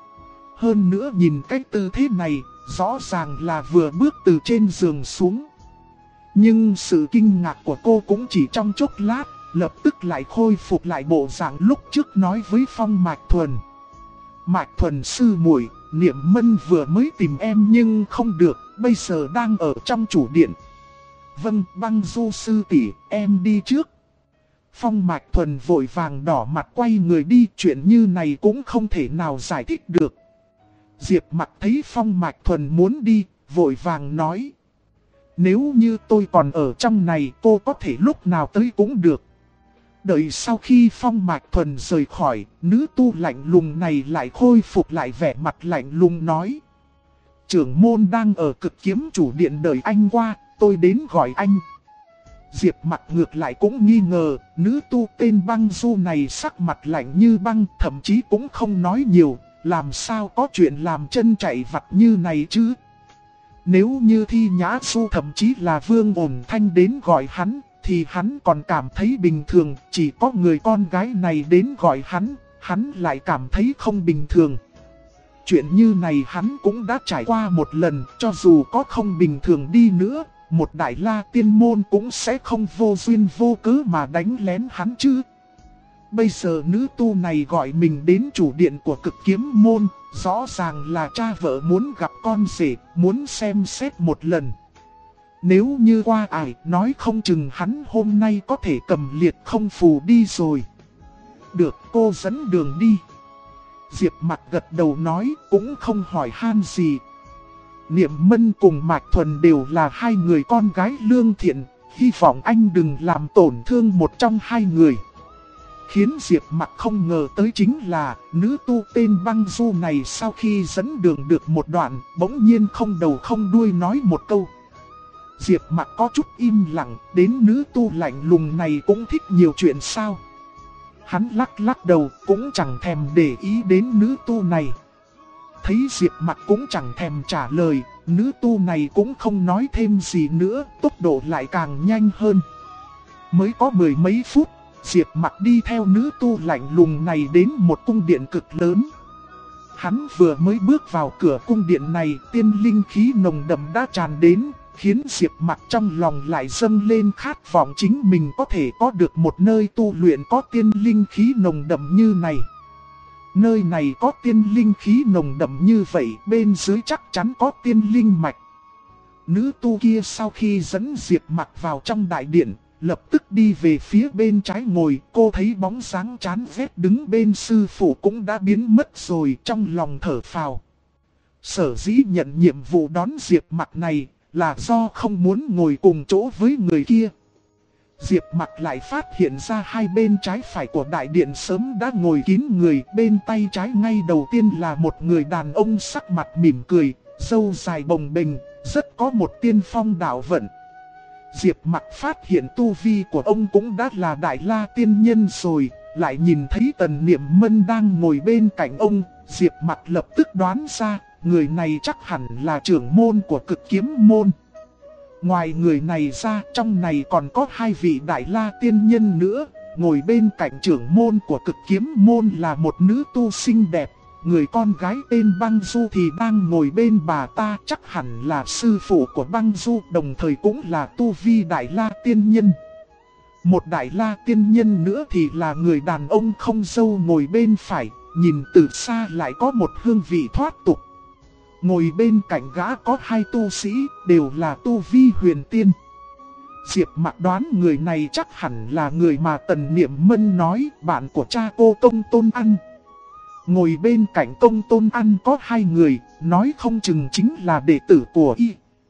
Hơn nữa nhìn cách tư thế này, rõ ràng là vừa bước từ trên giường xuống. Nhưng sự kinh ngạc của cô cũng chỉ trong chốc lát, lập tức lại khôi phục lại bộ dạng lúc trước nói với Phong Mạch Thuần. Mạch Thuần sư muội, Niệm Mân vừa mới tìm em nhưng không được, bây giờ đang ở trong chủ điện. Vâng, Băng Du sư tỷ, em đi trước. Phong Mạch Thuần vội vàng đỏ mặt quay người đi, chuyện như này cũng không thể nào giải thích được. Diệp Mặc thấy Phong Mạch Thuần muốn đi, vội vàng nói. Nếu như tôi còn ở trong này, cô có thể lúc nào tới cũng được. Đợi sau khi Phong Mạch Thuần rời khỏi, nữ tu lạnh lùng này lại khôi phục lại vẻ mặt lạnh lùng nói. Trưởng môn đang ở Cực Kiếm chủ điện đợi anh qua, tôi đến gọi anh. Diệp Mặc ngược lại cũng nghi ngờ, nữ tu tên Băng Du này sắc mặt lạnh như băng, thậm chí cũng không nói nhiều, làm sao có chuyện làm chân chạy vặt như này chứ. Nếu như Thi Nhã Xu thậm chí là Vương Ổn Thanh đến gọi hắn, thì hắn còn cảm thấy bình thường, chỉ có người con gái này đến gọi hắn lại cảm thấy không bình thường. Chuyện như này hắn cũng đã trải qua một lần, cho dù có không bình thường đi nữa, một Đại La Tiên Môn cũng sẽ không vô duyên vô cớ mà đánh lén hắn chứ. Bây giờ nữ tu này gọi mình đến chủ điện của Cực Kiếm Môn, rõ ràng là cha vợ muốn gặp con rể, muốn xem xét một lần. Nếu như qua ải, nói không chừng hắn hôm nay có thể cầm liệt không phù đi rồi. Được, cô dẫn đường đi. Diệp Mặc gật đầu nói, cũng không hỏi han gì. Niệm Mân cùng Mạch Thuần đều là hai người con gái lương thiện, hy vọng anh đừng làm tổn thương một trong hai người. Khiến Diệp Mặc không ngờ tới chính là nữ tu tên Băng Du này sau khi dẫn đường được một đoạn, bỗng nhiên không đầu không đuôi nói một câu. Diệp Mặc có chút im lặng, đến nữ tu lạnh lùng này cũng thích nhiều chuyện sao? Hắn lắc lắc đầu, cũng chẳng thèm để ý đến nữ tu này. Thấy Diệp Mặc cũng chẳng thèm trả lời, nữ tu này cũng không nói thêm gì nữa, tốc độ lại càng nhanh hơn. Mới có mười mấy phút, Diệp Mặc đi theo nữ tu lạnh lùng này đến một cung điện cực lớn. Hắn vừa mới bước vào cửa cung điện này, tiên linh khí nồng đậm đã tràn đến, khiến Diệp Mặc trong lòng lại dâng lên khát vọng chính mình có thể có được một nơi tu luyện có tiên linh khí nồng đậm như này. Nơi này có tiên linh khí nồng đậm như vậy, bên dưới chắc chắn có tiên linh mạch. Nữ tu kia sau khi dẫn Diệp Mặc vào trong đại điện, lập tức đi về phía bên trái ngồi. Cô thấy bóng dáng chán ghét đứng bên sư phụ cũng đã biến mất rồi, trong lòng thở phào. Sở dĩ nhận nhiệm vụ đón Diệp Mặc này là do không muốn ngồi cùng chỗ với người kia. Diệp Mặc lại phát hiện ra hai bên trái phải của đại điện sớm đã ngồi kín người. Bên tay trái ngay đầu tiên là một người đàn ông sắc mặt mỉm cười, râu dài bồng bềnh, rất có một tiên phong đạo vận. Diệp Mặc phát hiện tu vi của ông cũng đã là Đại La tiên nhân rồi, lại nhìn thấy Tần Niệm Mân đang ngồi bên cạnh ông, Diệp Mặc lập tức đoán ra, người này chắc hẳn là trưởng môn của Cực Kiếm môn. Ngoài người này ra, trong này còn có hai vị Đại La tiên nhân nữa. Ngồi bên cạnh trưởng môn của Cực Kiếm môn là một nữ tu xinh đẹp. Người con gái tên Băng Du thì đang ngồi bên bà ta, chắc hẳn là sư phụ của Băng Du, đồng thời cũng là tu vi Đại La tiên nhân. Một Đại La tiên nhân nữa thì là người đàn ông không râu ngồi bên phải, nhìn từ xa lại có một hương vị thoát tục. Ngồi bên cạnh gã có hai tu sĩ, đều là tu vi huyền tiên. Diệp Mặc đoán người này chắc hẳn là người mà Tần Niệm Mân nói, bạn của cha cô Công Tôn Ăn. Ngồi bên cạnh Công Tôn Ăn có hai người, nói không chừng chính là đệ tử của y.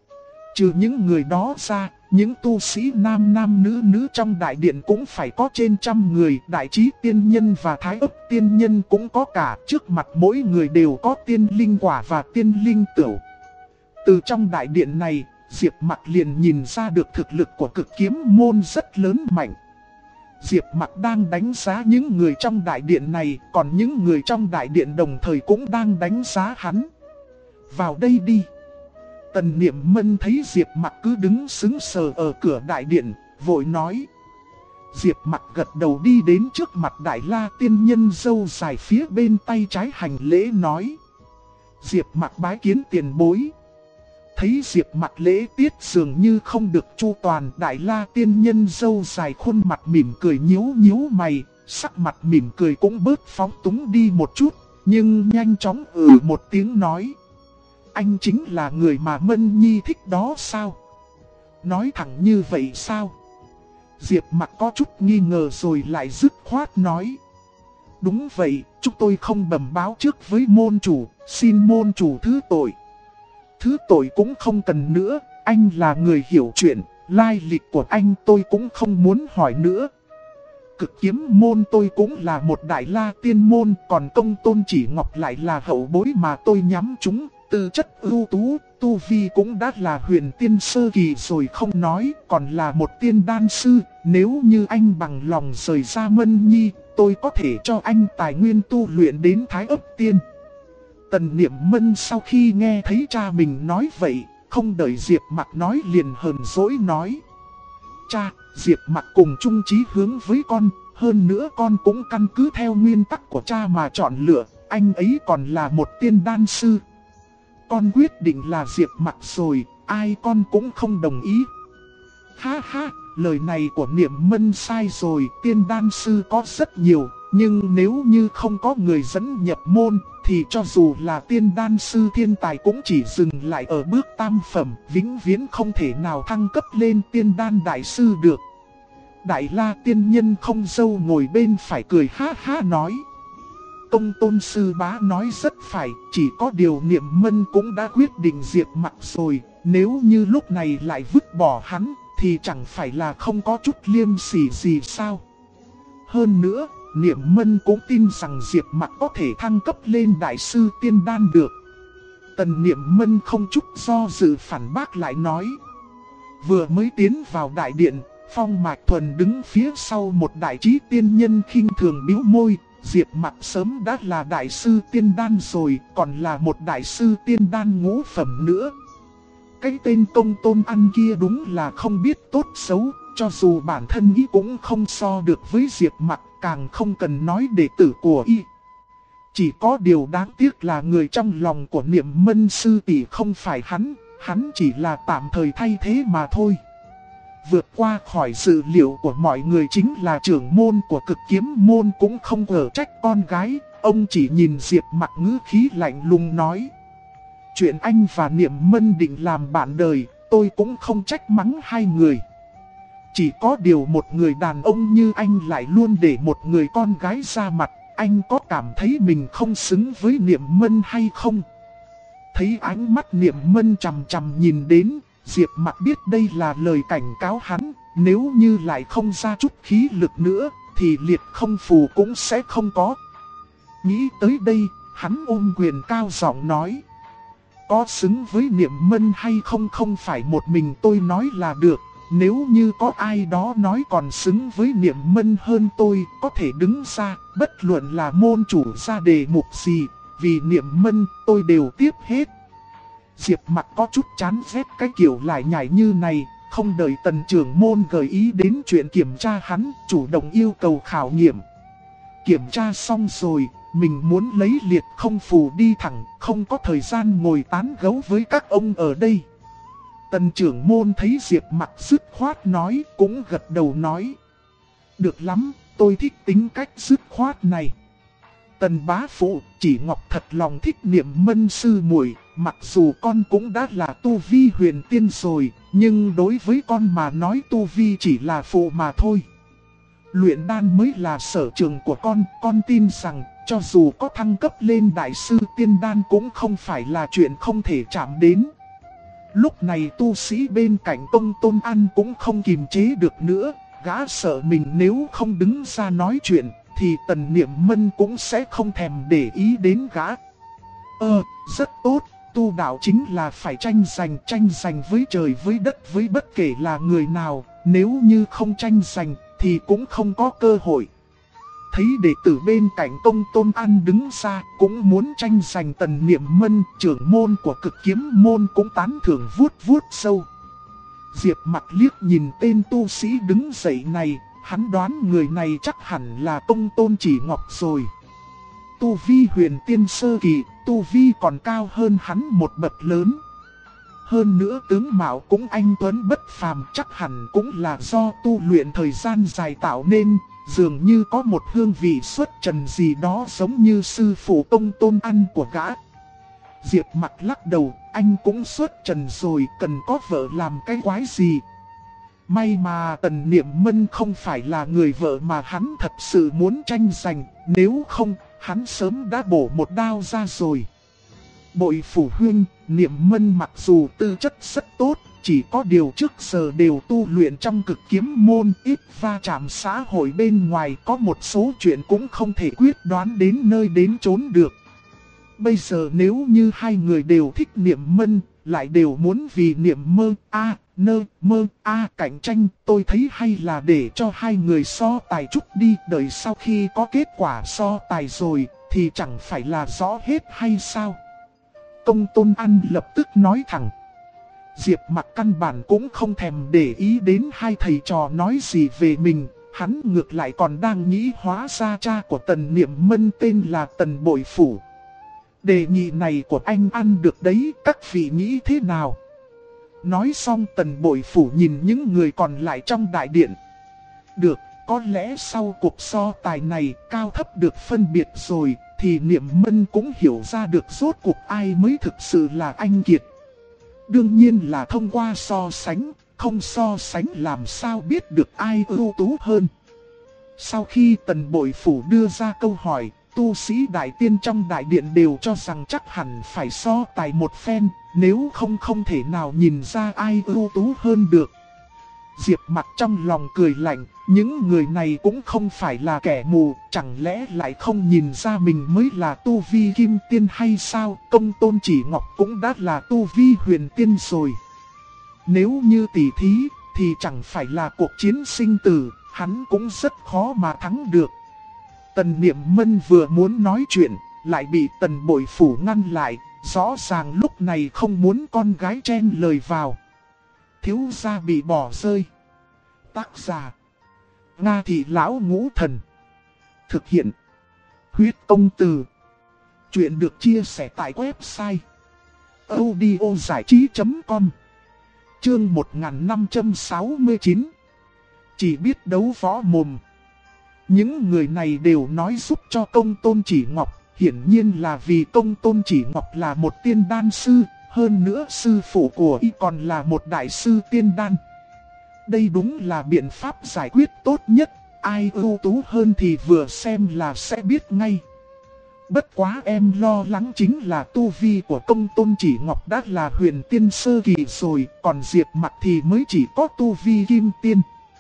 Trừ những người đó ra, những tu sĩ nam nam nữ nữ trong đại điện cũng phải có trên 100 người. Đại trí tiên nhân và thái ấp tiên nhân cũng có cả, trước mặt mỗi người đều có tiên linh quả và tiên linh tửu. Từ trong đại điện này, Diệp Mặc liền nhìn ra được thực lực của Cực Kiếm môn rất lớn mạnh. Diệp Mặc đang đánh giá những người trong đại điện này, còn những người trong đại điện đồng thời cũng đang đánh giá hắn. Vào đây đi. Tần Niệm Mân thấy Diệp Mặc cứ đứng sững sờ ở cửa đại điện, vội nói. Diệp Mặc gật đầu đi đến trước mặt Đại La tiên nhân râu dài phía bên tay trái hành lễ nói. Diệp Mặc bái kiến tiền bối. Thấy Diệp Mặc lễ tiết dường như không được chu toàn, Đại La tiên nhân râu dài khuôn mặt mỉm cười nhíu nhíu mày, sắc mặt mỉm cười cũng bớt phóng túng đi một chút, nhưng nhanh chóng một tiếng nói. Anh chính là người mà Mân Nhi thích đó sao? Nói thẳng như vậy sao? Diệp Mặc có chút nghi ngờ rồi lại dứt khoát nói. Đúng vậy, chúng tôi không bẩm báo trước với môn chủ, xin môn chủ thứ tội. Thứ tội cũng không cần nữa, anh là người hiểu chuyện, lai lịch của anh tôi cũng không muốn hỏi nữa. Cực Kiếm môn tôi cũng là một Đại La tiên môn, còn Công Tôn Chỉ Ngọc lại là hậu bối mà tôi nhắm chúng. Tư chất ưu tú, tu vi cũng đã là huyền tiên sơ kỳ rồi không nói, còn là một tiên đan sư. Nếu như anh bằng lòng rời ra Mân Nhi, tôi có thể cho anh tài nguyên tu luyện đến Thái ấp tiên. Tần Niệm Mân sau khi nghe thấy cha mình nói vậy, không đợi Diệp Mặc nói liền hờn dỗi nói. Cha, Diệp Mặc cùng chung chí hướng với con, hơn nữa con cũng căn cứ theo nguyên tắc của cha mà chọn lựa, anh ấy còn là một tiên đan sư. Con quyết định là Diệp Mặc rồi, ai con cũng không đồng ý. Ha ha, lời này của Niệm Mân sai rồi, tiên đan sư có rất nhiều, nhưng nếu như không có người dẫn nhập môn, thì cho dù là tiên đan sư thiên tài cũng chỉ dừng lại ở bước tam phẩm, vĩnh viễn không thể nào thăng cấp lên tiên đan đại sư được. Đại La tiên nhân không dâu ngồi bên phải cười ha ha nói. Công Tôn sư bá nói rất phải, chỉ có điều Niệm Mân cũng đã quyết định Diệp Mặc rồi, nếu như lúc này lại vứt bỏ hắn, thì chẳng phải là không có chút liêm sỉ gì sao. Hơn nữa, Niệm Mân cũng tin rằng Diệp Mặc có thể thăng cấp lên đại sư tiên đan được. Tần Niệm Mân không chút do dự phản bác lại nói. Vừa mới tiến vào đại điện, Phong Mạch Thuần đứng phía sau một đại trí tiên nhân khinh thường bĩu môi. Diệp Mặc sớm đã là đại sư tiên đan rồi, còn là một đại sư tiên đan ngũ phẩm nữa. Cái tên Công Tôn Ăn kia đúng là không biết tốt xấu, cho dù bản thân y cũng không so được với Diệp Mặc, càng không cần nói đệ tử của y. Chỉ có điều đáng tiếc là người trong lòng của Niệm Mân sư tỷ không phải hắn chỉ là tạm thời thay thế mà thôi. Vượt qua khỏi dự liệu của mọi người chính là trưởng môn của Cực Kiếm môn cũng không ở trách con gái, ông chỉ nhìn Diệp Mặc ngữ khí lạnh lùng nói. Chuyện anh và Niệm Mân định làm bạn đời, tôi cũng không trách mắng hai người. Chỉ có điều một người đàn ông như anh lại luôn để một người con gái ra mặt, anh có cảm thấy mình không xứng với Niệm Mân hay không? Thấy ánh mắt Niệm Mân chằm chằm nhìn đến, Diệp Mặc biết đây là lời cảnh cáo hắn, nếu như lại không ra chút khí lực nữa, thì liệt không phù cũng sẽ không có. Nghĩ tới đây, hắn ôm quyền cao giọng nói. Có xứng với Niệm Mân hay không không phải một mình tôi nói là được. Nếu như có ai đó nói còn xứng với Niệm Mân hơn tôi, có thể đứng ra, bất luận là môn chủ ra đề mục gì, vì Niệm Mân tôi đều tiếp hết. Diệp Mặc có chút chán ghét cái kiểu lại nhảy như này, không đợi tần trưởng môn gợi ý đến chuyện kiểm tra hắn, chủ động yêu cầu khảo nghiệm. Kiểm tra xong rồi, mình muốn lấy liệt không phù đi thẳng, không có thời gian ngồi tán gẫu với các ông ở đây. Tần trưởng môn thấy Diệp Mặc dứt khoát nói, cũng gật đầu nói. Được lắm, tôi thích tính cách dứt khoát này. Tần bá phụ, chỉ Ngọc thật lòng thích Niệm Mân sư muội, mặc dù con cũng đã là tu vi huyền tiên rồi, nhưng đối với con mà nói tu vi chỉ là phụ mà thôi. Luyện đan mới là sở trường của con tin rằng cho dù có thăng cấp lên đại sư tiên đan cũng không phải là chuyện không thể chạm đến. Lúc này tu sĩ bên cạnh Công Tôn Ăn cũng không kiềm chế được nữa, gã sợ mình nếu không đứng ra nói chuyện, thì Tần Niệm Mân cũng sẽ không thèm để ý đến gã. Rất tốt, tu đạo chính là phải tranh giành với trời với đất với bất kể là người nào, nếu như không tranh giành thì cũng không có cơ hội. Thấy đệ tử bên cạnh Công Tôn An đứng ra cũng muốn tranh giành, Tần Niệm Mân, trưởng môn của Cực Kiếm môn cũng tán thưởng vuốt sâu. Diệp Mặc liếc nhìn tên tu sĩ đứng dậy này, hắn đoán người này chắc hẳn là Công Tôn Chỉ Ngọc rồi. Tu vi huyền tiên sơ kỳ, tu vi còn cao hơn hắn một bậc lớn. Hơn nữa tướng mạo cũng anh tuấn bất phàm, chắc hẳn cũng là do tu luyện thời gian dài tạo nên, dường như có một hương vị xuất trần gì đó giống như sư phụ Công Tôn Ăn của gã. Diệp Mặc lắc đầu, anh cũng xuất trần rồi, cần có vợ làm cái quái gì. May mà Tần Niệm Mân không phải là người vợ mà hắn thật sự muốn tranh giành, nếu không, hắn sớm đã bổ một đao ra rồi. Bội phủ huynh, Niệm Mân mặc dù tư chất rất tốt, chỉ có điều trước giờ đều tu luyện trong Cực Kiếm môn, ít va chạm xã hội bên ngoài, có một số chuyện cũng không thể quyết đoán đến nơi đến chốn được. Bây giờ nếu như hai người đều thích Niệm Mân, lại đều muốn vì Niệm Mơ cạnh tranh, tôi thấy hay là để cho hai người so tài chút đi, đợi sau khi có kết quả so tài rồi, thì chẳng phải là rõ hết hay sao? Công Tôn Ăn lập tức nói thẳng. Diệp Mặc căn bản cũng không thèm để ý đến hai thầy trò nói gì về mình, hắn ngược lại còn đang nghĩ hóa ra cha của Tần Niệm Mân tên là Tần Bội Phủ. Đề nghị này của anh ăn được đấy, các vị nghĩ thế nào? Nói xong Tần Bội Phủ nhìn những người còn lại trong đại điện. Được, có lẽ sau cuộc so tài này cao thấp được phân biệt rồi, thì Niệm Mân cũng hiểu ra được rốt cuộc ai mới thực sự là anh kiệt. Đương nhiên là thông qua so sánh, không so sánh làm sao biết được ai ưu tú hơn. Sau khi Tần Bội Phủ đưa ra câu hỏi, tu sĩ đại tiên trong đại điện đều cho rằng chắc hẳn phải so tài một phen, nếu không thể nào nhìn ra ai ưu tú hơn được. Diệp Mặc trong lòng cười lạnh, những người này cũng không phải là kẻ mù, chẳng lẽ lại không nhìn ra mình mới là tu vi kim tiên hay sao? Công Tôn Chỉ Ngọc cũng đã là tu vi huyền tiên rồi. Nếu như tỷ thí, thì chẳng phải là cuộc chiến sinh tử, hắn cũng rất khó mà thắng được. Tần Niệm Mân vừa muốn nói chuyện, lại bị Tần Bội Phủ ngăn lại, rõ ràng lúc này không muốn con gái chen lời vào. Thiếu gia bị bỏ rơi. Tác giả: Nga Thị Lão Ngũ Thần. Thực hiện: Huyết Công Từ. Chuyện được chia sẻ tại website audiozảichí.com. Chương 1569. Chỉ biết đấu võ mồm. Những người này đều nói giúp cho Công Tôn Chỉ Ngọc, hiển nhiên là vì Công Tôn Chỉ Ngọc là một tiên đan sư, hơn nữa sư phụ của y còn là một đại sư tiên đan. Đây đúng là biện pháp giải quyết tốt nhất, ai ưu tú hơn thì vừa xem là sẽ biết ngay. Bất quá em lo lắng chính là tu vi của Công Tôn Chỉ Ngọc đã là huyền tiên sơ kỳ rồi, còn Diệp Mặc thì mới chỉ có tu vi kim tiên.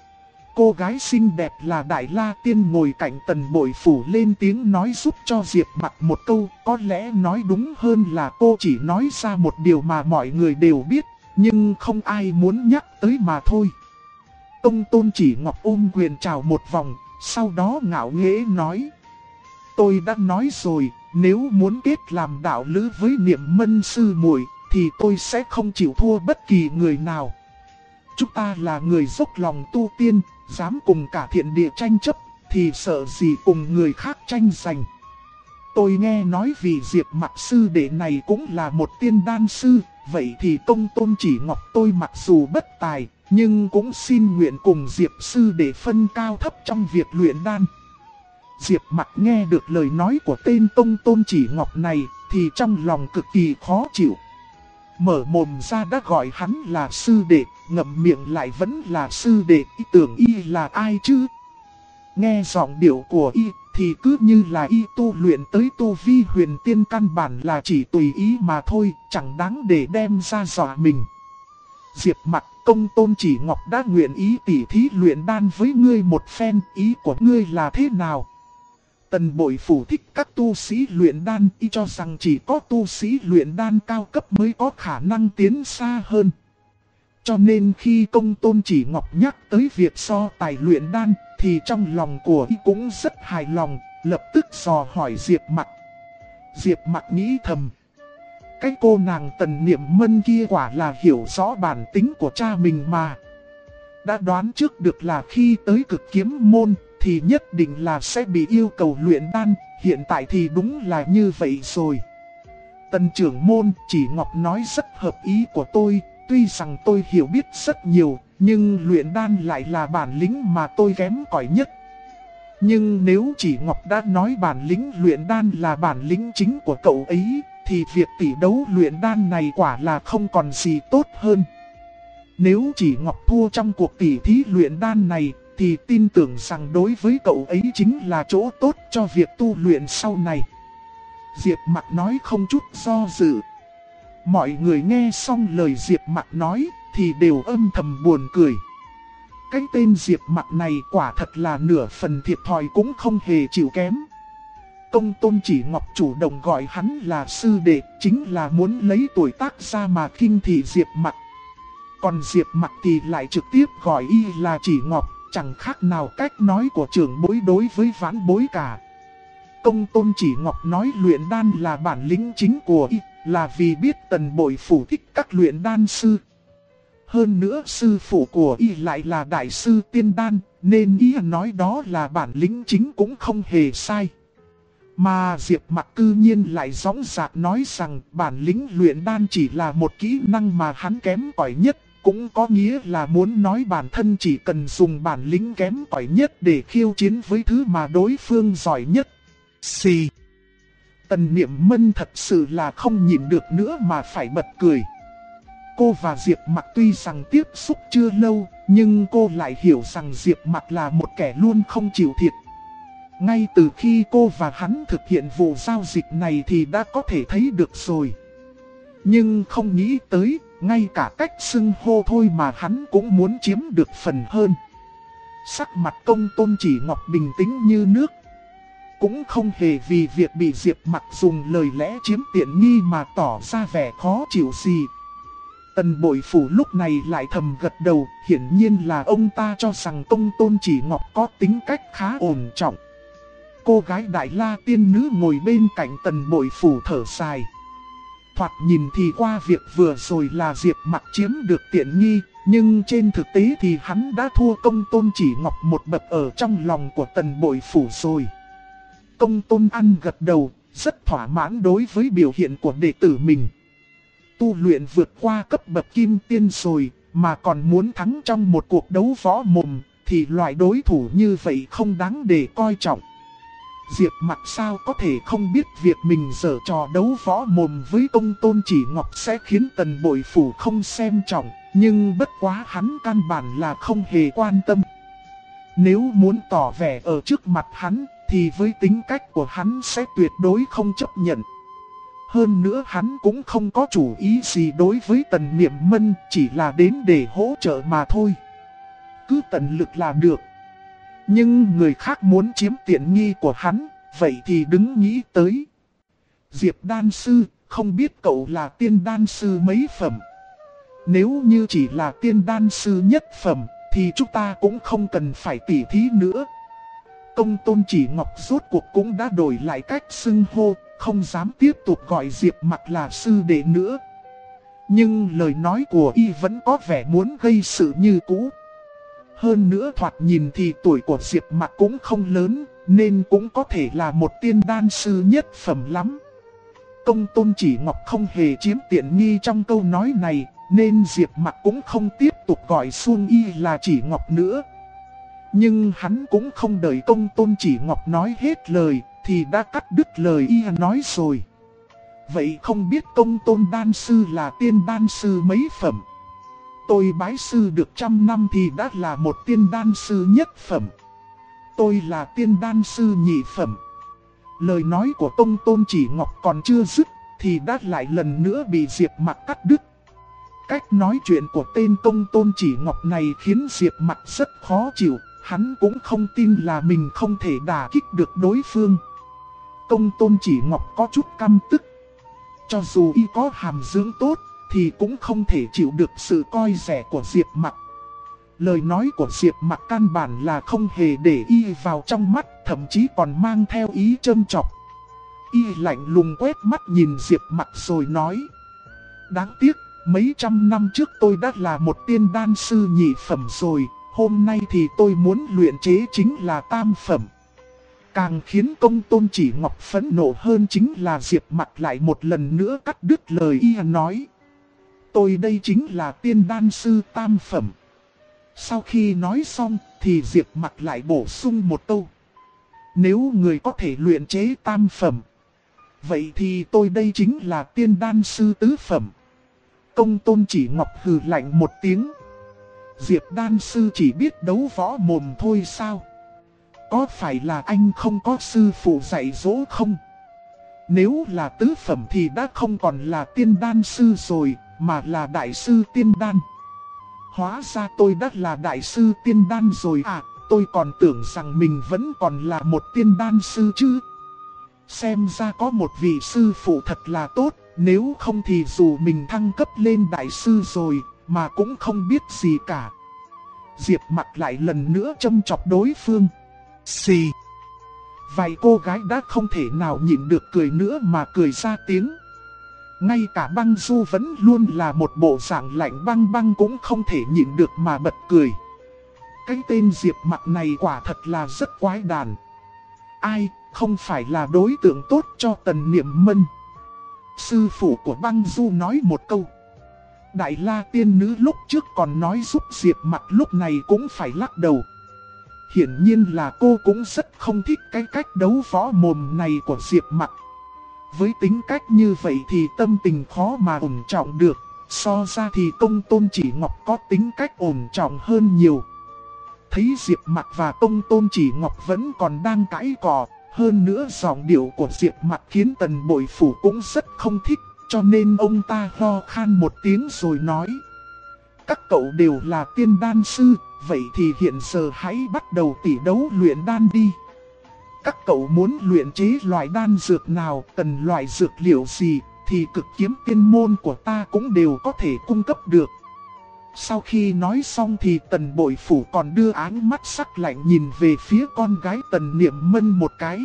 Cô gái xinh đẹp là Đại La Tiên ngồi cạnh Tần Bội Phủ lên tiếng nói giúp cho Diệp Mặc một câu, có lẽ nói đúng hơn là cô chỉ nói ra một điều mà mọi người đều biết, nhưng không ai muốn nhắc tới mà thôi. Công Tôn Chỉ Ngọc ôm quyền chào một vòng, sau đó ngạo nghễ nói: Tôi đã nói rồi, nếu muốn kết làm đạo lữ với Niệm Mân sư muội thì tôi sẽ không chịu thua bất kỳ người nào. Chúng ta là người dốc lòng tu tiên, dám cùng cả thiện địa tranh chấp, thì sợ gì cùng người khác tranh giành. Tôi nghe nói vì Diệp Mặc sư đệ này cũng là một tiên đan sư, vậy thì Công Tôn Chỉ Ngọc tôi mặc dù bất tài, nhưng cũng xin nguyện cùng Diệp sư đệ phân cao thấp trong việc luyện đan. Diệp Mặc nghe được lời nói của tên Công Tôn Chỉ Ngọc này, thì trong lòng cực kỳ khó chịu. Mở mồm ra đã gọi hắn là sư đệ, ngậm miệng lại vẫn là sư đệ, y tưởng y là ai chứ? Nghe giọng điệu của y thì cứ như là y tu luyện tới tu vi huyền tiên, căn bản là chỉ tùy ý mà thôi, chẳng đáng để đem ra dọa mình. Diệp Mặc, Công Tôn Chỉ Ngọc đã nguyện ý tỉ thí luyện đan với ngươi một phen, ý của ngươi là thế nào? Tần Bội Phủ thích các tu sĩ luyện đan, y cho rằng chỉ có tu sĩ luyện đan cao cấp mới có khả năng tiến xa hơn. Cho nên khi Công Tôn Chỉ Ngọc nhắc tới việc so tài luyện đan, thì trong lòng của y cũng rất hài lòng, lập tức dò hỏi Diệp Mặc. Diệp Mặc nghĩ thầm: cái cô nàng Tần Niệm Mân kia quả là hiểu rõ bản tính của cha mình mà. Đã đoán trước được là khi tới Cực Kiếm Môn thì nhất định là sẽ bị yêu cầu luyện đan, hiện tại thì đúng là như vậy rồi. Tần trưởng môn, Chỉ Ngọc nói rất hợp ý của tôi, tuy rằng tôi hiểu biết rất nhiều, nhưng luyện đan lại là bản lĩnh mà tôi kém cỏi nhất. Nhưng nếu Chỉ Ngọc đã nói bản lĩnh luyện đan là bản lĩnh chính của cậu ấy, thì việc tỷ đấu luyện đan này quả là không còn gì tốt hơn. Nếu Chỉ Ngọc thua trong cuộc tỷ thí luyện đan này, thì tin tưởng rằng đối với cậu ấy chính là chỗ tốt cho việc tu luyện sau này. Diệp Mặc nói không chút do dự. Mọi người nghe xong lời Diệp Mặc nói thì đều âm thầm buồn cười. Cái tên Diệp Mặc này quả thật là nửa phần thiệt thòi cũng không hề chịu kém. Công Tôn Chỉ Ngọc chủ động gọi hắn là sư đệ, chính là muốn lấy tuổi tác ra mà khinh thị Diệp Mặc. Còn Diệp Mặc thì lại trực tiếp gọi y là Chỉ Ngọc, chẳng khác nào cách nói của trưởng bối đối với vãn bối cả. Công Tôn Chỉ Ngọc nói luyện đan là bản lĩnh chính của y, là vì biết Tần Bội Phủ thích các luyện đan sư. Hơn nữa sư phụ của y lại là đại sư tiên đan, nên y nói đó là bản lĩnh chính cũng không hề sai. Mà Diệp Mặc cư nhiên lại dõng dạc nói rằng bản lĩnh luyện đan chỉ là một kỹ năng mà hắn kém cỏi nhất, cũng có nghĩa là muốn nói bản thân chỉ cần dùng bản lĩnh kém cỏi nhất để khiêu chiến với thứ mà đối phương giỏi nhất. Xì. Tần Niệm Mân thật sự là không nhịn được nữa mà phải bật cười. Cô và Diệp Mặc tuy rằng tiếp xúc chưa lâu, nhưng cô lại hiểu rằng Diệp Mặc là một kẻ luôn không chịu thiệt. Ngay từ khi cô và hắn thực hiện vụ giao dịch này thì đã có thể thấy được rồi. Nhưng không nghĩ tới, Ngay cả cách xưng hô thôi mà hắn cũng muốn chiếm được phần hơn. Sắc mặt Công Tôn Chỉ Ngọc bình tĩnh như nước. Cũng không hề vì việc bị Diệp Mặc dùng lời lẽ chiếm tiện nghi mà tỏ ra vẻ khó chịu gì. Tần Bội Phủ lúc này lại thầm gật đầu, hiển nhiên là ông ta cho rằng Công Tôn Chỉ Ngọc có tính cách khá ổn trọng. Cô gái Đại La tiên nữ ngồi bên cạnh Tần Bội Phủ thở dài. Thoạt nhìn thì qua việc vừa rồi là Diệp Mặc chiếm được tiện nghi, nhưng trên thực tế thì hắn đã thua Công Tôn Chỉ Ngọc một bậc ở trong lòng của Tần Bội Phủ rồi. Công Tôn ăn gật đầu, rất thỏa mãn đối với biểu hiện của đệ tử mình. Tu luyện vượt qua cấp bậc kim tiên rồi, mà còn muốn thắng trong một cuộc đấu võ mồm, thì loại đối thủ như vậy không đáng để coi trọng. Diệp Mặc sao có thể không biết việc mình giở trò đấu võ mồm với Công Tôn Chỉ Ngọc sẽ khiến Tần Bội Phủ không xem trọng, nhưng bất quá hắn căn bản là không hề quan tâm. Nếu muốn tỏ vẻ ở trước mặt hắn, thì với tính cách của hắn sẽ tuyệt đối không chấp nhận. Hơn nữa hắn cũng không có chủ ý gì đối với Tần Niệm Mân, chỉ là đến để hỗ trợ mà thôi. Cứ tận lực là được. Nhưng người khác muốn chiếm tiện nghi của hắn, vậy thì đứng nghĩ tới. Diệp đan sư, không biết cậu là tiên đan sư mấy phẩm? Nếu như chỉ là tiên đan sư nhất phẩm, thì chúng ta cũng không cần phải tỉ thí nữa. Công Tôn Chỉ Ngọc rốt cuộc cũng đã đổi lại cách xưng hô, không dám tiếp tục gọi Diệp Mặc là sư đệ nữa. Nhưng lời nói của y vẫn có vẻ muốn gây sự như cũ. Hơn nữa thoạt nhìn thì tuổi của Diệp Mặc cũng không lớn, nên cũng có thể là một tiên đan sư nhất phẩm lắm. Công Tôn Chỉ Ngọc không hề chiếm tiện nghi trong câu nói này, nên Diệp Mặc cũng không tiếp tục gọi xuông y là Chỉ Ngọc nữa. Nhưng hắn cũng không đợi Công Tôn Chỉ Ngọc nói hết lời, thì đã cắt đứt lời y nói rồi. Vậy không biết Công Tôn đan sư là tiên đan sư mấy phẩm? Tôi bái sư được 100 năm thì đã là một tiên đan sư nhất phẩm. Tôi là tiên đan sư nhị phẩm. Lời nói của Công Tôn Chỉ Ngọc còn chưa dứt, thì đã lại lần nữa bị Diệp Mặc cắt đứt. Cách nói chuyện của tên Công Tôn Chỉ Ngọc này khiến Diệp Mặc rất khó chịu. Hắn cũng không tin là mình không thể đả kích được đối phương. Công Tôn Chỉ Ngọc có chút căm tức. Cho dù y có hàm dưỡng tốt, thì cũng không thể chịu được sự coi rẻ của Diệp Mặc. Lời nói của Diệp Mặc căn bản là không hề để y vào trong mắt, thậm chí còn mang theo ý châm chọc. Y lạnh lùng quét mắt nhìn Diệp Mặc rồi nói: đáng tiếc, mấy trăm năm trước tôi đã là một tiên đan sư nhị phẩm rồi, hôm nay thì tôi muốn luyện chế chính là tam phẩm. Càng khiến Công Tôn Chỉ Ngọc phẫn nộ hơn chính là Diệp Mặc lại một lần nữa cắt đứt lời y nói: tôi đây chính là tiên đan sư tam phẩm. Sau khi nói xong thì Diệp Mặc lại bổ sung một câu: nếu người có thể luyện chế tam phẩm, vậy thì tôi đây chính là tiên đan sư tứ phẩm. Công Tôn Chỉ Ngọc hừ lạnh một tiếng: Diệp đan sư chỉ biết đấu võ mồm thôi sao? Có phải là anh không có sư phụ dạy dỗ không? Nếu là tứ phẩm thì đã không còn là tiên đan sư rồi, mà là đại sư tiên đan. Hóa ra tôi đã là đại sư tiên đan rồi à, tôi còn tưởng rằng mình vẫn còn là một tiên đan sư chứ. Xem ra có một vị sư phụ thật là tốt, nếu không thì dù mình thăng cấp lên đại sư rồi, mà cũng không biết gì cả. Diệp Mặc lại lần nữa châm chọc đối phương. Xì. Vài cô gái đã không thể nào nhịn được cười nữa mà cười ra tiếng. Ngay cả Băng Du vẫn luôn là một bộ dạng lạnh băng băng cũng không thể nhịn được mà bật cười. Cái tên Diệp Mặc này quả thật là rất quái đản. Ai không phải là đối tượng tốt cho Tần Niệm Mân. Sư phụ của Băng Du nói một câu. Đại La tiên nữ lúc trước còn nói giúp Diệp Mặc, lúc này cũng phải lắc đầu. Hiển nhiên là cô cũng rất không thích cái cách đấu võ mồm này của Diệp Mặc. Với tính cách như vậy thì tâm tình khó mà ổn trọng được. So ra thì Công Tôn Chỉ Ngọc có tính cách ổn trọng hơn nhiều. Thấy Diệp Mặc và Công Tôn Chỉ Ngọc vẫn còn đang cãi cọ, hơn nữa giọng điệu của Diệp Mặc khiến Tần Bội Phủ cũng rất không thích. cho nên ông ta ho khan một tiếng rồi nói. Các cậu đều là tiên đan sư, vậy thì hiện giờ hãy bắt đầu tỷ đấu luyện đan đi. Các cậu muốn luyện chế loại đan dược nào, cần loại dược liệu gì, thì cực kiếm tiên môn của ta cũng đều có thể cung cấp được. Sau khi nói xong thì Tần Bội Phủ còn đưa áng mắt sắc lạnh nhìn về phía con gái Tần Niệm Mân một cái.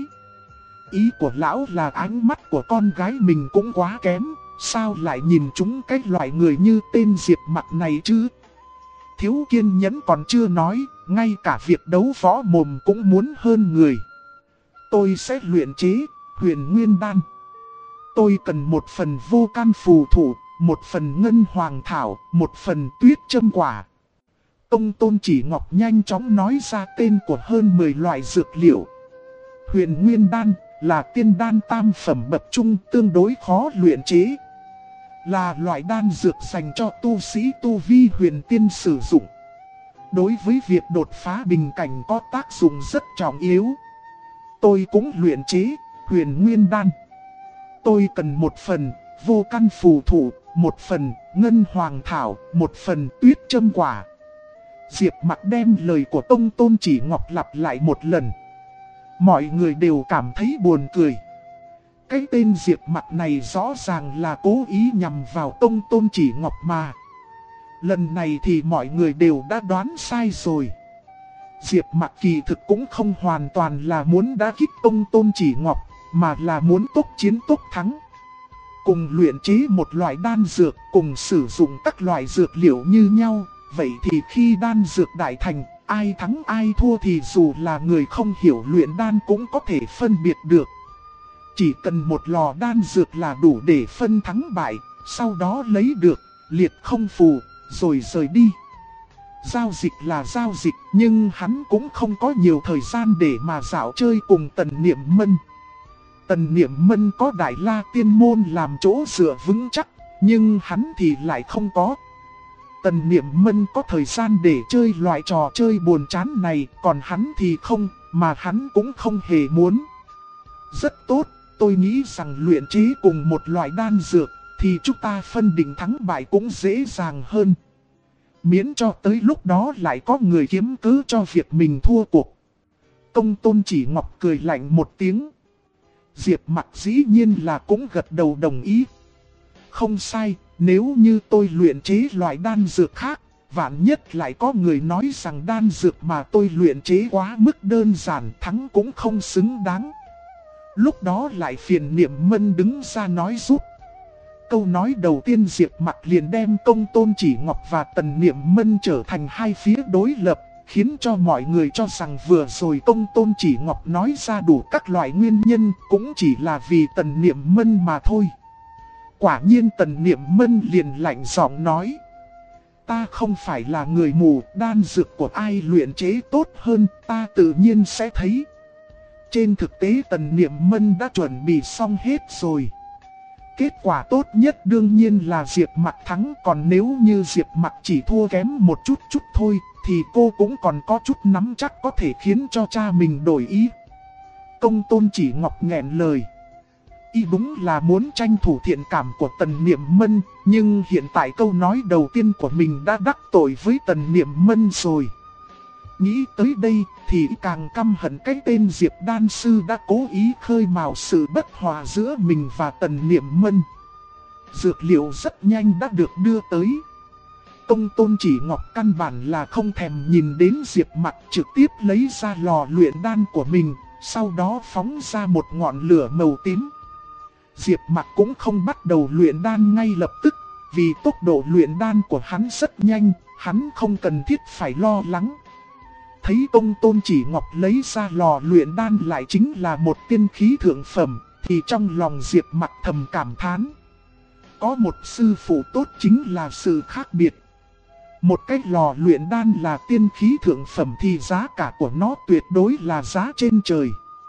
Ý của lão là ánh mắt của con gái mình cũng quá kém, sao lại nhìn chúng cái loại người như tên Diệp Mặc này chứ? Thiếu kiên nhẫn còn chưa nói, ngay cả việc đấu võ mồm cũng muốn hơn người. Tôi sẽ luyện chế huyền nguyên đan. Tôi cần một phần vô can phù thủ, một phần ngân hoàng thảo, một phần tuyết châm quả. Công Tôn Chỉ Ngọc nhanh chóng nói ra tên của hơn 10 loại dược liệu. Huyền nguyên đan là tiên đan tam phẩm bậc trung, tương đối khó luyện chế. Là loại đan dược dành cho tu sĩ tu vi huyền tiên sử dụng. Đối với việc đột phá bình cảnh có tác dụng rất trọng yếu. Tôi cũng luyện chế huyền nguyên đan. Tôi cần một phần vô căn phù thủ, một phần ngân hoàng thảo, một phần tuyết châm quả. Diệp Mặc đem lời của Công Tôn Chỉ Ngọc lặp lại một lần. Mọi người đều cảm thấy buồn cười. Cái tên Diệp Mặc này rõ ràng là cố ý nhằm vào Công Tôn Chỉ Ngọc mà. Lần này thì mọi người đều đã đoán sai rồi. Diệp Mặc kỳ thực cũng không hoàn toàn là muốn đả kích Công Tôn Chỉ Ngọc, mà là muốn tốc chiến tốc thắng. Cùng luyện chế một loại đan dược, cùng sử dụng các loại dược liệu như nhau. Vậy thì khi đan dược đại thành, ai thắng ai thua thì dù là người không hiểu luyện đan cũng có thể phân biệt được. Chỉ cần một lò đan dược là đủ để phân thắng bại, sau đó lấy được liệt không phù, rồi rời đi. Giao dịch là giao dịch, nhưng hắn cũng không có nhiều thời gian để mà dạo chơi cùng Tần Niệm Mân. Tần Niệm Mân có Đại La Tiên Môn làm chỗ dựa vững chắc, nhưng hắn thì lại không có. Tần Niệm Mân có thời gian để chơi loại trò chơi buồn chán này, còn hắn thì không, mà hắn cũng không hề muốn. Rất tốt, tôi nghĩ rằng luyện chế cùng một loại đan dược, thì chúng ta phân định thắng bại cũng dễ dàng hơn. Miễn cho tới lúc đó lại có người kiếm cớ cho việc mình thua cuộc. Công Tôn Chỉ Ngọc cười lạnh một tiếng. Diệp Mặc dĩ nhiên là cũng gật đầu đồng ý. Không sai, nếu như tôi luyện chế loại đan dược khác, vạn nhất lại có người nói rằng đan dược mà tôi luyện chế quá mức đơn giản, thắng cũng không xứng đáng. Lúc đó lại phiền Niệm Mân đứng ra nói giúp. Câu nói đầu tiên Diệp Mặc liền đem Công Tôn Chỉ Ngọc và Tần Niệm Mân trở thành hai phía đối lập, khiến cho mọi người cho rằng vừa rồi Công Tôn Chỉ Ngọc nói ra đủ các loại nguyên nhân, cũng chỉ là vì Tần Niệm Mân mà thôi. Quả nhiên Tần Niệm Mân liền lạnh giọng nói. Ta không phải là người mù, đan dược của ai luyện chế tốt hơn, ta tự nhiên sẽ thấy. Trên thực tế Tần Niệm Mân đã chuẩn bị xong hết rồi. Kết quả tốt nhất đương nhiên là Diệp Mặc thắng, còn nếu như Diệp Mặc chỉ thua kém một chút thôi, thì cô cũng còn có chút nắm chắc có thể khiến cho cha mình đổi ý. Công Tôn Chỉ Ngọc nghẹn lời. Y đúng là muốn tranh thủ thiện cảm của Tần Niệm Mân, nhưng hiện tại câu nói đầu tiên của mình đã đắc tội với Tần Niệm Mân rồi. Nghĩ tới đây thì càng căm hận cái tên Diệp Đan Sư đã cố ý khơi mào sự bất hòa giữa mình và Tần Niệm Mân. Dược liệu rất nhanh đã được đưa tới. Công Tôn Chỉ Ngọc căn bản là không thèm nhìn đến Diệp Mặc, trực tiếp lấy ra lò luyện đan của mình, sau đó phóng ra một ngọn lửa màu tím. Diệp Mặc cũng không bắt đầu luyện đan ngay lập tức, vì tốc độ luyện đan của hắn rất nhanh, hắn không cần thiết phải lo lắng. Thấy Công Tôn Chỉ Ngọc lấy ra lò luyện đan lại chính là một tiên khí thượng phẩm, thì trong lòng Diệp Mặc thầm cảm thán. Có một sư phụ tốt chính là sự khác biệt. Một cái lò luyện đan là tiên khí thượng phẩm thì giá cả của nó tuyệt đối là giá trên trời.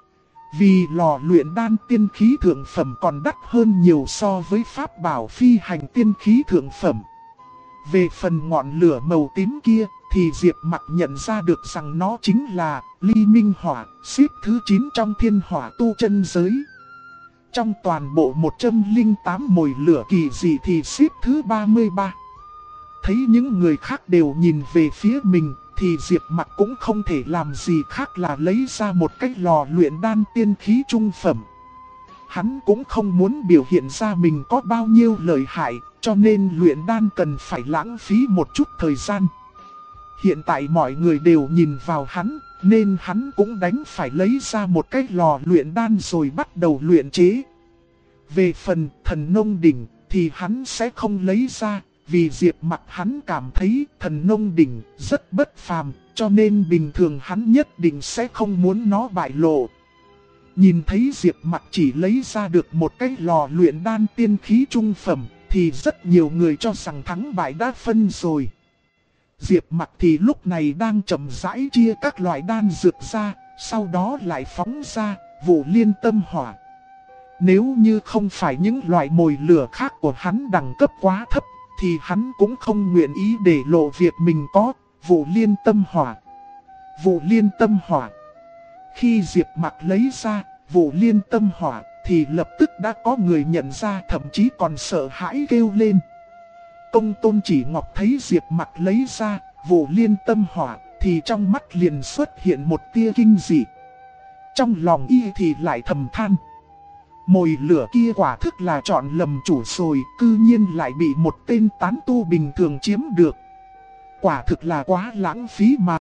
Vì lò luyện đan tiên khí thượng phẩm còn đắt hơn nhiều so với pháp bảo phi hành tiên khí thượng phẩm. Về phần ngọn lửa màu tím kia thì Diệp Mặc nhận ra được rằng nó chính là Ly Minh Hỏa, xếp thứ 9 trong thiên hỏa tu chân giới. Trong toàn bộ 108 mồi lửa kỳ dị thì xếp thứ 33. Thấy những người khác đều nhìn về phía mình, thì Diệp Mặc cũng không thể làm gì khác là lấy ra một cái lò luyện đan tiên khí trung phẩm. Hắn cũng không muốn biểu hiện ra mình có bao nhiêu lợi hại, cho nên luyện đan cần phải lãng phí một chút thời gian. Hiện tại mọi người đều nhìn vào hắn, nên hắn cũng đánh phải lấy ra một cái lò luyện đan rồi bắt đầu luyện chế. Về phần thần nông đỉnh thì hắn sẽ không lấy ra, vì Diệp Mặc hắn cảm thấy thần nông đỉnh rất bất phàm, cho nên bình thường hắn nhất định sẽ không muốn nó bại lộ. Nhìn thấy Diệp Mặc chỉ lấy ra được một cái lò luyện đan tiên khí trung phẩm, thì rất nhiều người cho rằng thắng bại đã phân rồi. Diệp Mặc thì lúc này đang chậm rãi chia các loại đan dược ra, sau đó lại phóng ra vụ liên tâm hỏa. Nếu như không phải những loại mồi lửa khác của hắn đẳng cấp quá thấp, thì hắn cũng không nguyện ý để lộ việc mình có vụ liên tâm hỏa. Vụ liên tâm hỏa. Khi Diệp Mặc lấy ra vụ liên tâm hỏa, thì lập tức đã có người nhận ra, thậm chí còn sợ hãi kêu lên. Công Tôn Chỉ Ngọc thấy Diệp Mặc lấy ra vụ liên tâm hỏa, thì trong mắt liền xuất hiện một tia kinh dị. Trong lòng y thì lại thầm than. Mồi lửa kia quả thức là chọn lầm chủ rồi, cư nhiên lại bị một tên tán tu bình thường chiếm được. Quả thực là quá lãng phí mà.